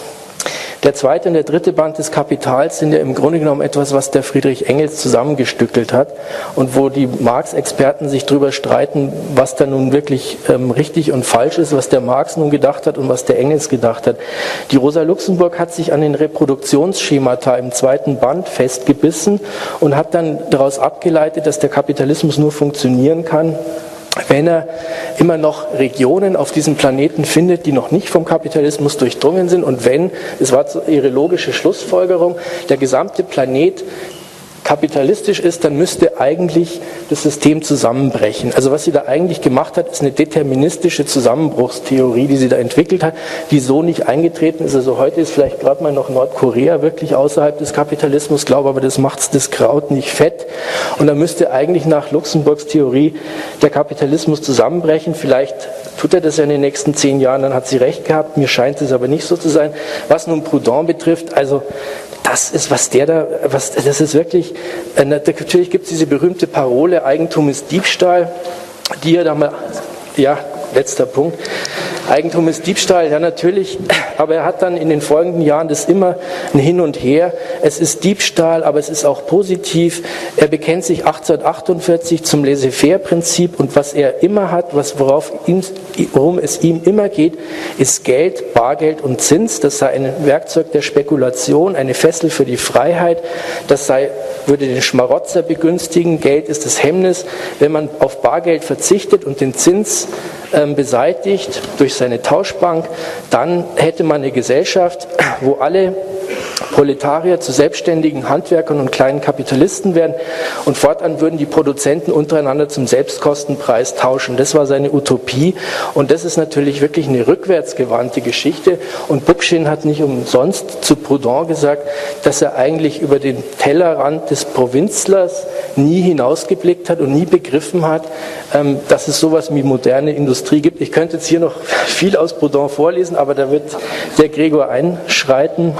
der zweite und der dritte Band des Kapitals sind ja im Grunde genommen etwas, was der Friedrich Engels zusammengestückelt hat und wo die Marx-Experten sich darüber streiten, was da nun wirklich ähm, richtig und falsch ist, was der Marx nun gedacht hat und was der Engels gedacht hat. Die Rosa Luxemburg hat sich an den Reproduktionsschemata im zweiten Band festgebissen und hat dann daraus abgeleitet, dass der Kapitalismus nur funktionieren kann, wenn er immer noch Regionen auf diesem Planeten findet, die noch nicht vom Kapitalismus durchdrungen sind und wenn, es war ihre logische Schlussfolgerung, der gesamte Planet kapitalistisch ist, dann müsste eigentlich das System zusammenbrechen. Also was sie da eigentlich gemacht hat, ist eine deterministische Zusammenbruchstheorie, die sie da entwickelt hat, die so nicht eingetreten ist. Also heute ist vielleicht gerade mal noch Nordkorea wirklich außerhalb des Kapitalismus, glaube aber, das macht das Kraut nicht fett. Und da müsste eigentlich nach Luxemburgs Theorie der Kapitalismus zusammenbrechen. Vielleicht tut er das ja in den nächsten zehn Jahren, dann hat sie recht gehabt. Mir scheint es aber nicht so zu sein. Was nun Proudhon betrifft, also das ist, was der da, was, das ist wirklich, äh, natürlich gibt es diese berühmte Parole, Eigentum ist Diebstahl, die er da mal, ja, letzter Punkt, Eigentum ist Diebstahl, ja natürlich, aber er hat dann in den folgenden Jahren das immer ein Hin und Her, es ist Diebstahl, aber es ist auch positiv, er bekennt sich achtzehnhundertachtundvierzig zum Laissez-faire-Prinzip und was er immer hat, was, worauf ihm, worum es ihm immer geht, ist Geld, Bargeld und Zins, das sei ein Werkzeug der Spekulation, eine Fessel für die Freiheit, das sei, würde den Schmarotzer begünstigen, Geld ist das Hemmnis, wenn man auf Bargeld verzichtet und den Zins ähm, beseitigt durch seine Tauschbank, dann hätte man eine Gesellschaft, wo alle Proletarier zu selbstständigen Handwerkern und kleinen Kapitalisten werden und fortan würden die Produzenten untereinander zum Selbstkostenpreis tauschen. Das war seine Utopie und das ist natürlich wirklich eine rückwärtsgewandte Geschichte und Bookchin hat nicht umsonst zu Proudhon gesagt, dass er eigentlich über den Tellerrand des Provinzlers nie hinausgeblickt hat und nie begriffen hat, dass es sowas wie moderne Industrie gibt. Ich könnte jetzt hier noch viel aus Proudhon vorlesen, aber da wird der Gregor einschreiten.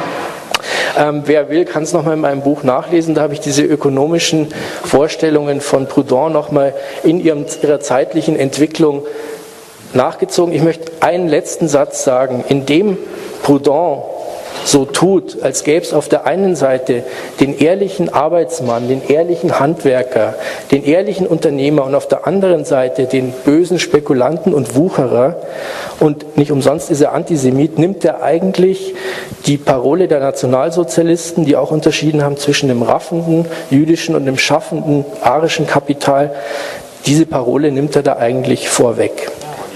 Ähm, wer will, kann es nochmal in meinem Buch nachlesen. Da habe ich diese ökonomischen Vorstellungen von Proudhon nochmal in ihrem, ihrer zeitlichen Entwicklung nachgezogen. Ich möchte einen letzten Satz sagen. Indem Proudhon so tut, als gäbe es auf der einen Seite den ehrlichen Arbeitsmann, den ehrlichen Handwerker, den ehrlichen Unternehmer und auf der anderen Seite den bösen Spekulanten und Wucherer, und nicht umsonst ist er Antisemit, nimmt er eigentlich die Parole der Nationalsozialisten, die auch unterschieden haben zwischen dem raffenden jüdischen und dem schaffenden arischen Kapital, diese Parole nimmt er da eigentlich vorweg.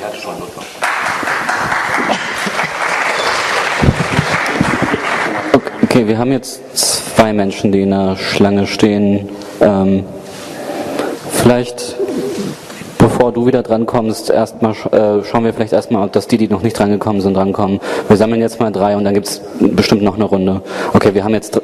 Okay, wir haben jetzt zwei Menschen, die in der Schlange stehen. Ähm, vielleicht, bevor du wieder drankommst, erstmal äh, schauen wir vielleicht erstmal, dass die, die noch nicht drangekommen sind, drankommen. Wir sammeln jetzt mal drei und dann gibt es bestimmt noch eine Runde. Okay, wir haben jetzt...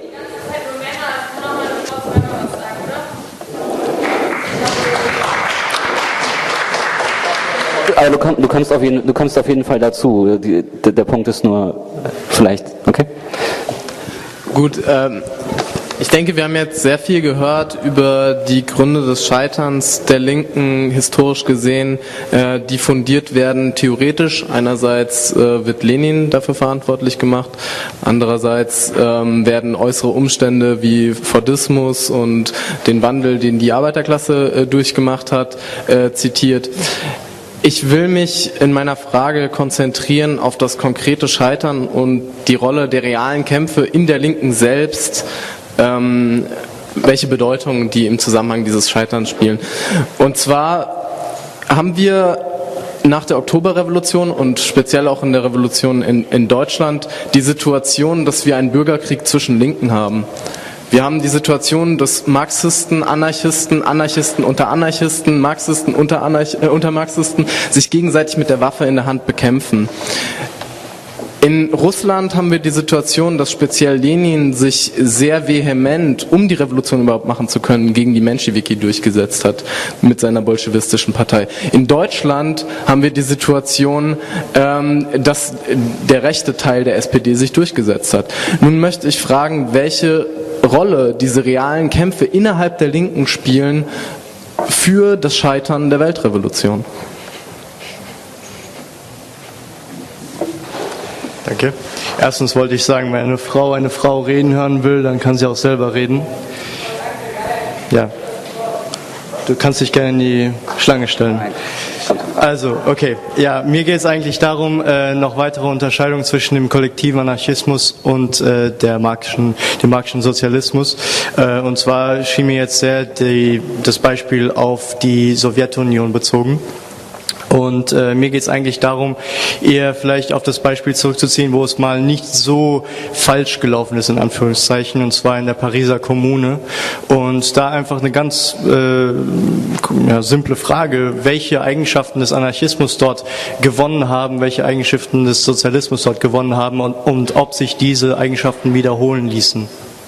Aber du, komm, du, kommst auf jeden, du kommst auf jeden Fall dazu. Die, der, der Punkt ist nur, vielleicht, okay? Gut, ähm, ich denke, wir haben jetzt sehr viel gehört über die Gründe des Scheiterns der Linken, historisch gesehen, äh, die fundiert werden theoretisch. Einerseits äh, wird Lenin dafür verantwortlich gemacht, andererseits ähm, werden äußere Umstände wie Fordismus und den Wandel, den die Arbeiterklasse äh, durchgemacht hat, äh, zitiert. Ich will mich in meiner Frage konzentrieren auf das konkrete Scheitern und die Rolle der realen Kämpfe in der Linken selbst, ähm, welche Bedeutung die im Zusammenhang dieses Scheiterns spielen. Und zwar haben wir nach der Oktoberrevolution und speziell auch in der Revolution in, in Deutschland die Situation, dass wir einen Bürgerkrieg zwischen Linken haben. Wir haben die Situation, dass Marxisten, Anarchisten, Anarchisten unter Anarchisten, Marxisten unter, Anarch äh, unter Marxisten sich gegenseitig mit der Waffe in der Hand bekämpfen. In Russland haben wir die Situation, dass speziell Lenin sich sehr vehement, um die Revolution überhaupt machen zu können, gegen die Menschewiki durchgesetzt hat mit seiner bolschewistischen Partei. In Deutschland haben wir die Situation, ähm, dass der rechte Teil der S P D sich durchgesetzt hat. Nun möchte ich fragen, welche Rolle diese realen Kämpfe innerhalb der Linken spielen für das Scheitern der Weltrevolution. Danke. Erstens wollte ich sagen, wenn eine Frau eine Frau reden hören will, dann kann sie auch selber reden. Ja. Du kannst dich gerne in die Schlange stellen. Also, okay. Ja, mir geht es eigentlich darum, äh, noch weitere Unterscheidungen zwischen dem kollektiven Anarchismus und äh, der marxischen, dem marxischen Sozialismus. Äh, und zwar schien mir jetzt sehr die, das Beispiel auf die Sowjetunion bezogen. Und äh, mir geht es eigentlich darum, eher vielleicht auf das Beispiel zurückzuziehen, wo es mal nicht so falsch gelaufen ist, in Anführungszeichen, und zwar in der Pariser Kommune. Und da einfach eine ganz äh, ja, simple Frage, welche Eigenschaften des Anarchismus dort gewonnen haben, welche Eigenschaften des Sozialismus dort gewonnen haben und, und ob sich diese Eigenschaften wiederholen ließen.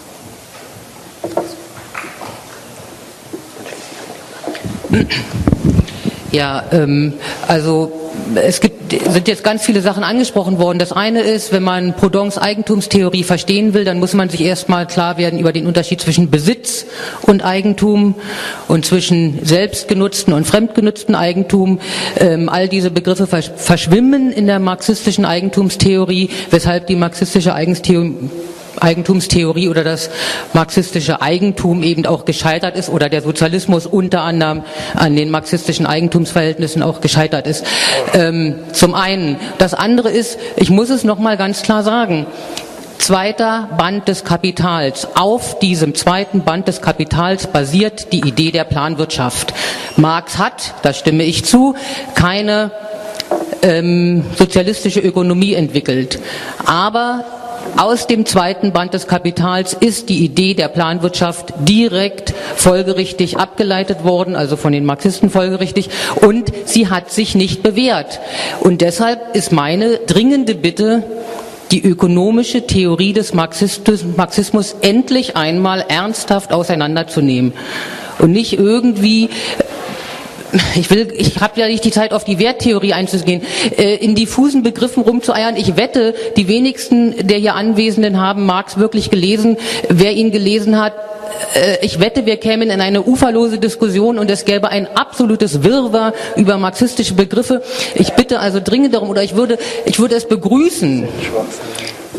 Ja, ähm, also es gibt, sind jetzt ganz viele Sachen angesprochen worden. Das eine ist, wenn man Proudhons Eigentumstheorie verstehen will, dann muss man sich erstmal klar werden über den Unterschied zwischen Besitz und Eigentum und zwischen selbstgenutzten und fremdgenutzten Eigentum. Ähm, all diese Begriffe versch- verschwimmen in der marxistischen Eigentumstheorie, weshalb die marxistische Eigentumstheorie Eigentumstheorie oder das marxistische Eigentum eben auch gescheitert ist oder der Sozialismus unter anderem an den marxistischen Eigentumsverhältnissen auch gescheitert ist. Ähm, zum einen. Das andere ist, ich muss es nochmal ganz klar sagen, zweiter Band des Kapitals. Auf diesem zweiten Band des Kapitals basiert die Idee der Planwirtschaft. Marx hat, da stimme ich zu, keine ähm, sozialistische Ökonomie entwickelt. Aber aus dem zweiten Band des Kapitals ist die Idee der Planwirtschaft direkt folgerichtig abgeleitet worden, also von den Marxisten folgerichtig, und sie hat sich nicht bewährt. Und deshalb ist meine dringende Bitte, die ökonomische Theorie des Marxismus endlich einmal ernsthaft auseinanderzunehmen und nicht irgendwie... Ich will, ich habe ja nicht die Zeit, auf die Werttheorie einzugehen, äh, in diffusen Begriffen rumzueiern. Ich wette, die wenigsten der hier Anwesenden haben Marx wirklich gelesen. Wer ihn gelesen hat, äh, ich wette, wir kämen in eine uferlose Diskussion und es gäbe ein absolutes Wirrwarr über marxistische Begriffe. Ich bitte also dringend darum, oder ich würde, ich würde es begrüßen,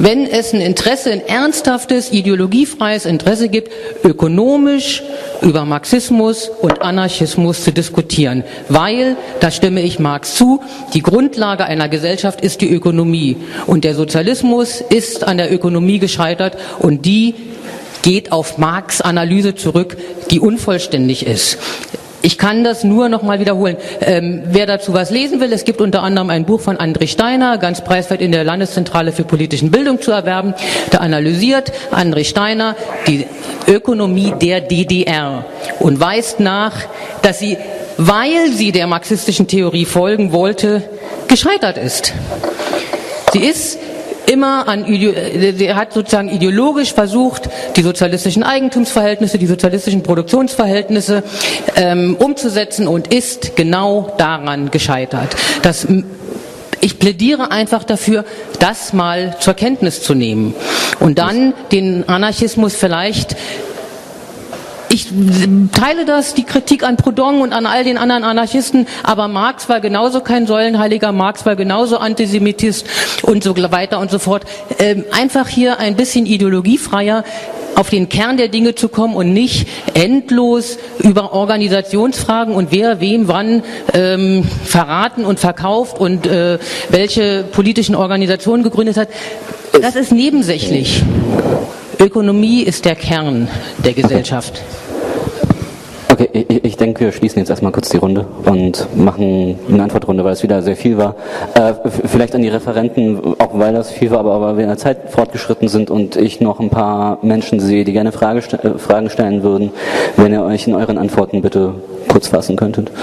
wenn es ein Interesse, ein ernsthaftes, ideologiefreies Interesse gibt, ökonomisch über Marxismus und Anarchismus zu diskutieren. Weil, da stimme ich Marx zu, die Grundlage einer Gesellschaft ist die Ökonomie. Und der Sozialismus ist an der Ökonomie gescheitert und die geht auf Marx' Analyse zurück, die unvollständig ist. Ich kann das nur noch mal wiederholen. Ähm, wer dazu was lesen will, es gibt unter anderem ein Buch von André Steiner, ganz preiswert in der Landeszentrale für politischen Bildung zu erwerben. Da analysiert André Steiner die Ökonomie der D D R und weist nach, dass sie, weil sie der marxistischen Theorie folgen wollte, gescheitert ist. Sie ist immer an, er hat sozusagen ideologisch versucht, die sozialistischen Eigentumsverhältnisse, die sozialistischen Produktionsverhältnisse ähm, umzusetzen und ist genau daran gescheitert. Das, ich plädiere einfach dafür, das mal zur Kenntnis zu nehmen und dann den Anarchismus vielleicht. Ich teile das, die Kritik an Proudhon und an all den anderen Anarchisten, aber Marx war genauso kein Säulenheiliger, Marx war genauso Antisemitist und so weiter und so fort. Ähm, einfach hier ein bisschen ideologiefreier auf den Kern der Dinge zu kommen und nicht endlos über Organisationsfragen und wer wem wann ähm, verraten und verkauft und äh, welche politischen Organisationen gegründet hat. Das ist nebensächlich. Ökonomie ist der Kern der Gesellschaft. Okay, ich, ich denke, wir schließen jetzt erstmal kurz die Runde und machen eine Antwortrunde, weil es wieder sehr viel war. Äh, vielleicht an die Referenten, auch weil das viel war, aber weil wir in der Zeit fortgeschritten sind und ich noch ein paar Menschen sehe, die gerne Frage, äh, Fragen stellen würden, wenn ihr euch in euren Antworten bitte kurz fassen könntet.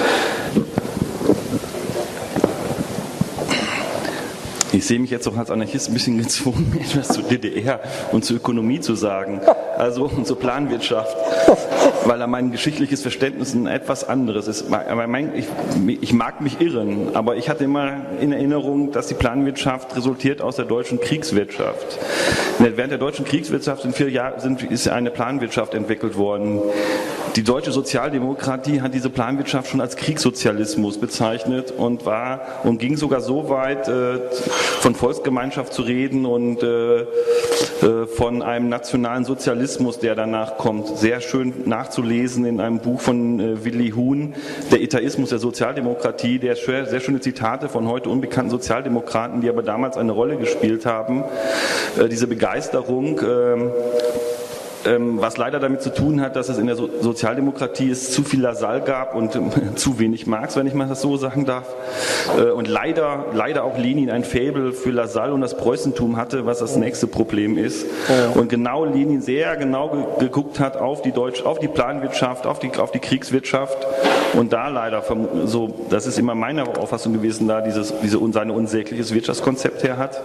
Ich sehe mich jetzt auch als Anarchist ein bisschen gezwungen, etwas zur D D R und zur Ökonomie zu sagen, also und zur Planwirtschaft, weil mein geschichtliches Verständnis ein etwas anderes ist. Ich mag mich irren, aber ich hatte immer in Erinnerung, dass die Planwirtschaft resultiert aus der deutschen Kriegswirtschaft. Während der deutschen Kriegswirtschaft in vier Jahren ist eine Planwirtschaft entwickelt worden. Die deutsche Sozialdemokratie hat diese Planwirtschaft schon als Kriegssozialismus bezeichnet und war und ging sogar so weit, äh, von Volksgemeinschaft zu reden und äh, äh, von einem nationalen Sozialismus, der danach kommt. Sehr schön nachzulesen in einem Buch von äh, Willi Huhn, Der Etaismus der Sozialdemokratie, der sehr, sehr schöne Zitate von heute unbekannten Sozialdemokraten, die aber damals eine Rolle gespielt haben. Äh, diese Begeisterung, äh, was leider damit zu tun hat, dass es in der Sozialdemokratie es zu viel Lassalle gab und zu wenig Marx, wenn ich mal das so sagen darf. Und leider, leider auch Lenin ein Faible für Lassalle und das Preußentum hatte, was das nächste Problem ist. Und genau Lenin sehr genau geguckt hat auf die Deutsch, auf die Planwirtschaft, auf die, auf die Kriegswirtschaft und da leider, so, das ist immer meine Auffassung gewesen, da dieses, diese, seine unsägliches Wirtschaftskonzept her hat.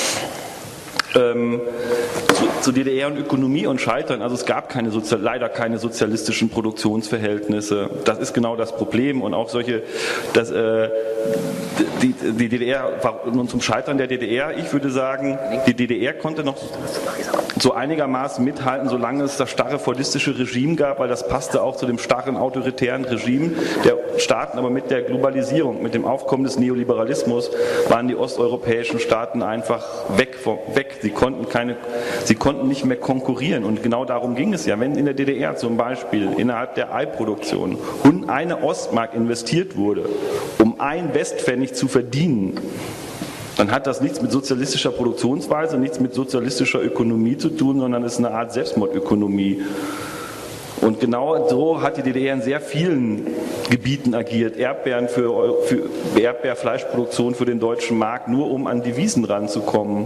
Ähm, zu, zu D D R und Ökonomie und Scheitern, also es gab keine Sozial, leider keine sozialistischen Produktionsverhältnisse. Das ist genau das Problem und auch solche, das, äh, die, die D D R, nun zum Scheitern der D D R, ich würde sagen, die D D R konnte noch so einigermaßen mithalten, solange es das starre fordistische Regime gab, weil das passte auch zu dem starren autoritären Regime der Staaten, aber mit der Globalisierung, mit dem Aufkommen des Neoliberalismus waren die osteuropäischen Staaten einfach weg, weg. Sie konnten keine, sie konnten nicht mehr konkurrieren und genau darum ging es ja. Wenn in der D D R zum Beispiel innerhalb der Eiproduktion eine Ostmark investiert wurde, um ein Westpfennig zu verdienen, dann hat das nichts mit sozialistischer Produktionsweise, nichts mit sozialistischer Ökonomie zu tun, sondern ist eine Art Selbstmordökonomie. Und genau so hat die D D R in sehr vielen Gebieten agiert. Erdbeeren für, für Erdbeerfleischproduktion für den deutschen Markt, nur um an Devisen ranzukommen.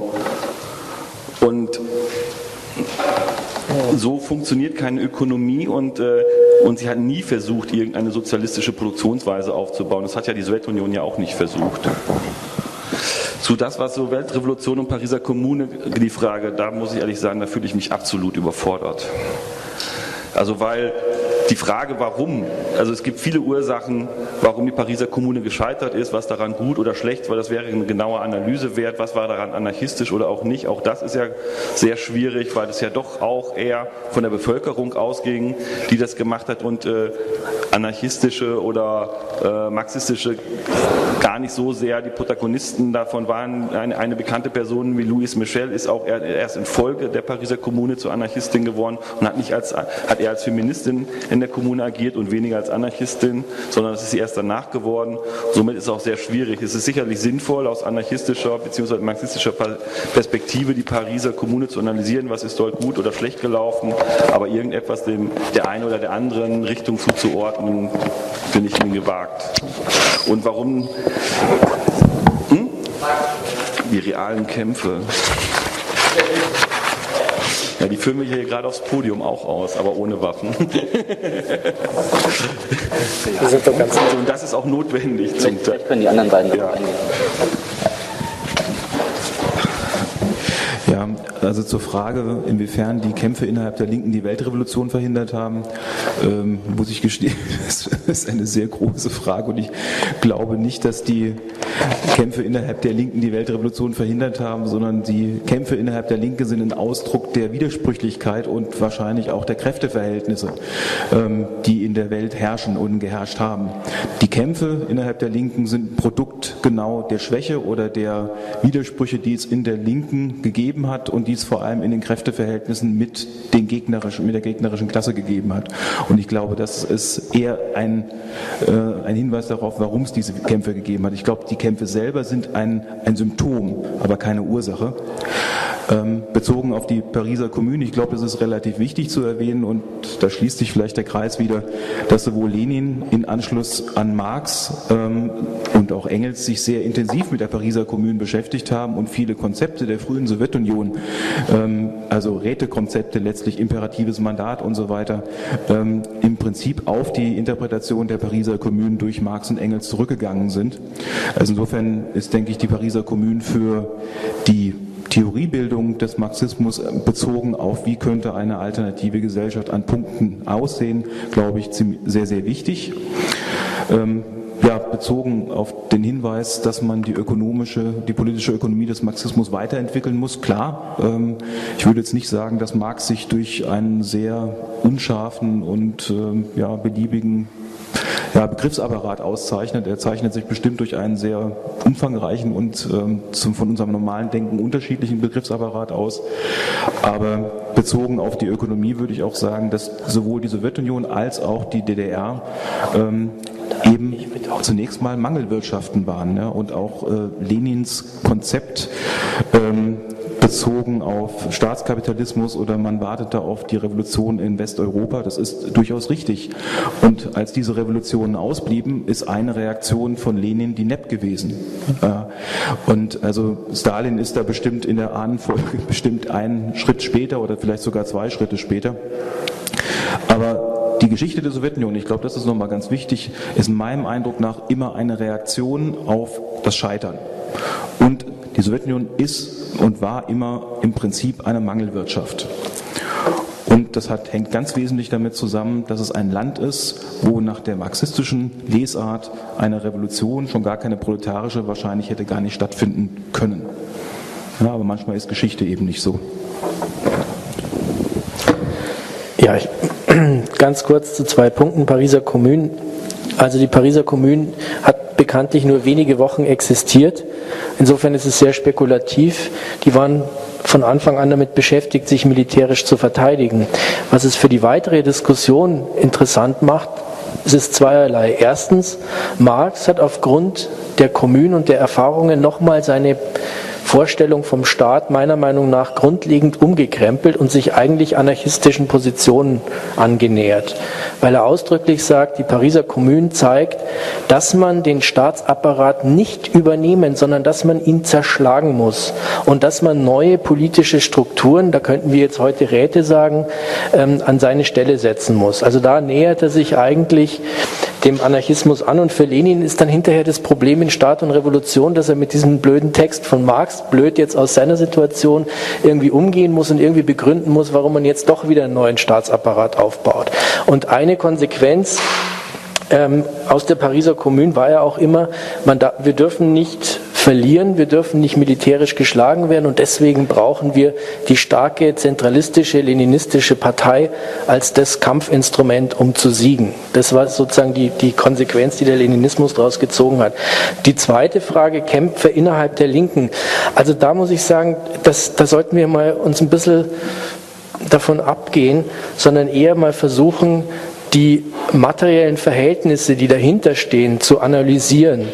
Und so funktioniert keine Ökonomie und, äh, und sie hat nie versucht, irgendeine sozialistische Produktionsweise aufzubauen. Das hat ja die Sowjetunion ja auch nicht versucht. Zu das, was so Weltrevolution und Pariser Kommune, die Frage, da muss ich ehrlich sagen, da fühle ich mich absolut überfordert. Also weil die Frage, warum, also es gibt viele Ursachen, warum die Pariser Kommune gescheitert ist, was daran gut oder schlecht war, das wäre eine genaue Analyse wert, was war daran anarchistisch oder auch nicht. Auch das ist ja sehr schwierig, weil es ja doch auch eher von der Bevölkerung ausging, die das gemacht hat. Und äh, anarchistische oder äh, marxistische gar nicht so sehr die Protagonisten davon waren. Eine, eine bekannte Person wie Louise Michel ist auch erst in Folge der Pariser Kommune zur Anarchistin geworden und hat nicht als, hat eher als Feministin in der Kommune agiert und weniger als Anarchistin, sondern das ist sie erst danach geworden. Somit ist es auch sehr schwierig. Es ist sicherlich sinnvoll, aus anarchistischer bzw. marxistischer Perspektive die Pariser Kommune zu analysieren, was ist dort gut oder schlecht gelaufen, aber irgendetwas dem der einen oder der anderen Richtung zuzuordnen, finde ich ihnen gewagt. Und warum hm? die realen Kämpfe? Ja, die führen wir hier gerade aufs Podium auch aus, aber ohne Waffen. Wir sind doch ganz Und das ist auch notwendig. Zum Teil. Können die anderen beiden ja. eingehen. Ja, also zur Frage, inwiefern die Kämpfe innerhalb der Linken die Weltrevolution verhindert haben, ähm, muss ich gestehen, das ist eine sehr große Frage und ich glaube nicht, dass die Kämpfe innerhalb der Linken die Weltrevolution verhindert haben, sondern die Kämpfe innerhalb der Linken sind ein Ausdruck der Widersprüchlichkeit und wahrscheinlich auch der Kräfteverhältnisse, ähm, die in der Welt herrschen und geherrscht haben. Die Kämpfe innerhalb der Linken sind ein Produkt genau der Schwäche oder der Widersprüche, die es in der Linken gegeben hat und die es vor allem in den Kräfteverhältnissen mit, den gegnerischen, mit der gegnerischen Klasse gegeben hat. Und ich glaube, das ist eher ein, äh, ein Hinweis darauf, warum es diese Kämpfe gegeben hat. Ich glaube, die Kämpfe selber sind ein, ein Symptom, aber keine Ursache. Ähm, bezogen auf die Pariser Kommune, ich glaube, das ist relativ wichtig zu erwähnen und da schließt sich vielleicht der Kreis wieder, dass sowohl Lenin in Anschluss an Marx ähm, und auch Engels sich sehr intensiv mit der Pariser Kommune beschäftigt haben und viele Konzepte der frühen Sowjetunion, ähm, also Rätekonzepte, letztlich imperatives Mandat und so weiter, ähm, im Prinzip auf die Interpretation der Pariser Kommune durch Marx und Engels zurückgegangen sind. Also insofern ist, denke ich, die Pariser Kommune für die Theoriebildung des Marxismus bezogen auf, wie könnte eine alternative Gesellschaft an Punkten aussehen, glaube ich, sehr, sehr wichtig. Ähm, ja, bezogen auf den Hinweis, dass man die ökonomische, die politische Ökonomie des Marxismus weiterentwickeln muss, klar. Ähm, ich würde jetzt nicht sagen, dass Marx sich durch einen sehr unscharfen und ähm, ja, beliebigen ja, Begriffsapparat auszeichnet. Er zeichnet sich bestimmt durch einen sehr umfangreichen und ähm, zum, von unserem normalen Denken unterschiedlichen Begriffsapparat aus. Aber bezogen auf die Ökonomie würde ich auch sagen, dass sowohl die Sowjetunion als auch die D D R ähm, eben zunächst mal Mangelwirtschaften waren. Ja, und auch äh, Lenins Konzept ähm, bezogen auf Staatskapitalismus oder man wartete auf die Revolution in Westeuropa, das ist durchaus richtig. Und als diese Revolutionen ausblieben, ist eine Reaktion von Lenin die N E P gewesen. Und also Stalin ist da bestimmt in der Ahnenfolge bestimmt einen Schritt später oder vielleicht sogar zwei Schritte später. Aber die Geschichte der Sowjetunion, ich glaube, das ist nochmal ganz wichtig, ist meinem Eindruck nach immer eine Reaktion auf das Scheitern. Und die Sowjetunion ist und war immer im Prinzip eine Mangelwirtschaft. Und das hat, hängt ganz wesentlich damit zusammen, dass es ein Land ist, wo nach der marxistischen Lesart eine Revolution, schon gar keine proletarische, wahrscheinlich hätte gar nicht stattfinden können. Ja, aber manchmal ist Geschichte eben nicht so. Ja, ich, ganz kurz zu zwei Punkten. Pariser Kommune. Also die Pariser Kommune hat bekanntlich nur wenige Wochen existiert. Insofern ist es sehr spekulativ. Die waren von Anfang an damit beschäftigt, sich militärisch zu verteidigen. Was es für die weitere Diskussion interessant macht, es ist zweierlei. Erstens, Marx hat aufgrund der Kommune und der Erfahrungen nochmal seine Vorstellung vom Staat meiner Meinung nach grundlegend umgekrempelt und sich eigentlich anarchistischen Positionen angenähert. Weil er ausdrücklich sagt, die Pariser Kommune zeigt, dass man den Staatsapparat nicht übernehmen, sondern dass man ihn zerschlagen muss und dass man neue politische Strukturen, da könnten wir jetzt heute Räte sagen, ähm, an seine Stelle setzen muss. Also da nähert er sich eigentlich dem Anarchismus an und für Lenin ist dann hinterher das Problem in Staat und Revolution, dass er mit diesem blöden Text von Marx, blöd jetzt aus seiner Situation, irgendwie umgehen muss und irgendwie begründen muss, warum man jetzt doch wieder einen neuen Staatsapparat aufbaut. Und eine Konsequenz ähm, aus der Pariser Kommune war ja auch immer, man da, wir dürfen nicht verlieren, wir dürfen nicht militärisch geschlagen werden und deswegen brauchen wir die starke zentralistische, leninistische Partei als das Kampfinstrument, um zu siegen. Das war sozusagen die, die Konsequenz, die der Leninismus daraus gezogen hat. Die zweite Frage, Kämpfe innerhalb der Linken. Also da muss ich sagen, das, da sollten wir mal uns ein bisschen davon abgehen, sondern eher mal versuchen, die materiellen Verhältnisse, die dahinter stehen, zu analysieren.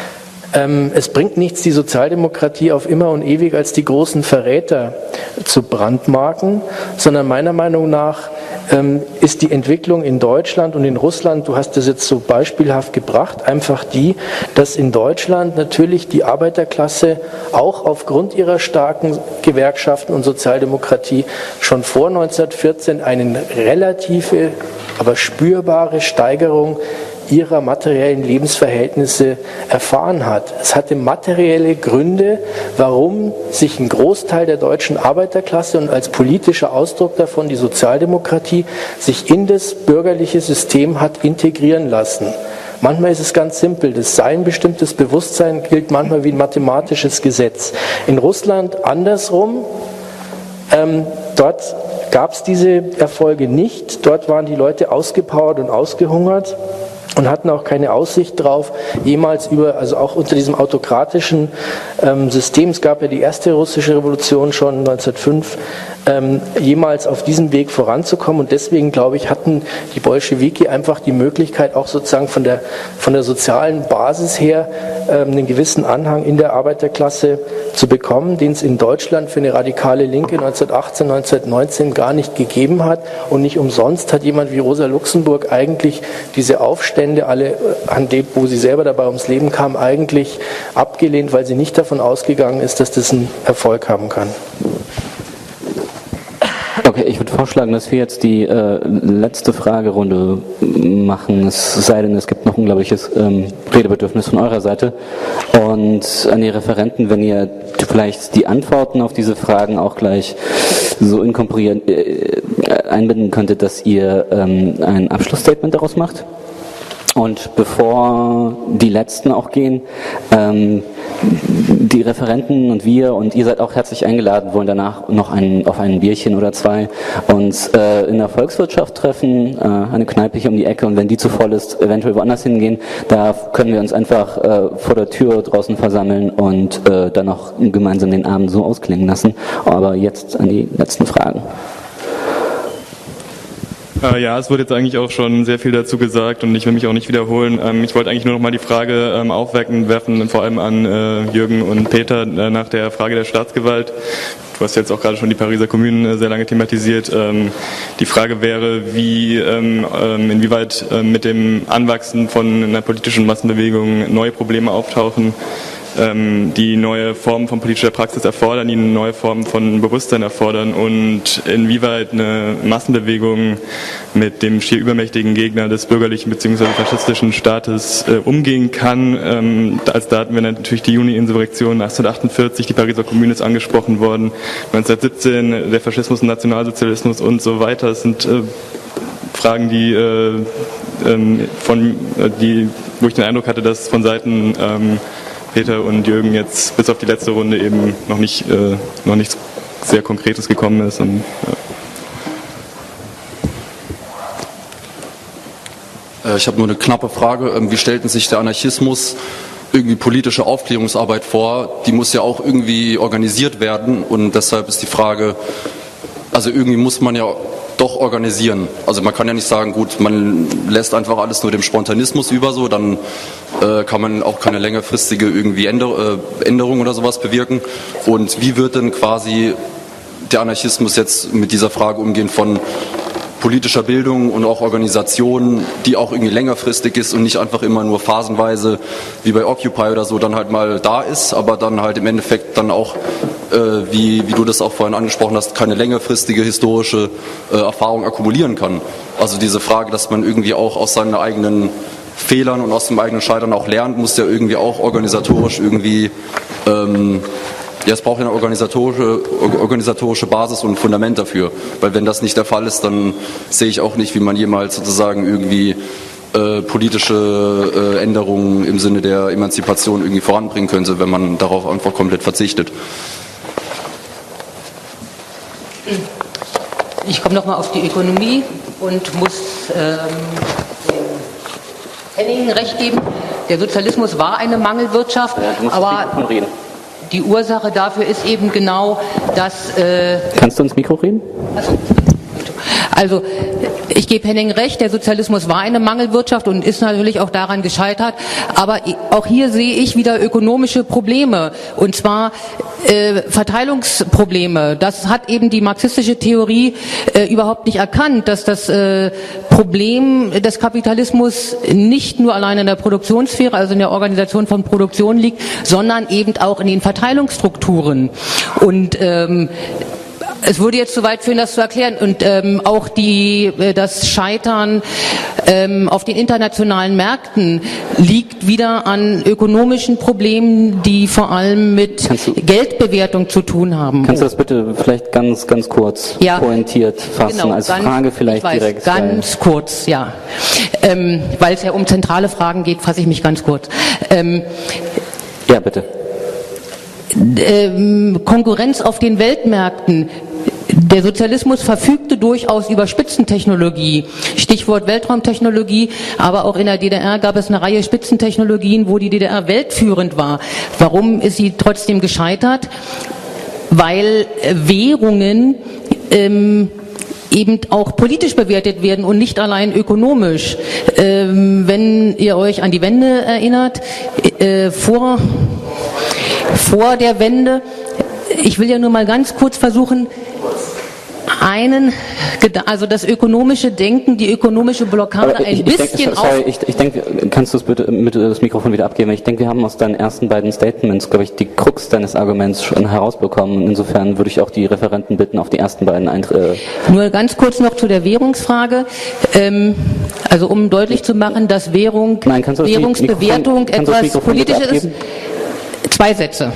Ähm, es bringt nichts, die Sozialdemokratie auf immer und ewig als die großen Verräter zu brandmarken, sondern meiner Meinung nach ähm, ist die Entwicklung in Deutschland und in Russland, du hast das jetzt so beispielhaft gebracht, einfach die, dass in Deutschland natürlich die Arbeiterklasse auch aufgrund ihrer starken Gewerkschaften und Sozialdemokratie schon vor neunzehnhundertvierzehn eine relative, aber spürbare Steigerung ihrer materiellen Lebensverhältnisse erfahren hat. Es hatte materielle Gründe, warum sich ein Großteil der deutschen Arbeiterklasse und als politischer Ausdruck davon die Sozialdemokratie sich in das bürgerliche System hat integrieren lassen. Manchmal ist es ganz simpel, das Sein, bestimmtes Bewusstsein gilt manchmal wie ein mathematisches Gesetz. In Russland andersrum, ähm, dort gab es diese Erfolge nicht, dort waren die Leute ausgepowert und ausgehungert und hatten auch keine Aussicht drauf, jemals über, also auch unter diesem autokratischen ähm, System, es gab ja die erste russische Revolution schon neunzehnhundertfünf, ähm, jemals auf diesem Weg voranzukommen und deswegen, glaube ich, hatten die Bolschewiki einfach die Möglichkeit, auch sozusagen von der, von der sozialen Basis her ähm, einen gewissen Anhang in der Arbeiterklasse zu bekommen, den es in Deutschland für eine radikale Linke neunzehnhundertachtzehn, neunzehnhundertneunzehn gar nicht gegeben hat und nicht umsonst hat jemand wie Rosa Luxemburg eigentlich diese Aufstände, alle an dem, wo sie selber dabei ums Leben kam, eigentlich abgelehnt, weil sie nicht davon ausgegangen ist, dass das einen Erfolg haben kann. Okay, ich würde vorschlagen, dass wir jetzt die äh, letzte Fragerunde machen, es sei denn, es gibt noch unglaubliches ähm, Redebedürfnis von eurer Seite. Und an die Referenten, wenn ihr vielleicht die Antworten auf diese Fragen auch gleich so inkorporieren, äh, einbinden könntet, dass ihr ähm, ein Abschlussstatement daraus macht. Und bevor die Letzten auch gehen, ähm, die Referenten und wir und ihr seid auch herzlich eingeladen, wollen danach noch ein, auf ein Bierchen oder zwei uns äh, in der Volkswirtschaft treffen, äh, eine Kneipe hier um die Ecke und wenn die zu voll ist, eventuell woanders hingehen. Da können wir uns einfach äh, vor der Tür draußen versammeln und äh, dann noch gemeinsam den Abend so ausklingen lassen. Aber jetzt an die letzten Fragen. Äh, ja, es wurde jetzt eigentlich auch schon sehr viel dazu gesagt und ich will mich auch nicht wiederholen. Ähm, ich wollte eigentlich nur noch mal die Frage ähm, aufwerfen, werfen, vor allem an äh, Jürgen und Peter äh, nach der Frage der Staatsgewalt. Du hast jetzt auch gerade schon die Pariser Kommune äh, sehr lange thematisiert. Ähm, die Frage wäre, wie, ähm, ähm, inwieweit äh, mit dem Anwachsen von einer politischen Massenbewegung neue Probleme auftauchen, die neue Formen von politischer Praxis erfordern, die eine neue Form von Bewusstsein erfordern und inwieweit eine Massenbewegung mit dem schier übermächtigen Gegner des bürgerlichen bzw. faschistischen Staates äh, umgehen kann. Ähm, als da hatten wir natürlich die Juni-Insurrektion achtzehnhundertachtundvierzig, die Pariser Kommune ist angesprochen worden, neunzehnhundertsiebzehn der Faschismus und Nationalsozialismus und so weiter. Das sind äh, Fragen, die, äh, ähm, von, äh, die, wo ich den Eindruck hatte, dass von Seiten ähm, Peter und Jürgen jetzt bis auf die letzte Runde eben noch nicht, äh, noch nichts sehr Konkretes gekommen ist. Und, ja. Ich habe nur eine knappe Frage. Wie stellt sich der Anarchismus irgendwie politische Aufklärungsarbeit vor? Die muss ja auch irgendwie organisiert werden und deshalb ist die Frage, also irgendwie muss man ja doch organisieren. Also man kann ja nicht sagen, gut, man lässt einfach alles nur dem Spontanismus über, so, dann äh, kann man auch keine längerfristige irgendwie Änder, äh, Änderung oder sowas bewirken. Und wie wird denn quasi der Anarchismus jetzt mit dieser Frage umgehen von politischer Bildung und auch Organisation, die auch irgendwie längerfristig ist und nicht einfach immer nur phasenweise wie bei Occupy oder so dann halt mal da ist, aber dann halt im Endeffekt dann auch, äh, wie, wie du das auch vorhin angesprochen hast, keine längerfristige historische äh, Erfahrung akkumulieren kann. Also diese Frage, dass man irgendwie auch aus seinen eigenen Fehlern und aus dem eigenen Scheitern auch lernt, muss ja irgendwie auch organisatorisch irgendwie ähm, ja, es braucht eine organisatorische, organisatorische Basis und ein Fundament dafür, weil wenn das nicht der Fall ist, dann sehe ich auch nicht, wie man jemals sozusagen irgendwie äh, politische äh, Änderungen im Sinne der Emanzipation irgendwie voranbringen könnte, wenn man darauf einfach komplett verzichtet. Ich komme nochmal auf die Ökonomie und muss ähm, Henning recht geben. Der Sozialismus war eine Mangelwirtschaft, ja, aber die Ursache dafür ist eben genau, dass... Äh Kannst du ins Mikro reden? Also, also ich gebe Henning recht, der Sozialismus war eine Mangelwirtschaft und ist natürlich auch daran gescheitert. Aber auch hier sehe ich wieder ökonomische Probleme, und zwar äh, Verteilungsprobleme. Das hat eben die marxistische Theorie äh, überhaupt nicht erkannt, dass das äh, Problem des Kapitalismus nicht nur allein in der Produktionssphäre, also in der Organisation von Produktion liegt, sondern eben auch in den Verteilungsstrukturen. Und ähm, es würde jetzt zu weit führen, das zu erklären. Und ähm, auch die, äh, das Scheitern ähm, auf den internationalen Märkten liegt wieder an ökonomischen Problemen, die vor allem mit Geldbewertung zu tun haben. Kannst du das bitte vielleicht ganz, ganz kurz ja. pointiert fassen, genau, als ganz, Frage vielleicht ich weiß, direkt? Ganz weil kurz, ja. Ähm, weil es ja um zentrale Fragen geht, fasse ich mich ganz kurz. Ähm, ja, bitte. Ähm, Konkurrenz auf den Weltmärkten. Der Sozialismus verfügte durchaus über Spitzentechnologie, Stichwort Weltraumtechnologie, aber auch in der D D R gab es eine Reihe Spitzentechnologien, wo die D D R weltführend war. Warum ist sie trotzdem gescheitert? Weil Währungen ähm, eben auch politisch bewertet werden und nicht allein ökonomisch. Ähm, wenn ihr euch an die Wende erinnert, äh, vor, vor der Wende, ich will ja nur mal ganz kurz versuchen, einen, also das ökonomische Denken, die ökonomische Blockade ich, ein ich bisschen denk, sorry, ich, ich denke, kannst du es bitte mit das Mikrofon wieder abgeben? Ich denke, wir haben aus deinen ersten beiden Statements, glaube ich, die Krux deines Arguments schon herausbekommen. Insofern würde ich auch die Referenten bitten, auf die ersten beiden Einträge. Nur ganz kurz noch zu der Währungsfrage. Ähm, also um deutlich zu machen, dass Währung, Nein, kannst du das Währungsbewertung Mikrofon, etwas Politisches ist. Zwei Sätze.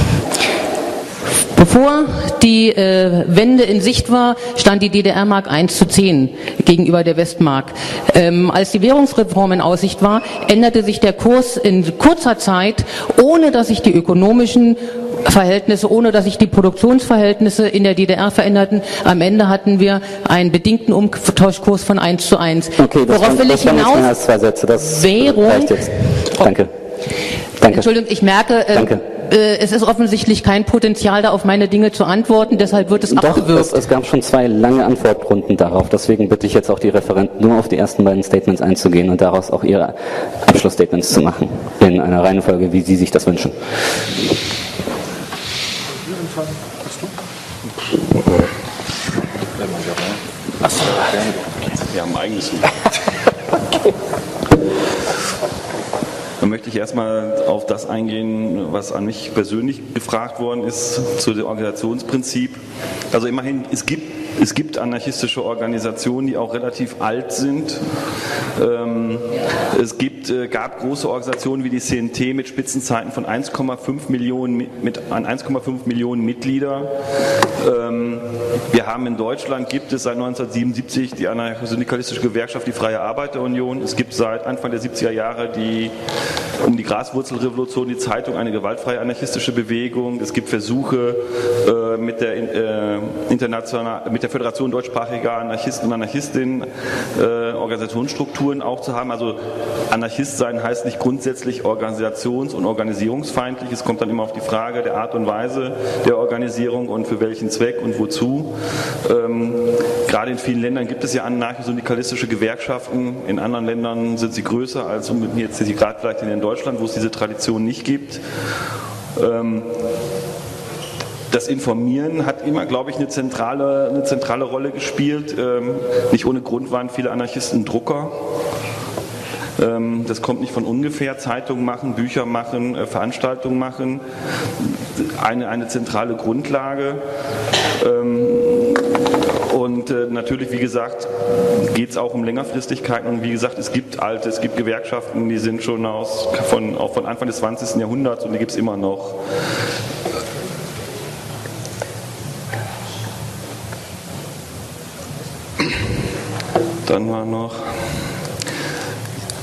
Bevor die äh, Wende in Sicht war, stand die D D R-Mark eins zu zehn gegenüber der Westmark. Ähm, als die Währungsreform in Aussicht war, änderte sich der Kurs in kurzer Zeit, ohne dass sich die ökonomischen Verhältnisse, ohne dass sich die Produktionsverhältnisse in der D D R veränderten. Am Ende hatten wir einen bedingten Umtauschkurs von eins zu eins. Okay, das Worauf waren, will ich das hinaus? Mehr als zwei Sätze. Das Währung. reicht jetzt. Danke. Danke. Entschuldigung, ich merke, äh, Danke. Äh, es ist offensichtlich kein Potenzial da, auf meine Dinge zu antworten, deshalb wird es Doch, abgewürgt. es, es gab schon zwei lange Antwortrunden darauf, deswegen bitte ich jetzt auch die Referenten nur auf die ersten beiden Statements einzugehen und daraus auch ihre Abschlussstatements zu machen, in einer Reihenfolge, wie Sie sich das wünschen. Achso, wir haben ein eigenes. Dann möchte ich erstmal auf das eingehen, was an mich persönlich gefragt worden ist, zu dem Organisationsprinzip. Also immerhin, es gibt, es gibt anarchistische Organisationen, die auch relativ alt sind. Ähm, es gibt, äh, gab große Organisationen wie die C N T mit Spitzenzeiten von eins Komma fünf Millionen, mit eins Komma fünf Millionen Mitglieder. Ähm, wir haben in Deutschland, gibt es seit neunzehnhundertsiebenundsiebzig die anarcho-syndikalistische Gewerkschaft, die Freie Arbeiterunion. Es gibt seit Anfang der siebziger Jahre die um die Graswurzelrevolution, die Zeitung, eine gewaltfreie anarchistische Bewegung. Es gibt Versuche äh, mit, der, äh, international, mit der Föderation deutschsprachiger Anarchisten und Anarchistinnen äh, Organisationsstrukturen auch zu haben. Also Anarchist sein heißt nicht grundsätzlich organisations- und organisierungsfeindlich. Es kommt dann immer auf die Frage der Art und Weise der Organisierung und für welchen Zweck und wozu. Ähm, gerade in vielen Ländern gibt es ja anarcho-syndikalistische Gewerkschaften. In anderen Ländern sind sie größer als jetzt sie gerade vielleicht in Deutschland, wo es diese Tradition nicht gibt. Ähm, das Informieren hat immer, glaube ich, eine zentrale, eine zentrale Rolle gespielt. Ähm, nicht ohne Grund waren viele Anarchisten Drucker. Ähm, das kommt nicht von ungefähr. Zeitungen machen, Bücher machen, äh, Veranstaltungen machen. Eine, eine zentrale Grundlage. Ähm, Und äh, natürlich, wie gesagt, geht es auch um Längerfristigkeiten. Und wie gesagt, es gibt alte, es gibt Gewerkschaften, die sind schon aus, von, auch von Anfang des zwanzigsten Jahrhunderts und die gibt es immer noch. Dann war noch...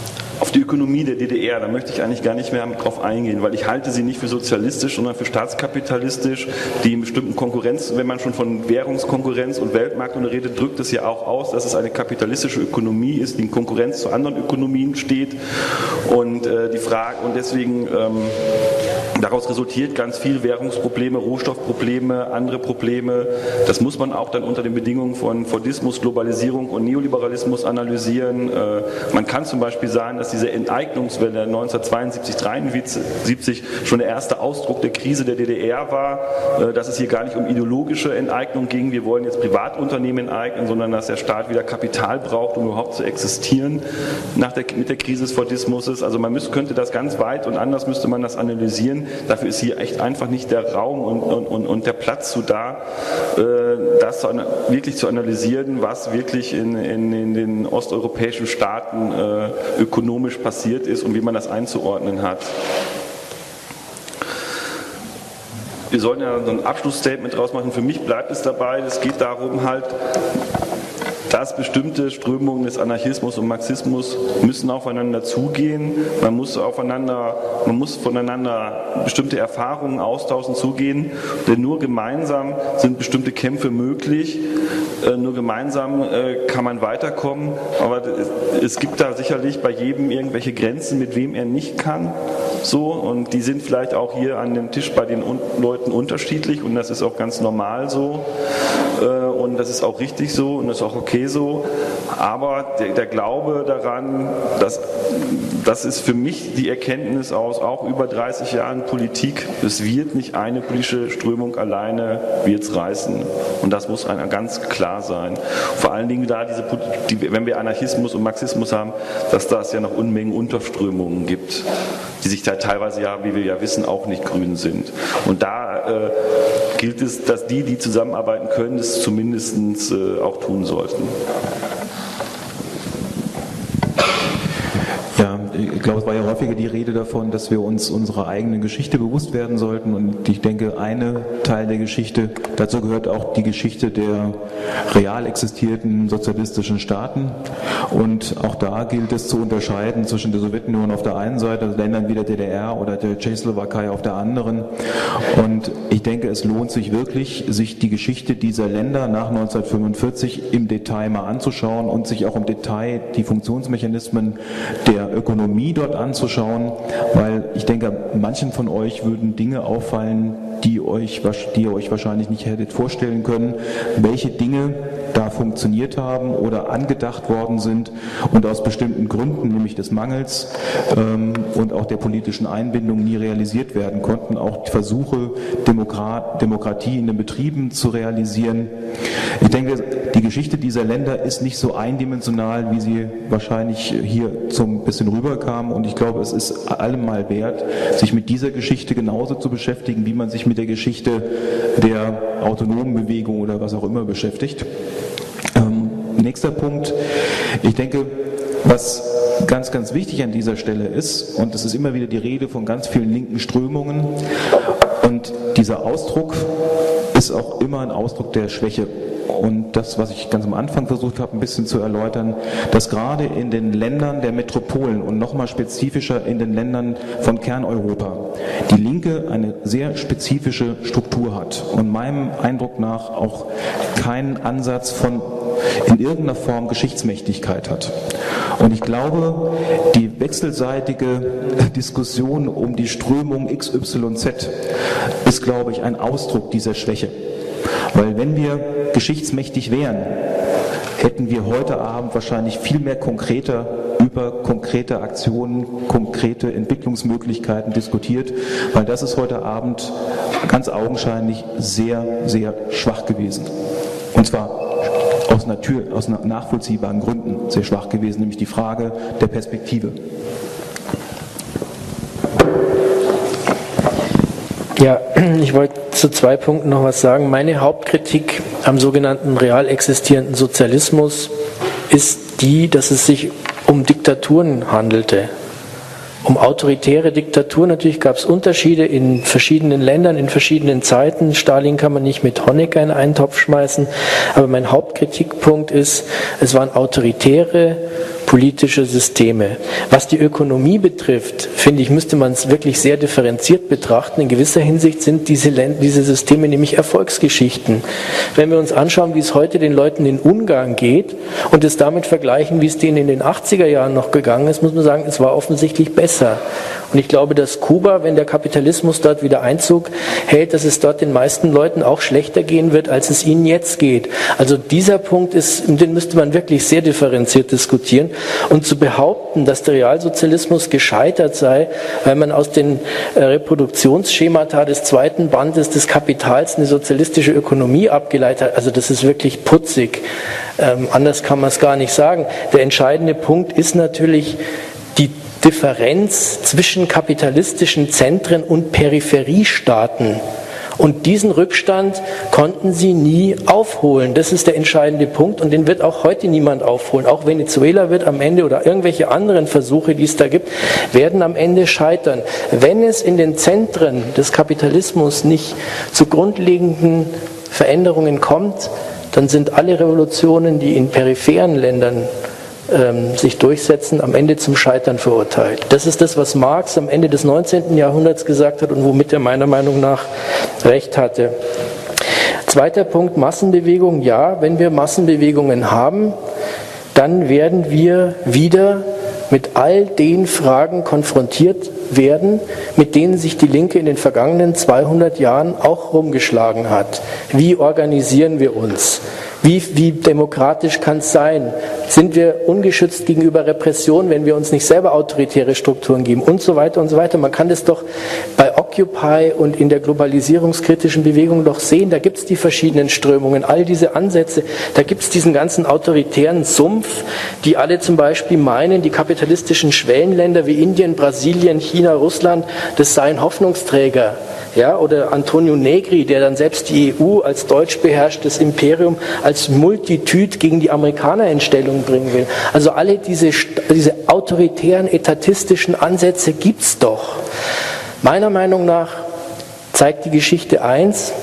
die Ökonomie der D D R, da möchte ich eigentlich gar nicht mehr drauf eingehen, weil ich halte sie nicht für sozialistisch, sondern für staatskapitalistisch, die in bestimmten Konkurrenz, wenn man schon von Währungskonkurrenz und Weltmarkt redet, drückt es ja auch aus, dass es eine kapitalistische Ökonomie ist, die in Konkurrenz zu anderen Ökonomien steht und äh, die Frage, und deswegen ähm, daraus resultiert ganz viel Währungsprobleme, Rohstoffprobleme, andere Probleme. Das muss man auch dann unter den Bedingungen von Fordismus, Globalisierung und Neoliberalismus analysieren. Äh, man kann zum Beispiel sagen, dass diese Enteignungswelle neunzehnhundertzweiundsiebzig, dreiundsiebzig schon der erste Ausdruck der Krise der D D R war, äh, dass es hier gar nicht um ideologische Enteignung ging, wir wollen jetzt Privatunternehmen enteignen, sondern dass der Staat wieder Kapital braucht, um überhaupt zu existieren nach der, mit der Krise des Fordismus. Also man müsste, könnte das ganz weit und anders müsste man das analysieren. Dafür ist hier echt einfach nicht der Raum und, und, und der Platz zu da, äh, das zu, wirklich zu analysieren, was wirklich in, in, in den osteuropäischen Staaten äh, ökonomisch passiert ist und wie man das einzuordnen hat. Wir sollen ja so ein Abschlussstatement draus machen. Für mich bleibt es dabei, es geht darum halt, dass bestimmte Strömungen des Anarchismus und Marxismus müssen aufeinander zugehen. Man muss aufeinander, man muss voneinander bestimmte Erfahrungen austauschen, zugehen. Denn nur gemeinsam sind bestimmte Kämpfe möglich. Nur gemeinsam kann man weiterkommen. Aber es gibt da sicherlich bei jedem irgendwelche Grenzen, mit wem er nicht kann. So, und die sind vielleicht auch hier an dem Tisch bei den Leuten unterschiedlich und das ist auch ganz normal so und das ist auch richtig so und das ist auch okay so, aber der, der Glaube daran, dass das ist für mich die Erkenntnis aus auch über dreißig Jahren Politik, es wird nicht eine politische Strömung alleine wird's reißen und das muss einer ganz klar sein. Vor allen Dingen da diese, die, wenn wir Anarchismus und Marxismus haben, dass das ja noch Unmengen Unterströmungen gibt, die sich da teilweise ja, wie wir ja wissen, auch nicht grün sind. Und da äh, gilt es, dass die, die zusammenarbeiten können, es zumindest äh, auch tun sollten. Ja, ich glaube, es war ja häufiger die Rede davon, dass wir uns unserer eigenen Geschichte bewusst werden sollten. Und ich denke, ein Teil der Geschichte, dazu gehört auch die Geschichte der real existierten sozialistischen Staaten. Und auch da gilt es zu unterscheiden zwischen der Sowjetunion auf der einen Seite, also Ländern wie der D D R oder der Tschechoslowakei auf der anderen. Und ich denke, es lohnt sich wirklich, sich die Geschichte dieser Länder nach neunzehnhundertfünfundvierzig im Detail mal anzuschauen und sich auch im Detail die Funktionsmechanismen der Ökonomie dort anzuschauen, weil ich denke, manchen von euch würden Dinge auffallen, die, euch, die ihr euch wahrscheinlich nicht hättet vorstellen können, welche Dinge da funktioniert haben oder angedacht worden sind und aus bestimmten Gründen, nämlich des Mangels ähm, und auch der politischen Einbindung nie realisiert werden konnten. Auch die Versuche, Demokrat, Demokratie in den Betrieben zu realisieren. Ich denke, die Geschichte dieser Länder ist nicht so eindimensional, wie sie wahrscheinlich hier so ein bisschen rüberkam. Und ich glaube, es ist allemal wert, sich mit dieser Geschichte genauso zu beschäftigen, wie man sich mit der Geschichte der autonomen Bewegung oder was auch immer beschäftigt. Ähm, nächster Punkt. Ich denke, was ganz, ganz wichtig an dieser Stelle ist, und es ist immer wieder die Rede von ganz vielen linken Strömungen, und dieser Ausdruck ist auch immer ein Ausdruck der Schwäche. Und das, was ich ganz am Anfang versucht habe, ein bisschen zu erläutern, dass gerade in den Ländern der Metropolen und nochmal spezifischer in den Ländern von Kerneuropa die Linke eine sehr spezifische Struktur hat und meinem Eindruck nach auch keinen Ansatz von in irgendeiner Form Geschichtsmächtigkeit hat. Und ich glaube, die wechselseitige Diskussion um die Strömung X Y Z ist, glaube ich, ein Ausdruck dieser Schwäche. Weil wenn wir geschichtsmächtig wären, hätten wir heute Abend wahrscheinlich viel mehr konkreter über konkrete Aktionen, konkrete Entwicklungsmöglichkeiten diskutiert, weil das ist heute Abend ganz augenscheinlich sehr, sehr schwach gewesen. Und zwar aus, Natur, aus nachvollziehbaren Gründen sehr schwach gewesen, nämlich die Frage der Perspektive. Ja, ich wollte zu zwei Punkten noch was sagen. Meine Hauptkritik am sogenannten real existierenden Sozialismus ist die, dass es sich um Diktaturen handelte. Um autoritäre Diktaturen. Natürlich gab es Unterschiede in verschiedenen Ländern, in verschiedenen Zeiten. Stalin kann man nicht mit Honecker in einen Topf schmeißen. Aber mein Hauptkritikpunkt ist, es waren autoritäre politische Systeme. Was die Ökonomie betrifft, finde ich, müsste man es wirklich sehr differenziert betrachten. In gewisser Hinsicht sind diese, Länd- diese Systeme nämlich Erfolgsgeschichten. Wenn wir uns anschauen, wie es heute den Leuten in Ungarn geht und es damit vergleichen, wie es denen in den achtziger Jahren noch gegangen ist, muss man sagen, es war offensichtlich besser. Und ich glaube, dass Kuba, wenn der Kapitalismus dort wieder Einzug hält, dass es dort den meisten Leuten auch schlechter gehen wird, als es ihnen jetzt geht. Also dieser Punkt ist, den müsste man wirklich sehr differenziert diskutieren. Und zu behaupten, dass der Realsozialismus gescheitert sei, weil man aus den äh, Reproduktionsschemata des zweiten Bandes des Kapitals eine sozialistische Ökonomie abgeleitet hat, also das ist wirklich putzig. Ähm, anders kann man es gar nicht sagen. Der entscheidende Punkt ist natürlich die Differenz zwischen kapitalistischen Zentren und Peripheriestaaten. Und diesen Rückstand konnten sie nie aufholen. Das ist der entscheidende Punkt und den wird auch heute niemand aufholen. Auch Venezuela wird am Ende oder irgendwelche anderen Versuche, die es da gibt, werden am Ende scheitern. Wenn es in den Zentren des Kapitalismus nicht zu grundlegenden Veränderungen kommt, dann sind alle Revolutionen, die in peripheren Ländern ähm, sich durchsetzen, am Ende zum Scheitern verurteilt. Das ist das, was Marx am Ende des neunzehnten Jahrhunderts gesagt hat und womit er meiner Meinung nach recht hatte. Zweiter Punkt, Massenbewegung. Ja, wenn wir Massenbewegungen haben, dann werden wir wieder mit all den Fragen konfrontiert werden, mit denen sich die Linke in den vergangenen zweihundert Jahren auch rumgeschlagen hat. Wie organisieren wir uns? Wie, wie demokratisch kann es sein? Sind wir ungeschützt gegenüber Repression, wenn wir uns nicht selber autoritäre Strukturen geben? Und so weiter und so weiter. Man kann das doch bei Occupy und in der globalisierungskritischen Bewegung doch sehen. Da gibt es die verschiedenen Strömungen, all diese Ansätze. Da gibt es diesen ganzen autoritären Sumpf, die alle zum Beispiel meinen, die kapitalistischen Schwellenländer wie Indien, Brasilien, China, Russland, das seien Hoffnungsträger. Ja, oder Antonio Negri, der dann selbst die E U als deutsch beherrschtes Imperium als Multitüd gegen die Amerikaner in Stellung bringen will. Also alle diese, diese autoritären, etatistischen Ansätze gibt's doch. Meiner Meinung nach zeigt die Geschichte eins,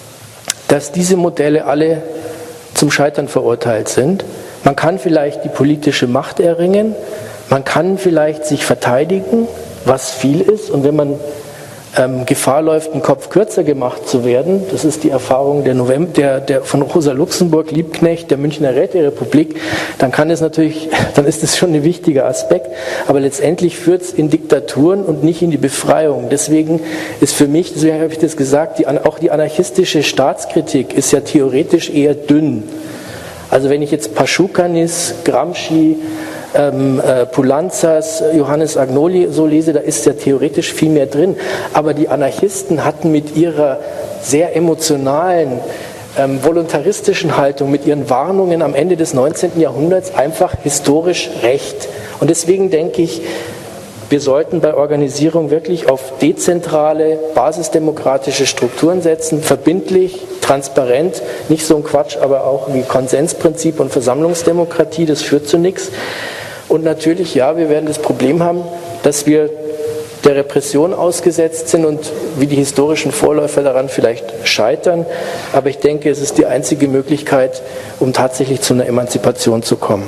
dass diese Modelle alle zum Scheitern verurteilt sind. Man kann vielleicht die politische Macht erringen, man kann vielleicht sich verteidigen, was viel ist, und wenn man Ähm, Gefahr läuft, einen Kopf kürzer gemacht zu werden. Das ist die Erfahrung der November, der, der von Rosa Luxemburg, Liebknecht, der Münchner Räterepublik. Dann kann es natürlich, dann ist es schon ein wichtiger Aspekt. Aber letztendlich führt es in Diktaturen und nicht in die Befreiung. Deswegen ist für mich, deswegen habe ich das gesagt, die, auch die anarchistische Staatskritik ist ja theoretisch eher dünn. Also wenn ich jetzt Paschukanis, Gramsci, Ähm, äh, Poulanzas, Johannes Agnoli so lese, da ist ja theoretisch viel mehr drin. Aber die Anarchisten hatten mit ihrer sehr emotionalen, ähm, voluntaristischen Haltung, mit ihren Warnungen am Ende des neunzehnten Jahrhunderts einfach historisch recht. Und deswegen denke ich, wir sollten bei Organisierung wirklich auf dezentrale, basisdemokratische Strukturen setzen, verbindlich, transparent, nicht so ein Quatsch, aber auch wie Konsensprinzip und Versammlungsdemokratie, das führt zu nichts. Und natürlich, ja, wir werden das Problem haben, dass wir der Repression ausgesetzt sind und wie die historischen Vorläufer daran vielleicht scheitern. Aber ich denke, es ist die einzige Möglichkeit, um tatsächlich zu einer Emanzipation zu kommen.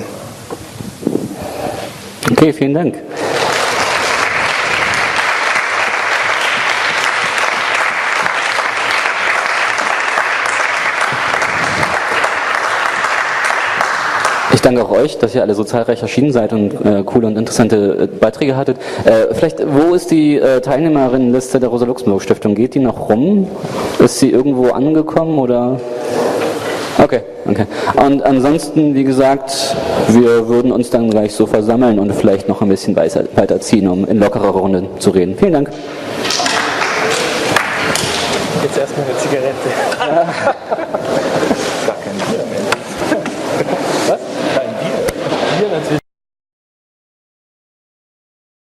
Okay, vielen Dank. Ich danke auch euch, dass ihr alle so zahlreich erschienen seid und äh, coole und interessante äh, Beiträge hattet. Äh, vielleicht, wo ist die äh, Teilnehmerinnenliste der Rosa-Luxemburg-Stiftung? Geht die noch rum? Ist sie irgendwo angekommen oder? Okay, okay. Und ansonsten, wie gesagt, wir würden uns dann gleich so versammeln und vielleicht noch ein bisschen weiterziehen, um in lockerer Runde zu reden. Vielen Dank. Jetzt erstmal eine Zigarette.